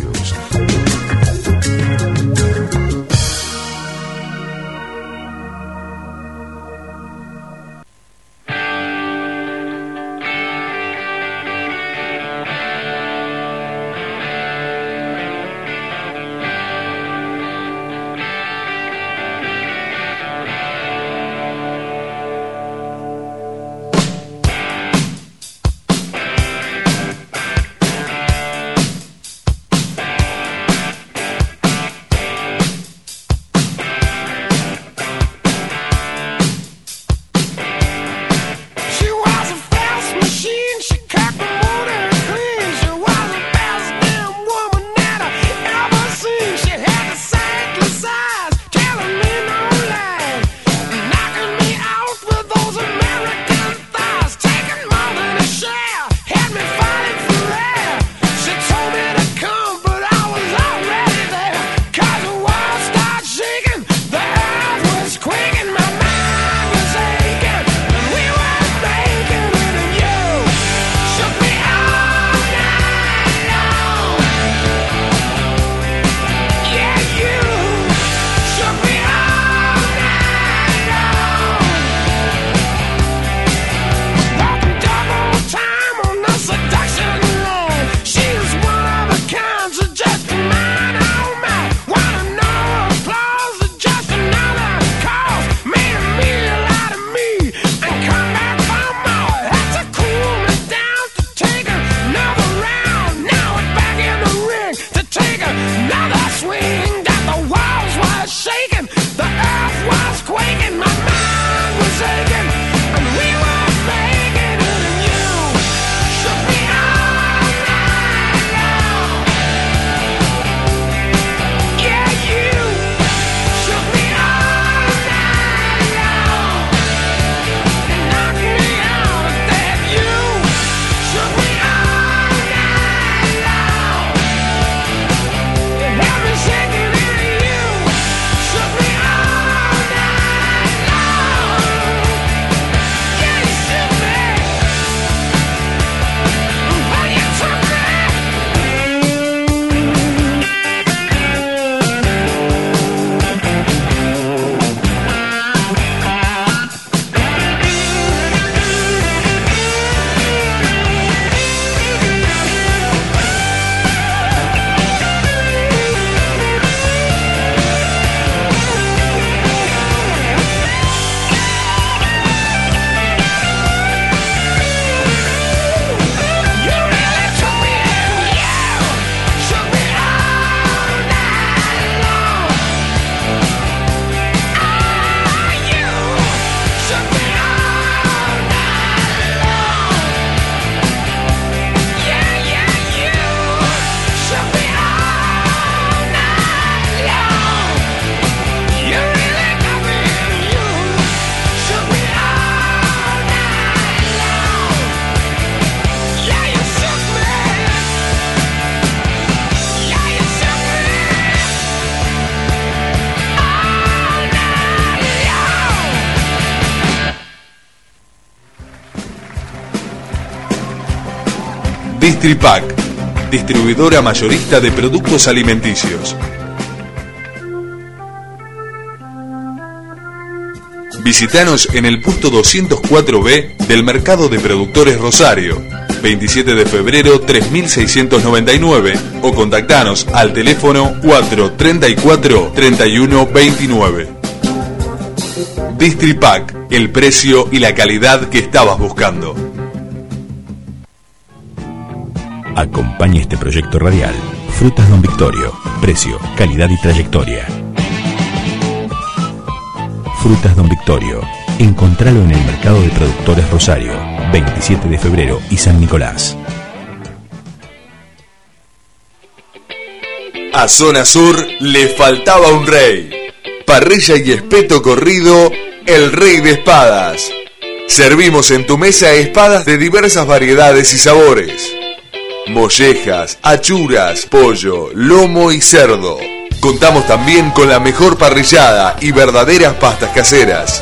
Distripac, distribuidora mayorista de productos alimenticios. Visítanos en el puesto doscientos cuatro B del Mercado de Productores Rosario, veintisiete de febrero tres mil seiscientos noventa y nueve, o contactanos al teléfono cuatro treinta y cuatro treinta y uno veintinueve. Distripac, el precio y la calidad que estabas buscando. Acompaña este proyecto radial. Frutas Don Victorio. Precio, calidad y trayectoria. Frutas Don Victorio. Encontralo en el Mercado de Productores Rosario, veintisiete de febrero y San Nicolás. A Zona Sur le faltaba un rey. Parrilla y espeto corrido, el Rey de Espadas. Servimos en tu mesa espadas de diversas variedades y sabores. Mollejas, achuras, pollo, lomo y cerdo. Contamos también con la mejor parrillada y verdaderas pastas caseras.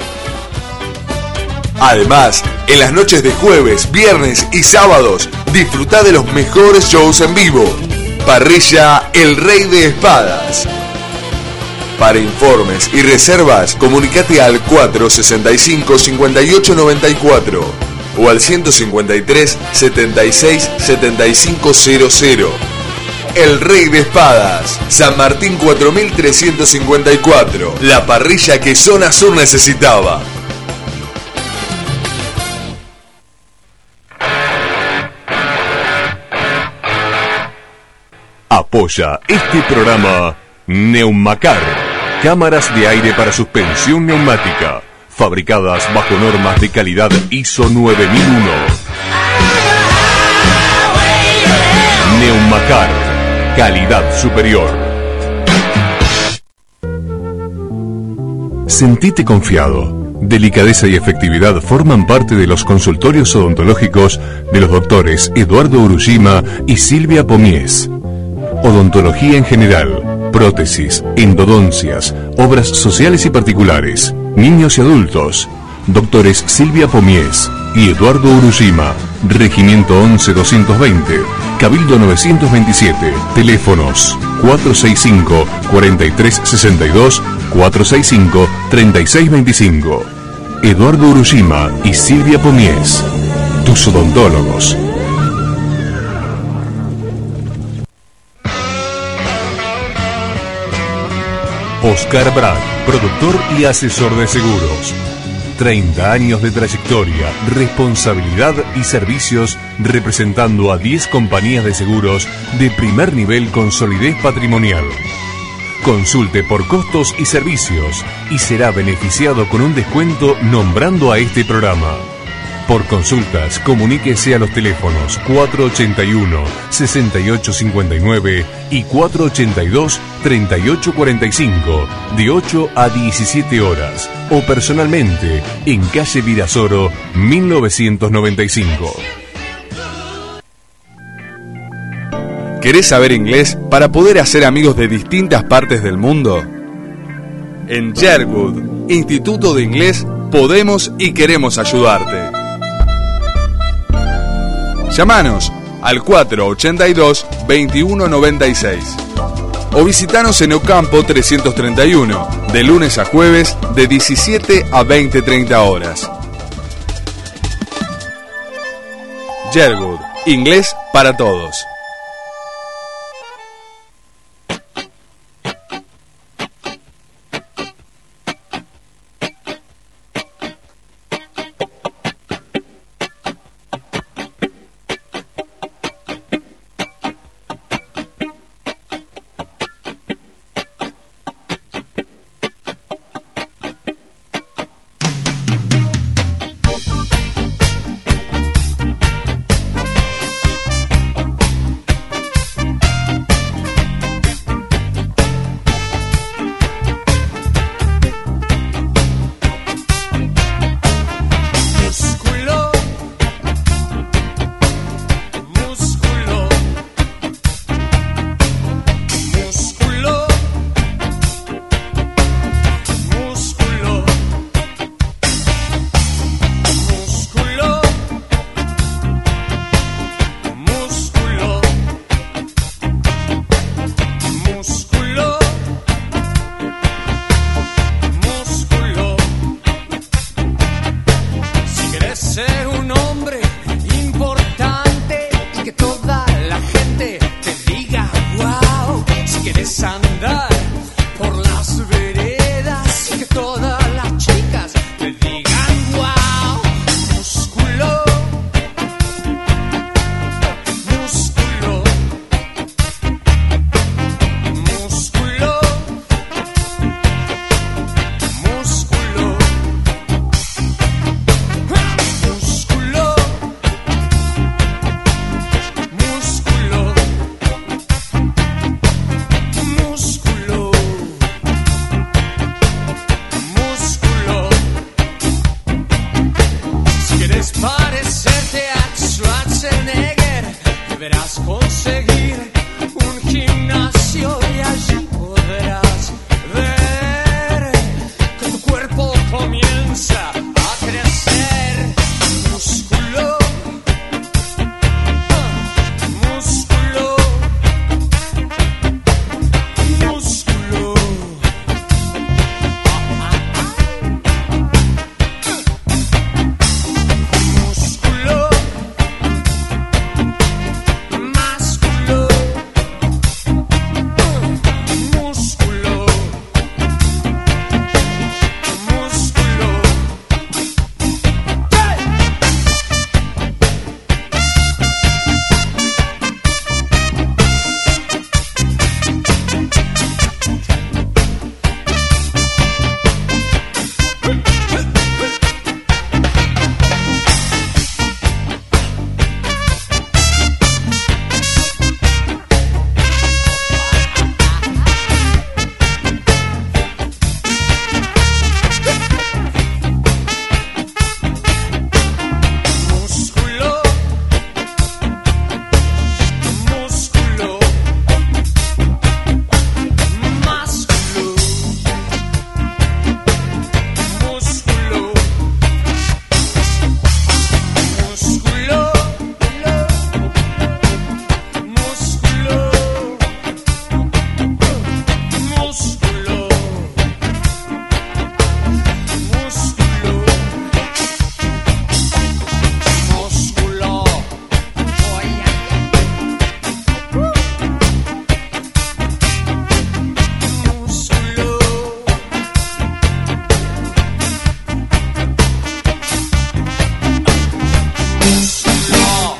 Además, en las noches de jueves, viernes y sábados, disfruta de los mejores shows en vivo. Parrilla El Rey de Espadas. Para informes y reservas, comunicate al cuatro sesenta y cinco cincuenta y ocho noventa y cuatro o al ciento cincuenta y tres setenta y seis setenta y cinco cero cero. El Rey de Espadas, San Martín cuatro mil trescientos cincuenta y cuatro, la parrilla que Zona Sur necesitaba. Apoya este programa Neumacar, cámaras de aire para suspensión neumática, fabricadas bajo normas de calidad I S O nueve mil uno. Neumacar, calidad superior. Sentite confiado. Delicadeza y efectividad forman parte de los consultorios odontológicos de los doctores Eduardo Urushima y Silvia Pomies. Odontología en general, prótesis, endodoncias, obras sociales y particulares, niños y adultos. Doctores Silvia Pomies y Eduardo Urushima. Regimiento once doscientos veinte, Cabildo novecientos veintisiete. Teléfonos cuatro seis cinco, cuatro tres seis dos, cuatro seis cinco, tres seis dos cinco. Eduardo Urushima y Silvia Pomies, tus odontólogos. Oscar Brad, productor y asesor de seguros. treinta años de trayectoria, responsabilidad y servicios representando a diez compañías de seguros de primer nivel con solidez patrimonial. Consulte por costos y servicios y será beneficiado con un descuento nombrando a este programa. Por consultas, comuníquese a los teléfonos cuatro ochenta y uno, sesenta y ocho cincuenta y nueve y cuatro ochenta y dos, treinta y ocho cuarenta y cinco, de ocho a diecisiete horas, o personalmente en calle Virasoro, mil novecientos noventa y cinco. ¿Querés saber inglés para poder hacer amigos de distintas partes del mundo? En Sherwood, Instituto de Inglés, podemos y queremos ayudarte. Llámanos al cuatro ochenta y dos, veintiuno noventa y seis o visitanos en Ocampo trescientos treinta y uno, de lunes a jueves de diecisiete a veinte treinta horas. Sherwood, inglés para todos. deberás conseguir un gimnasio y allí podrás ver que tu cuerpo comienza a crecer. Músculo, músculo, músculo. Músculo, másculo, músculo, músculo. Músculo, músculo, másculo, músculo, músculo, músculo, músculo, músculo. Músculo. Músculo. Músculo.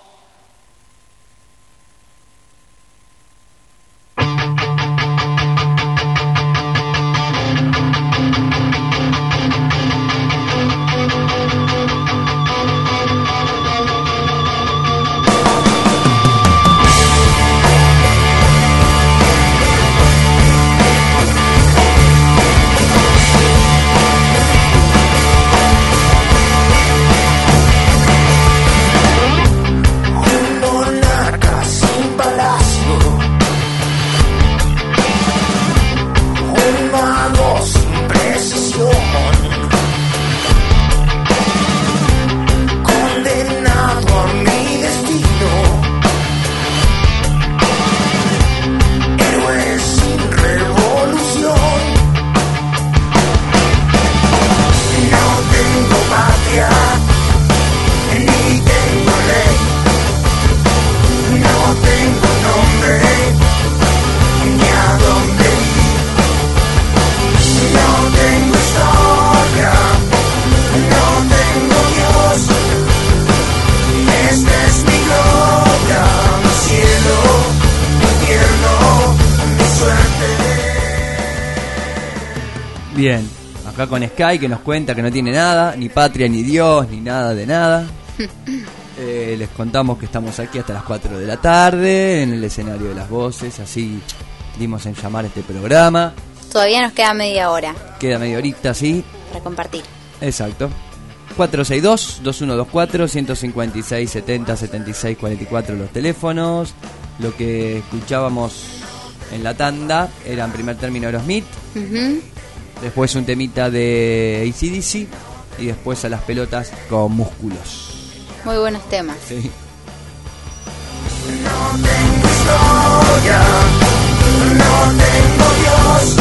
Un monarca sin palacio, un mago sin precisión, condenado a mi destino, héroe sin revolución. No tengo patria, ni tengo ley. No tengo nombre, ni a dónde ir. No tengo historia, no tengo Dios. Esta es mi gloria, mi cielo, mi infierno, mi suerte. Bien, acá con Sky que nos cuenta que no tiene nada, ni patria, ni Dios, ni nada de nada. Eh, les contamos que estamos aquí hasta las cuatro de la tarde en el escenario de las voces, así dimos en llamar este programa. Todavía nos queda media hora Queda media horita, sí, para compartir. exacto. cuatro seis dos, dos uno dos cuatro, uno cinco seis, setenta, setenta y seis, cuarenta y cuatro los teléfonos. Lo que escuchábamos en la tanda era en primer término Aerosmith, Ujú. después un temita de A C D C y después a las pelotas con Músculos. Muy buenos temas. Sí. No tengo historia, no tengo Dios.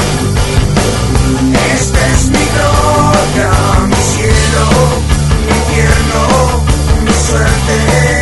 Esta es mi gloria, mi cielo, mi infierno, mi suerte.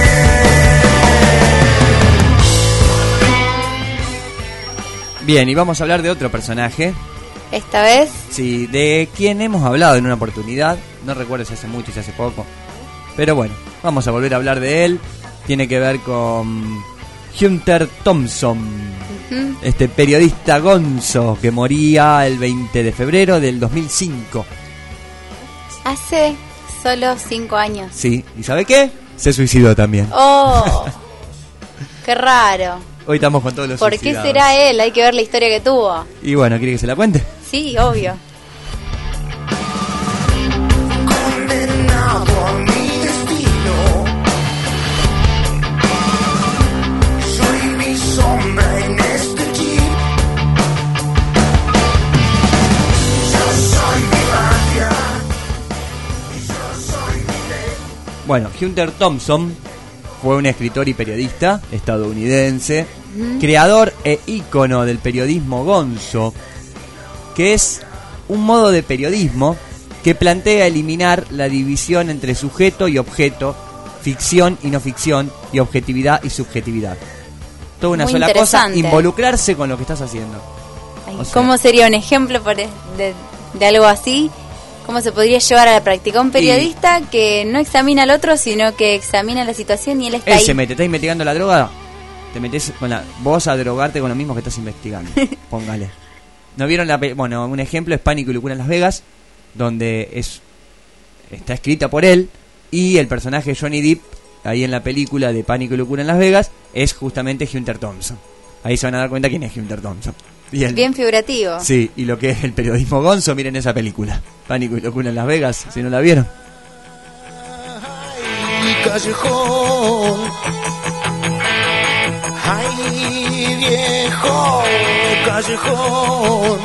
Bien, y vamos a hablar de otro personaje. Esta vez, Sí, de quien hemos hablado en una oportunidad. No recuerdo si hace mucho, si hace poco. Pero bueno, vamos a volver a hablar de él. Tiene que ver con Hunter Thompson, ujú, este periodista gonzo que moría el veinte de febrero del dos mil cinco. hace solo cinco años. Sí, ¿y sabe qué? Se suicidó también. ¡Oh! ¡Qué raro! Hoy estamos con todos los ¿Por qué suicidados. será él? Hay que ver la historia que tuvo. Y bueno, ¿quiere que se la cuente? Sí, obvio. Condenado a mi destino, Bueno, Hunter Thompson fue un escritor y periodista estadounidense, uh-huh. creador e ícono del periodismo gonzo, que es un modo de periodismo que plantea eliminar la división entre sujeto y objeto, ficción y no ficción, y objetividad y subjetividad. Toda una Muy sola cosa, interesante. involucrarse con lo que estás haciendo. Ay, O sea, ¿cómo sería un ejemplo por e- de, de algo así? ¿Cómo se podría llevar a la práctica? Un periodista y... que no examina al otro, sino que examina la situación y él está él ahí. se mete, ¿estás investigando la droga? Te metes con la, vos a drogarte con lo mismo que estás investigando. Póngale. ¿No vieron la pe- Bueno, un ejemplo es Pánico y Locura en Las Vegas, donde es está escrita por él, y el personaje Johnny Depp, ahí en la película de Pánico y Locura en Las Vegas, es justamente Hunter Thompson. Ahí se van a dar cuenta quién es Hunter Thompson. Y el, Bien figurativo. sí, y lo que es el periodismo gonzo, miren esa película, Pánico y Locura en Las Vegas, si no la vieron. Ay, callejón, ay, viejo callejón,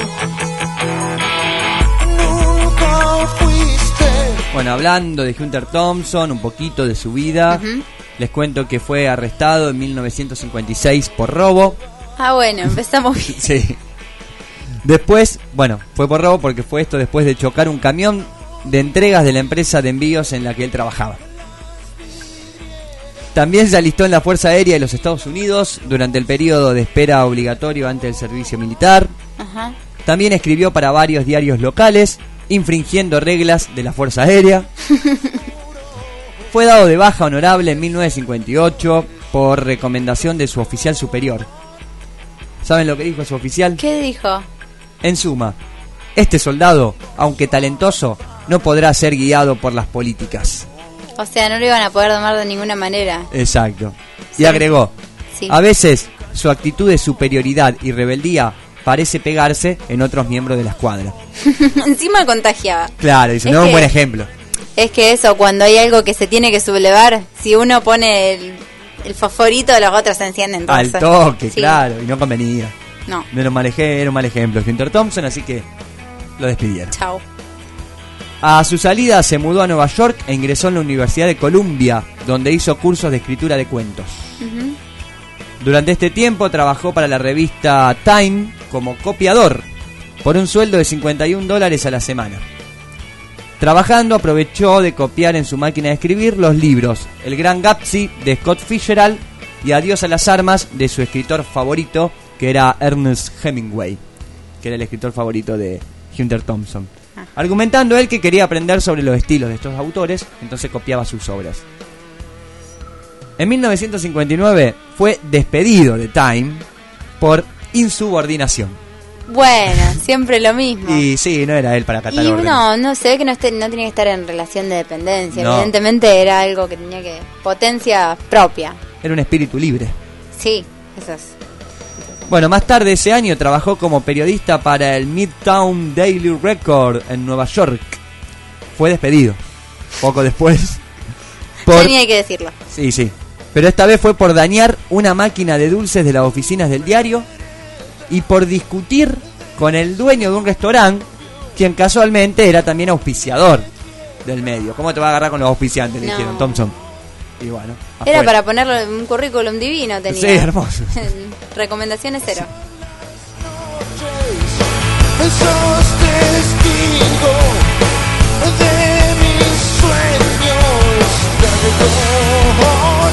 nunca fuiste. Bueno, hablando de Hunter Thompson, un poquito de su vida, Uh-huh. les cuento que fue arrestado en mil novecientos cincuenta y seis por robo. Ah, bueno, empezamos bien. Sí. Después, bueno, fue por robo porque fue esto después de chocar un camión de entregas de la empresa de envíos en la que él trabajaba. También se alistó en la Fuerza Aérea de los Estados Unidos durante el periodo de espera obligatorio ante el servicio militar. Ajá. También escribió para varios diarios locales, infringiendo reglas de la Fuerza Aérea. Fue dado de baja honorable en mil novecientos cincuenta y ocho por recomendación de su oficial superior. ¿Saben lo que dijo su oficial? ¿Qué dijo? En suma, este soldado, aunque talentoso, no podrá ser guiado por las políticas. O sea, no lo iban a poder domar de ninguna manera. Exacto. Y Sí. agregó, Sí. a veces su actitud de superioridad y rebeldía parece pegarse en otros miembros de la escuadra. Encima contagiaba. Claro, dice, Es no es un que- buen ejemplo. Es que eso, cuando hay algo que se tiene que sublevar, si uno pone el, el fosforito, los otros se encienden. Al Entonces. toque, Sí. claro, y no convenía. No. No era un mal ejemplo, era un mal ejemplo Hunter Thompson, así que lo despidieron. Chao. A su salida se mudó a Nueva York e ingresó en la Universidad de Columbia, donde hizo cursos de escritura de cuentos. Ujú. Durante este tiempo trabajó para la revista Time como copiador, por un sueldo de cincuenta y un dólares a la semana. Trabajando aprovechó de copiar en su máquina de escribir los libros El Gran Gatsby de Scott Fitzgerald y Adiós a las armas de su escritor favorito, que era Ernest Hemingway, que era el escritor favorito de Hunter Thompson. Argumentando él que quería aprender sobre los estilos de estos autores, entonces copiaba sus obras. En mil novecientos cincuenta y nueve fue despedido de Time por insubordinación. Bueno, siempre lo mismo. Y sí, no era él para acatar Y órdenes. no, no se ve que no, esté, no tenía que estar en relación de dependencia. No. Evidentemente era algo que tenía que... Potencia propia. Era un espíritu libre. Sí, eso es. Bueno, más tarde ese año trabajó como periodista para el Midtown Daily Record en Nueva York. Fue despedido poco después. Ya ni hay que decirlo. Sí, sí. Pero esta vez fue por dañar una máquina de dulces de las oficinas del diario y por discutir con el dueño de un restaurante, quien casualmente era también auspiciador del medio. ¿Cómo te va a agarrar con los auspiciantes? Le No. dijeron Thompson. Y bueno, Era afuera. para ponerlo en un currículum divino tenía. Sí, hermoso. Recomendaciones cero. Sos testigo de mis sueños, callejón.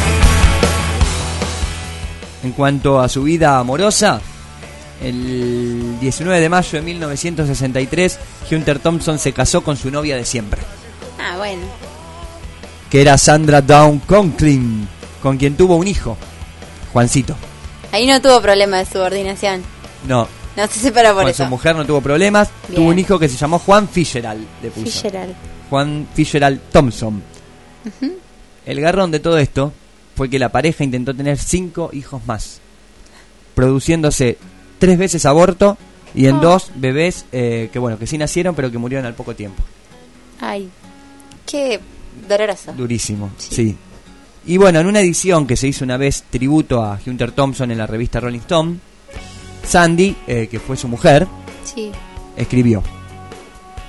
En cuanto a su vida amorosa, el diecinueve de mayo de mil novecientos sesenta y tres, Hunter Thompson se casó con su novia de siempre, Ah, bueno. que era Sandra Dawn Conklin, con quien tuvo un hijo, Juancito. Ahí no tuvo problema de subordinación. No, No se separó por con eso. su mujer no tuvo problemas. Bien. Tuvo un hijo que se llamó Juan Fitzgerald, le puso. Fitzgerald. Juan Fitzgerald Thompson. Ujú. El garrón de todo esto fue que la pareja intentó tener cinco hijos más, produciéndose tres veces aborto y en Oh. dos bebés eh, que bueno que sí nacieron pero que murieron al poco tiempo. Ay, qué doloroso. Durísimo, sí. Y bueno, en una edición que se hizo una vez tributo a Hunter Thompson en la revista Rolling Stone, Sandy, eh, que fue su mujer, Sí. escribió: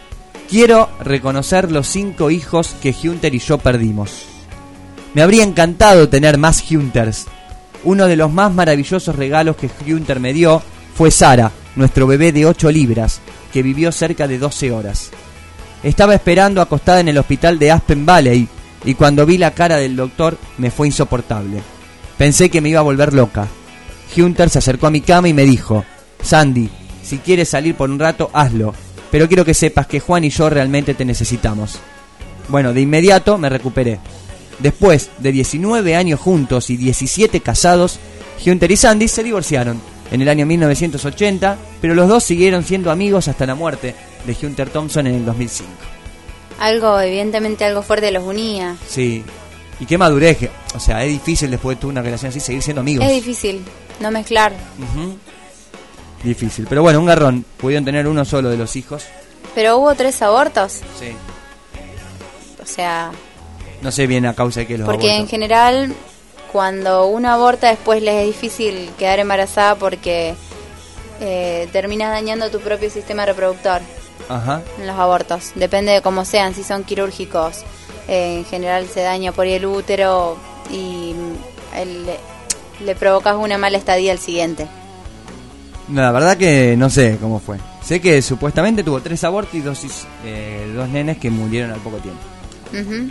Quiero reconocer los cinco hijos que Hunter y yo perdimos. Me habría encantado tener más Hunters. Uno de los más maravillosos regalos que Hunter me dio fue Sara, nuestro bebé de ocho libras, que vivió cerca de doce horas. Estaba esperando acostada en el hospital de Aspen Valley, y cuando vi la cara del doctor me fue insoportable. Pensé que me iba a volver loca. Hunter se acercó a mi cama y me dijo: Sandy, si quieres salir por un rato, hazlo, pero quiero que sepas que Juan y yo realmente te necesitamos. Bueno, de inmediato me recuperé. Después de diecinueve años juntos y diecisiete casados, Hunter y Sandy se divorciaron en el año mil novecientos ochenta, pero los dos siguieron siendo amigos hasta la muerte de Hunter Thompson en el dos mil cinco. Algo, evidentemente algo fuerte los unía. Sí, y qué madurez, que, o sea, es difícil después de una relación así seguir siendo amigos. Es difícil, no mezclar. Uh-huh. Difícil, pero bueno, un garrón, pudieron tener uno solo de los hijos. Pero hubo tres abortos. Sí. O sea... No sé bien a causa de qué los Porque abortos. en general, cuando uno aborta, después les es difícil quedar embarazada porque eh, terminas dañando tu propio sistema reproductor. Ajá. En los abortos. Depende de cómo sean, si son quirúrgicos. Eh, en general se daña por ahí el útero y el, le provocas una mala estadía al siguiente. No, la verdad que no sé cómo fue. Sé que supuestamente tuvo tres abortos y dos, eh, dos nenes que murieron al poco tiempo. Uh-huh.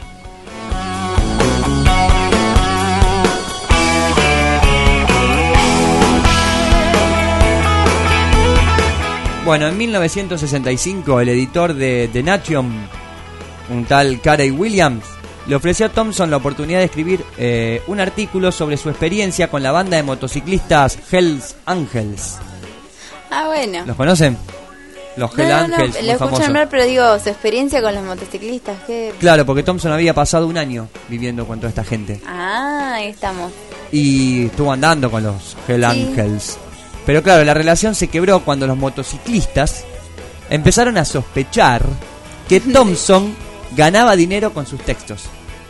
Bueno, en mil novecientos sesenta y cinco el editor de The Nation, un tal Carey Williams, le ofreció a Thompson la oportunidad de escribir eh, un artículo sobre su experiencia con la banda de motociclistas Hells Angels. Ah, bueno. ¿Los conocen? Los Hells no, no, Angels, no, muy lo escucho famosos. nombrar, pero digo, su experiencia con los motociclistas, ¿qué? Claro, porque Thompson había pasado un año viviendo con toda esta gente. Ah, ahí estamos. Y estuvo andando con los Hells Sí. Angels. Pero claro, la relación se quebró cuando los motociclistas empezaron a sospechar que Thompson ganaba dinero con sus textos.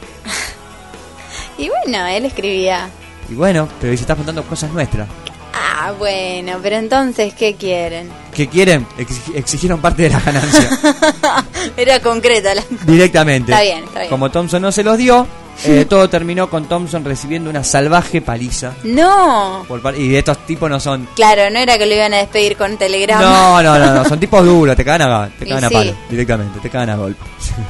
Y bueno, él escribía. Y bueno, pero se está contando cosas nuestras. Ah, bueno, pero entonces, ¿qué quieren? ¿Qué quieren? Exig- exigieron parte de la ganancia. Era concreta la... Directamente. Está bien, está bien. Como Thompson no se los dio, eh, todo terminó con Thompson recibiendo una salvaje paliza. No. Por par- y estos tipos no son... Claro, no era que lo iban a despedir con telegrama. No, no, no, no, son tipos duros, te cagan a, te Y cagan a sí. palo, directamente, te cagan a golpe.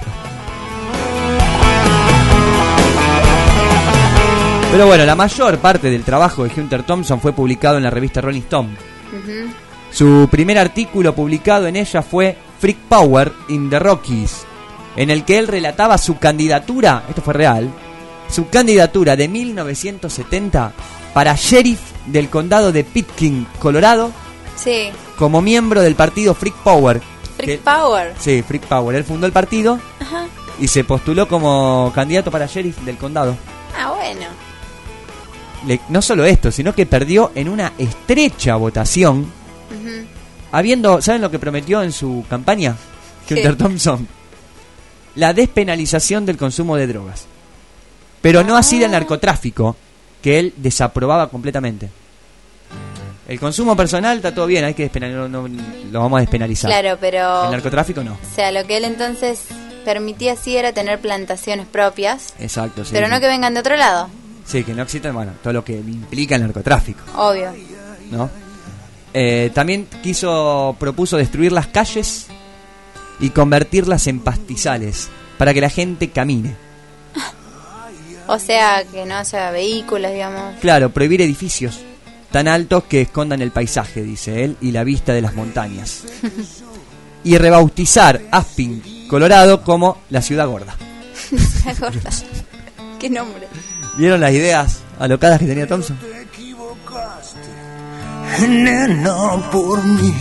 Pero bueno, la mayor parte del trabajo de Hunter Thompson fue publicado en la revista Rolling Stone. Ujú. Su primer artículo publicado en ella fue Freak Power in the Rockies, en el que él relataba su candidatura, esto fue real, su candidatura de mil novecientos setenta para sheriff del condado de Pitkin, Colorado, Sí, como miembro del partido Freak Power. Freak Que- Power. Sí, Freak Power. Él fundó el partido Ajá. y se postuló como candidato para sheriff del condado. Ah, bueno. Le- no solo esto, sino que perdió en una estrecha votación, Ujú. habiendo, ¿saben lo que prometió en su campaña? ¿Qué? Hunter Thompson. La despenalización del consumo de drogas. Pero no así del narcotráfico, que él desaprobaba completamente. El consumo personal está todo bien, hay que despenalizar, no, no, lo vamos a despenalizar. Claro, pero... El narcotráfico no. O sea, lo que él entonces permitía sí era tener plantaciones propias, Exacto, sí. pero no que vengan de otro lado, Sí, que no existen, bueno, todo lo que implica el narcotráfico, obvio. ¿no? Eh, también quiso, propuso destruir las calles y convertirlas en pastizales para que la gente camine. O sea, que no haya vehículos, digamos. Claro, prohibir edificios tan altos que escondan el paisaje, dice él, y la vista de las montañas. Y rebautizar Aspen, Colorado, como la ciudad gorda. La gorda. ¿Qué nombre? ¿Vieron las ideas alocadas que tenía Thompson? Nena, por mí.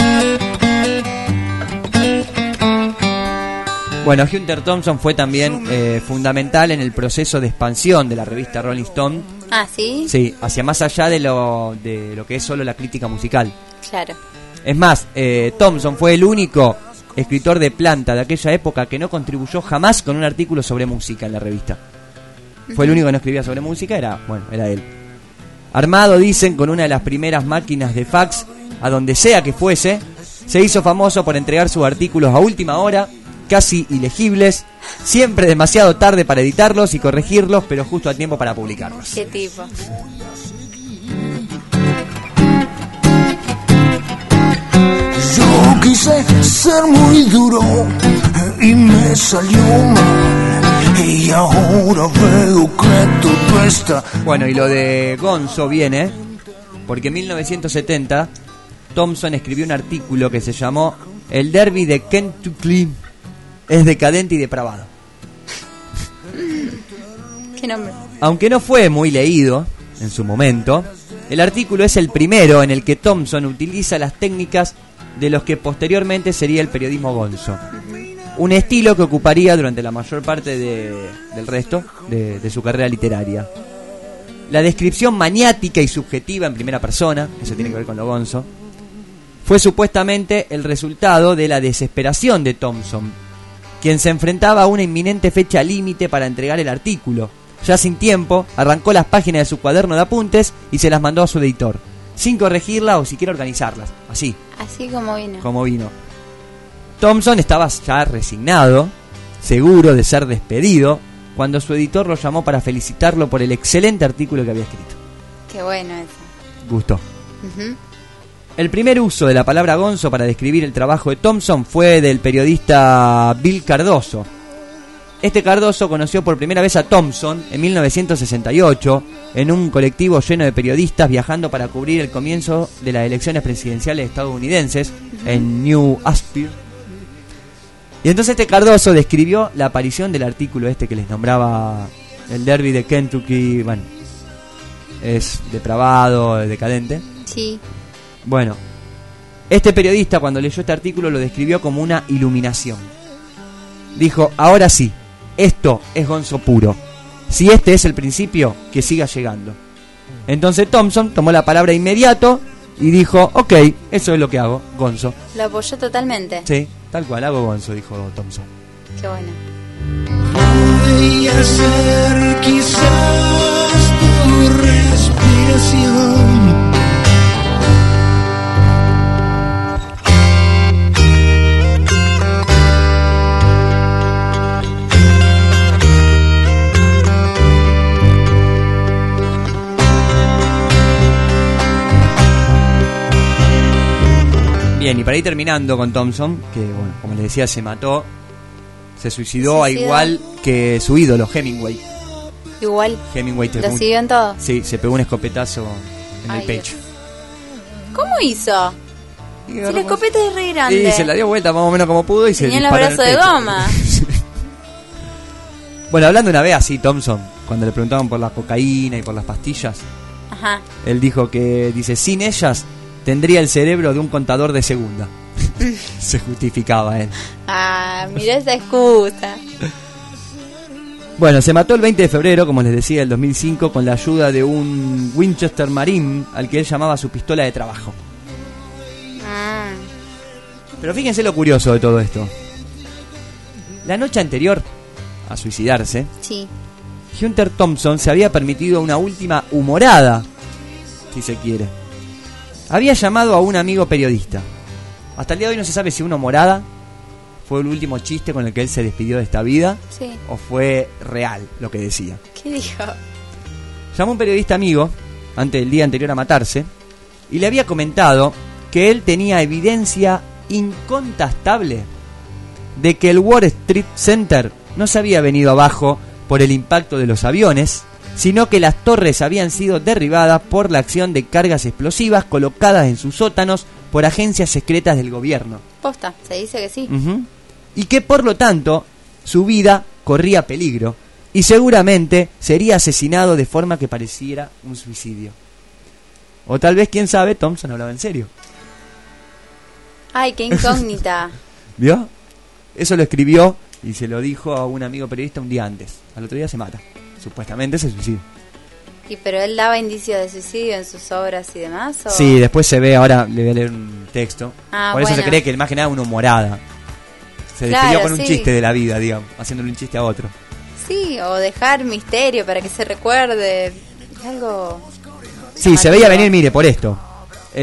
Bueno, Hunter Thompson fue también eh, fundamental en el proceso de expansión de la revista Rolling Stone. Ah, ¿sí? Sí, hacia más allá de lo, de lo que es solo la crítica musical. Claro. Es más, eh, Thompson fue el único escritor de planta de aquella época que no contribuyó jamás con un artículo sobre música en la revista. Fue el único que no escribía sobre música, era, bueno, era él. Armado, dicen, con una de las primeras máquinas de fax, a donde sea que fuese, se hizo famoso por entregar sus artículos a última hora casi ilegibles, siempre demasiado tarde para editarlos y corregirlos, pero justo a tiempo para publicarlos. ¿Qué tipo? Yo quise ser muy duro y me salió mal. Y ahora veo que todo está... Bueno, y lo de Gonzo viene porque en mil novecientos setenta Thompson escribió un artículo que se llamó El Derby de Kentucky es decadente y depravado. ¿Qué nombre? Aunque no fue muy leído en su momento, el artículo es el primero en el que Thompson utiliza las técnicas de los que posteriormente sería el periodismo gonzo. Un estilo que ocuparía durante la mayor parte de, del resto de, de su carrera literaria. La descripción maniática y subjetiva en primera persona, eso tiene que ver con lo gonzo, fue supuestamente el resultado de la desesperación de Thompson, quien se enfrentaba a una inminente fecha límite para entregar el artículo. Ya sin tiempo, arrancó las páginas de su cuaderno de apuntes y se las mandó a su editor, sin corregirla o siquiera organizarlas, así. Así como vino. Como vino. Thompson estaba ya resignado, seguro de ser despedido, cuando su editor lo llamó para felicitarlo por el excelente artículo que había escrito. Qué bueno eso. Gustó. Uh-huh. El primer uso de la palabra gonzo para describir el trabajo de Thompson fue del periodista Bill Cardoso. Este Cardoso conoció por primera vez a Thompson en mil novecientos sesenta y ocho en un colectivo lleno de periodistas viajando para cubrir el comienzo de las elecciones presidenciales estadounidenses en New Hampshire. Y entonces este Cardoso describió la aparición del artículo este que les nombraba el Derby de Kentucky. Bueno, es depravado, es decadente. Sí. Bueno, este periodista cuando leyó este artículo lo describió como una iluminación. Dijo, ahora sí, esto es gonzo puro. Si este es el principio, que siga llegando. Entonces Thompson tomó la palabra inmediato y dijo, ok, eso es lo que hago, gonzo. Lo apoyó totalmente. Sí, tal cual, hago gonzo, dijo Thompson. Qué bueno. Podría ser quizás tu respiración. Bien, y para ir terminando con Thompson, que bueno, como les decía, se mató, se suicidó, a igual que su ídolo, Hemingway. Igual. Hemingway ¿Lo siguió en todo? Sí, se pegó un escopetazo en Ay, el pecho. Dios. ¿Cómo hizo? Si la escopeta es re grande. Y se la dio vuelta más o menos como pudo y se tenía los disparó en brazos el de pecho. goma. Bueno, hablando una vez así, Thompson, cuando le preguntaban por la cocaína y por las pastillas, Ajá. él dijo que, dice, sin ellas tendría el cerebro de un contador de segunda. Se justificaba él. Ah, mirá esa excusa. Bueno, se mató el veinte de febrero, como les decía, del dos mil cinco, con la ayuda de un Winchester Marine, al que él llamaba su pistola de trabajo. Ah. Pero fíjense lo curioso de todo esto. La noche anterior a suicidarse, Sí. Hunter Thompson se había permitido una última humorada, si se quiere. Había llamado a un amigo periodista. Hasta el día de hoy no se sabe si una humorada fue el último chiste con el que él se despidió de esta vida, Sí. o fue real lo que decía. ¿Qué dijo? Llamó a un periodista amigo antes del día anterior a matarse y le había comentado que él tenía evidencia incontestable de que el Wall Street Center no se había venido abajo por el impacto de los aviones, sino que las torres habían sido derribadas por la acción de cargas explosivas colocadas en sus sótanos por agencias secretas del gobierno. Posta, se dice que sí. Uh-huh. Y que por lo tanto su vida corría peligro y seguramente sería asesinado de forma que pareciera un suicidio. O tal vez, quién sabe, Thompson hablaba en serio. Ay, qué incógnita. ¿Vio? Eso lo escribió y se lo dijo a un amigo periodista un día antes. Al otro día se mata. Supuestamente se suicida. ¿Y pero él daba indicios de suicidio en sus obras y demás? ¿o? Sí, después se ve, ahora le voy a leer un texto. Ah, Por eso bueno. se cree que más que nada una humorada. Se Claro, despidió con un sí. chiste de la vida, digamos, haciéndole un chiste a otro. Sí, o dejar misterio para que se recuerde. Es algo... Sí, se veía venir, mire, por esto.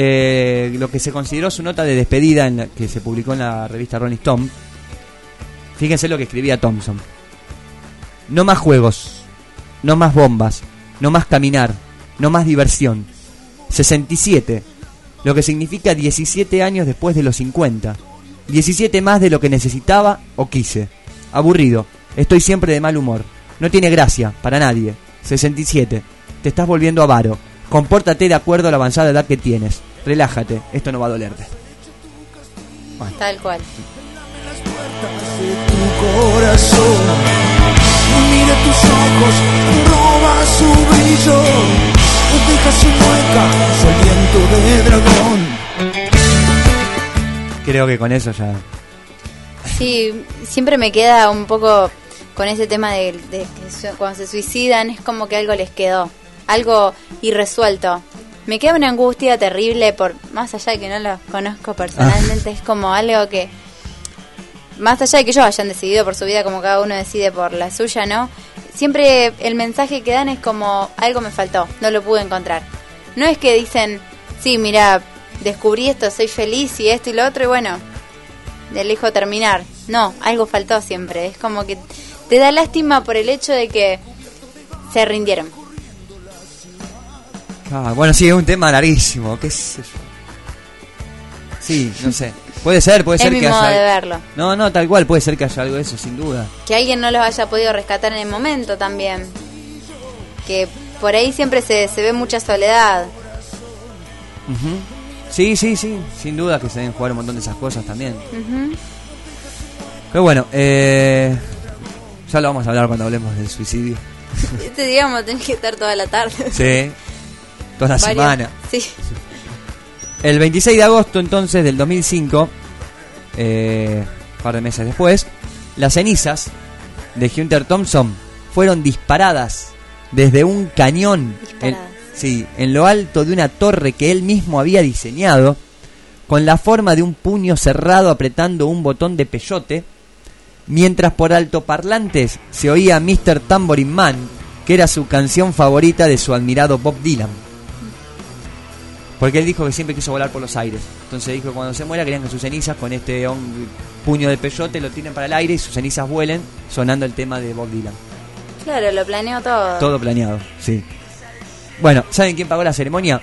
Eh, lo que se consideró su nota de despedida en la, que se publicó en la revista Rolling Stone, Fíjense lo que escribía Thompson. No más juegos, no más bombas, no más caminar, no más diversión. sesenta y siete, lo que significa diecisiete años después de los cincuenta. diecisiete más de lo que necesitaba o quise. Aburrido, estoy siempre de mal humor. No tiene gracia, para nadie. sesenta y siete, te estás volviendo avaro. Compórtate de acuerdo a la avanzada edad que tienes. Relájate, esto no va a dolerte. Bueno. Tal cual. Tu corazón, mira tus ojos, roba su brillo, deja su mueca, su aliento de dragón. Creo que con eso ya. Sí, siempre me queda un poco con ese tema de, de que su- cuando se suicidan es como que algo les quedó, algo irresuelto. Me queda una angustia terrible, por más allá de que no los conozco personalmente, es como algo que, más allá de que ellos hayan decidido por su vida como cada uno decide por la suya, ¿no? Siempre el mensaje que dan es como, algo me faltó, no lo pude encontrar. No es que dicen, sí, mira, descubrí esto, soy feliz y esto y lo otro y bueno, elijo terminar. No, algo faltó siempre. Es como que te da lástima por el hecho de que se rindieron. Ah, bueno, sí, es un tema larguísimo. ¿Qué sé yo? Sí, no sé. Puede ser, puede Es ser mi que modo haya. de verlo. No, no, tal cual, puede ser que haya algo de eso, sin duda. Que alguien no los haya podido rescatar en el momento también. Que por ahí siempre se, se ve mucha soledad. Ujú. Sí, sí, sí, sin duda que se deben jugar un montón de esas cosas también. Ujú. Pero bueno, eh, ya lo vamos a hablar cuando hablemos del suicidio. Este día vamos a tener que estar toda la tarde. Sí, toda la Varias- semana. Sí. El veintiséis de agosto entonces del dos mil cinco, eh, un par de meses después, las cenizas de Hunter Thompson fueron disparadas desde un cañón en, sí, en lo alto de una torre que él mismo había diseñado, con la forma de un puño cerrado apretando un botón de peyote, mientras por altoparlantes se oía mister Tambourine Man, que era su canción favorita de su admirado Bob Dylan. Porque él dijo que siempre quiso volar por los aires. Entonces dijo que cuando se muera querían que sus cenizas con este on- puño de peyote lo tiren para el aire y sus cenizas vuelen sonando el tema de Bob Dylan. Claro, lo planeó todo. Todo planeado, sí. Bueno, ¿saben quién pagó la ceremonia?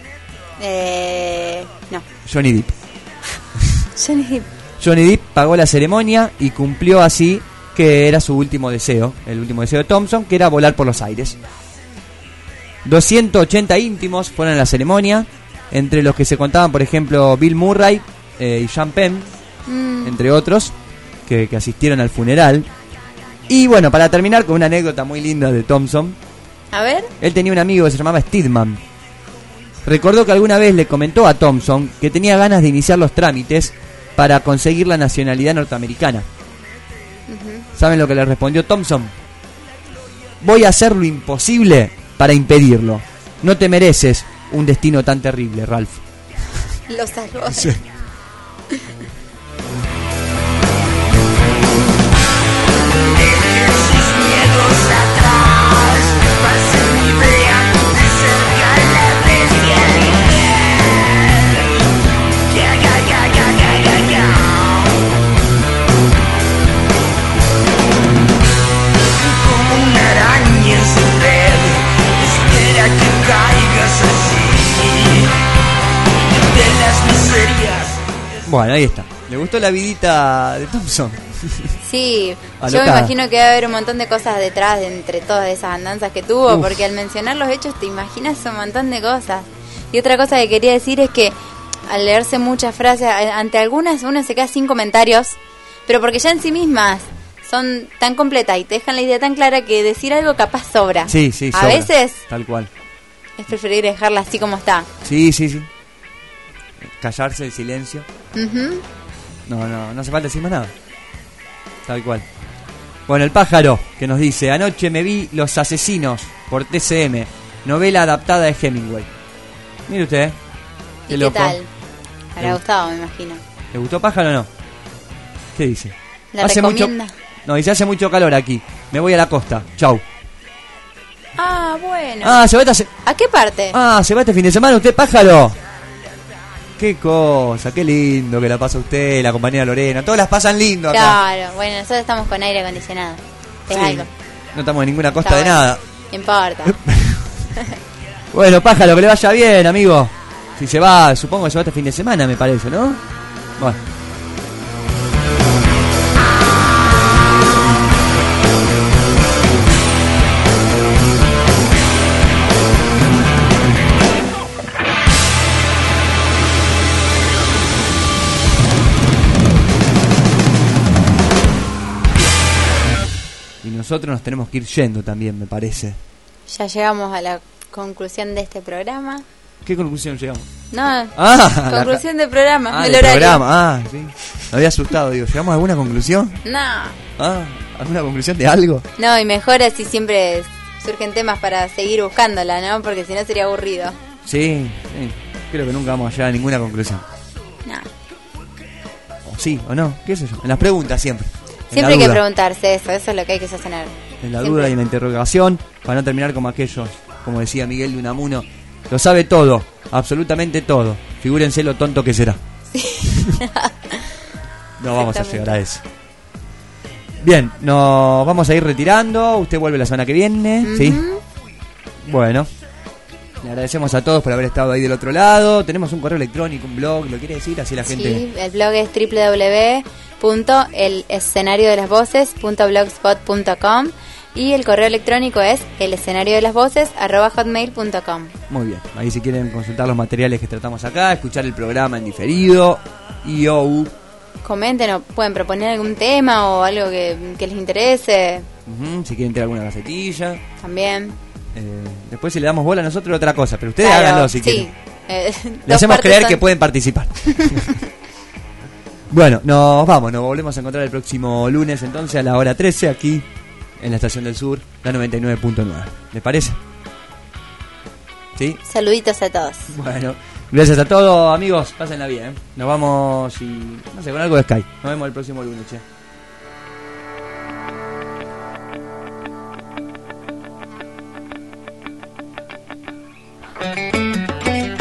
Eh, no. Johnny Depp. Johnny Depp. Johnny Depp pagó la ceremonia y cumplió así que era su último deseo, el último deseo de Thompson, que era volar por los aires. doscientos ochenta íntimos fueron a la ceremonia, entre los que se contaban, por ejemplo, Bill Murray eh, y Sean Penn, Mm. entre otros, que, que asistieron al funeral. Y bueno, para terminar con una anécdota muy linda de Thompson, A ver. él tenía un amigo que se llamaba Steedman. Recordó que alguna vez le comentó a Thompson que tenía ganas de iniciar los trámites para conseguir la nacionalidad norteamericana. ¿Saben lo que le respondió Thompson? Voy a hacer lo imposible para impedirlo. No te mereces un destino tan terrible, Ralph. Lo salvó. Sí. Como una araña en su red, espera que caigas así de las miserias. Bueno, ahí está. ¿Le gustó la vidita de Thompson? Sí, yo Alocada. me imagino que va a haber un montón de cosas detrás de entre todas esas andanzas que tuvo, Uf. porque al mencionar los hechos te imaginas un montón de cosas. Y otra cosa que quería decir es que al leerse muchas frases, a- ante algunas uno se queda sin comentarios, pero porque ya en sí mismas son tan completas y te dejan la idea tan clara que decir algo capaz sobra. Sí, sí, A sobra. veces Tal cual. es preferible dejarla así como está. Sí, sí, sí. Callarse, el silencio. Ujú. No, no, no hace falta decir más nada. Tal cual. Bueno, el pájaro que nos dice: anoche me vi Los Asesinos por T C M, novela adaptada de Hemingway. Mire usted, ¿eh? ¿Y qué loco. tal? Habrá Le- gustado, me imagino. ¿Le gustó pájaro o no? ¿Qué dice? ¿La hace mucho, recomienda? no, dice hace mucho calor aquí. Me voy a la costa. Chau. Ah, bueno. Ah, se va esta se- ¿A qué parte? Ah, se va este fin de semana usted, pájaro. Qué cosa, qué lindo que la pasa usted, la compañera Lorena. Todas las pasan lindo acá. Claro, bueno, nosotros estamos con aire acondicionado. Es Sí. algo. No estamos en ninguna costa Está de bueno. nada. No importa. Bueno, pájaro, que le vaya bien, amigo. Si se va, supongo que se va este fin de semana, me parece, ¿no? Bueno. Y nosotros nos tenemos que ir yendo también, me parece. Ya llegamos a la conclusión de este programa. ¿Qué conclusión llegamos? No, Ah, conclusión del programa, Ah, del del horario. programa, ah, sí. Me había asustado, digo, ¿llegamos a alguna conclusión? No, Ah, ¿alguna conclusión de algo? no, y mejor así siempre surgen temas para seguir buscándola, ¿no? Porque si no sería aburrido. Sí, sí, creo que nunca vamos a llegar a ninguna conclusión. No. O sí, o no, qué sé yo. En las preguntas siempre. En Siempre la hay que duda. preguntarse eso, eso es lo que hay que sostener. En la Siempre. duda y en la interrogación, para no terminar como aquellos, como decía Miguel de Unamuno, lo sabe todo, absolutamente todo. Figúrense lo tonto que será. No vamos a llegar a eso. Bien, nos vamos a ir retirando. Usted vuelve la semana que viene, ¿sí? Bueno, le agradecemos a todos por haber estado ahí del otro lado. Tenemos un correo electrónico, un blog, ¿lo quiere decir? Así la gente... Sí, el blog es doble u doble u doble u punto el escenario de las voces punto blogspot punto com y el correo electrónico es el escenario de las voces arroba hotmail punto com. Muy bien, ahí si quieren consultar los materiales que tratamos acá, escuchar el programa en diferido, y o Comenten o pueden proponer algún tema o algo que, que les interese Ujú, si quieren tener alguna gacetilla. también. Eh, después si le damos bola a nosotros otra cosa, pero ustedes Claro, háganlo si sí. quieren. Eh, Le dos hacemos partes creer son- que pueden participar. Bueno, nos vamos, nos volvemos a encontrar el próximo lunes entonces a la hora trece aquí en la Estación del Sur, la noventa y nueve punto nueve. ¿Les parece? ¿Sí? Saluditos a todos. Bueno, gracias a todos amigos, pásenla bien. ¿eh? Nos vamos y no sé, con algo de Sky. Nos vemos el próximo lunes, che.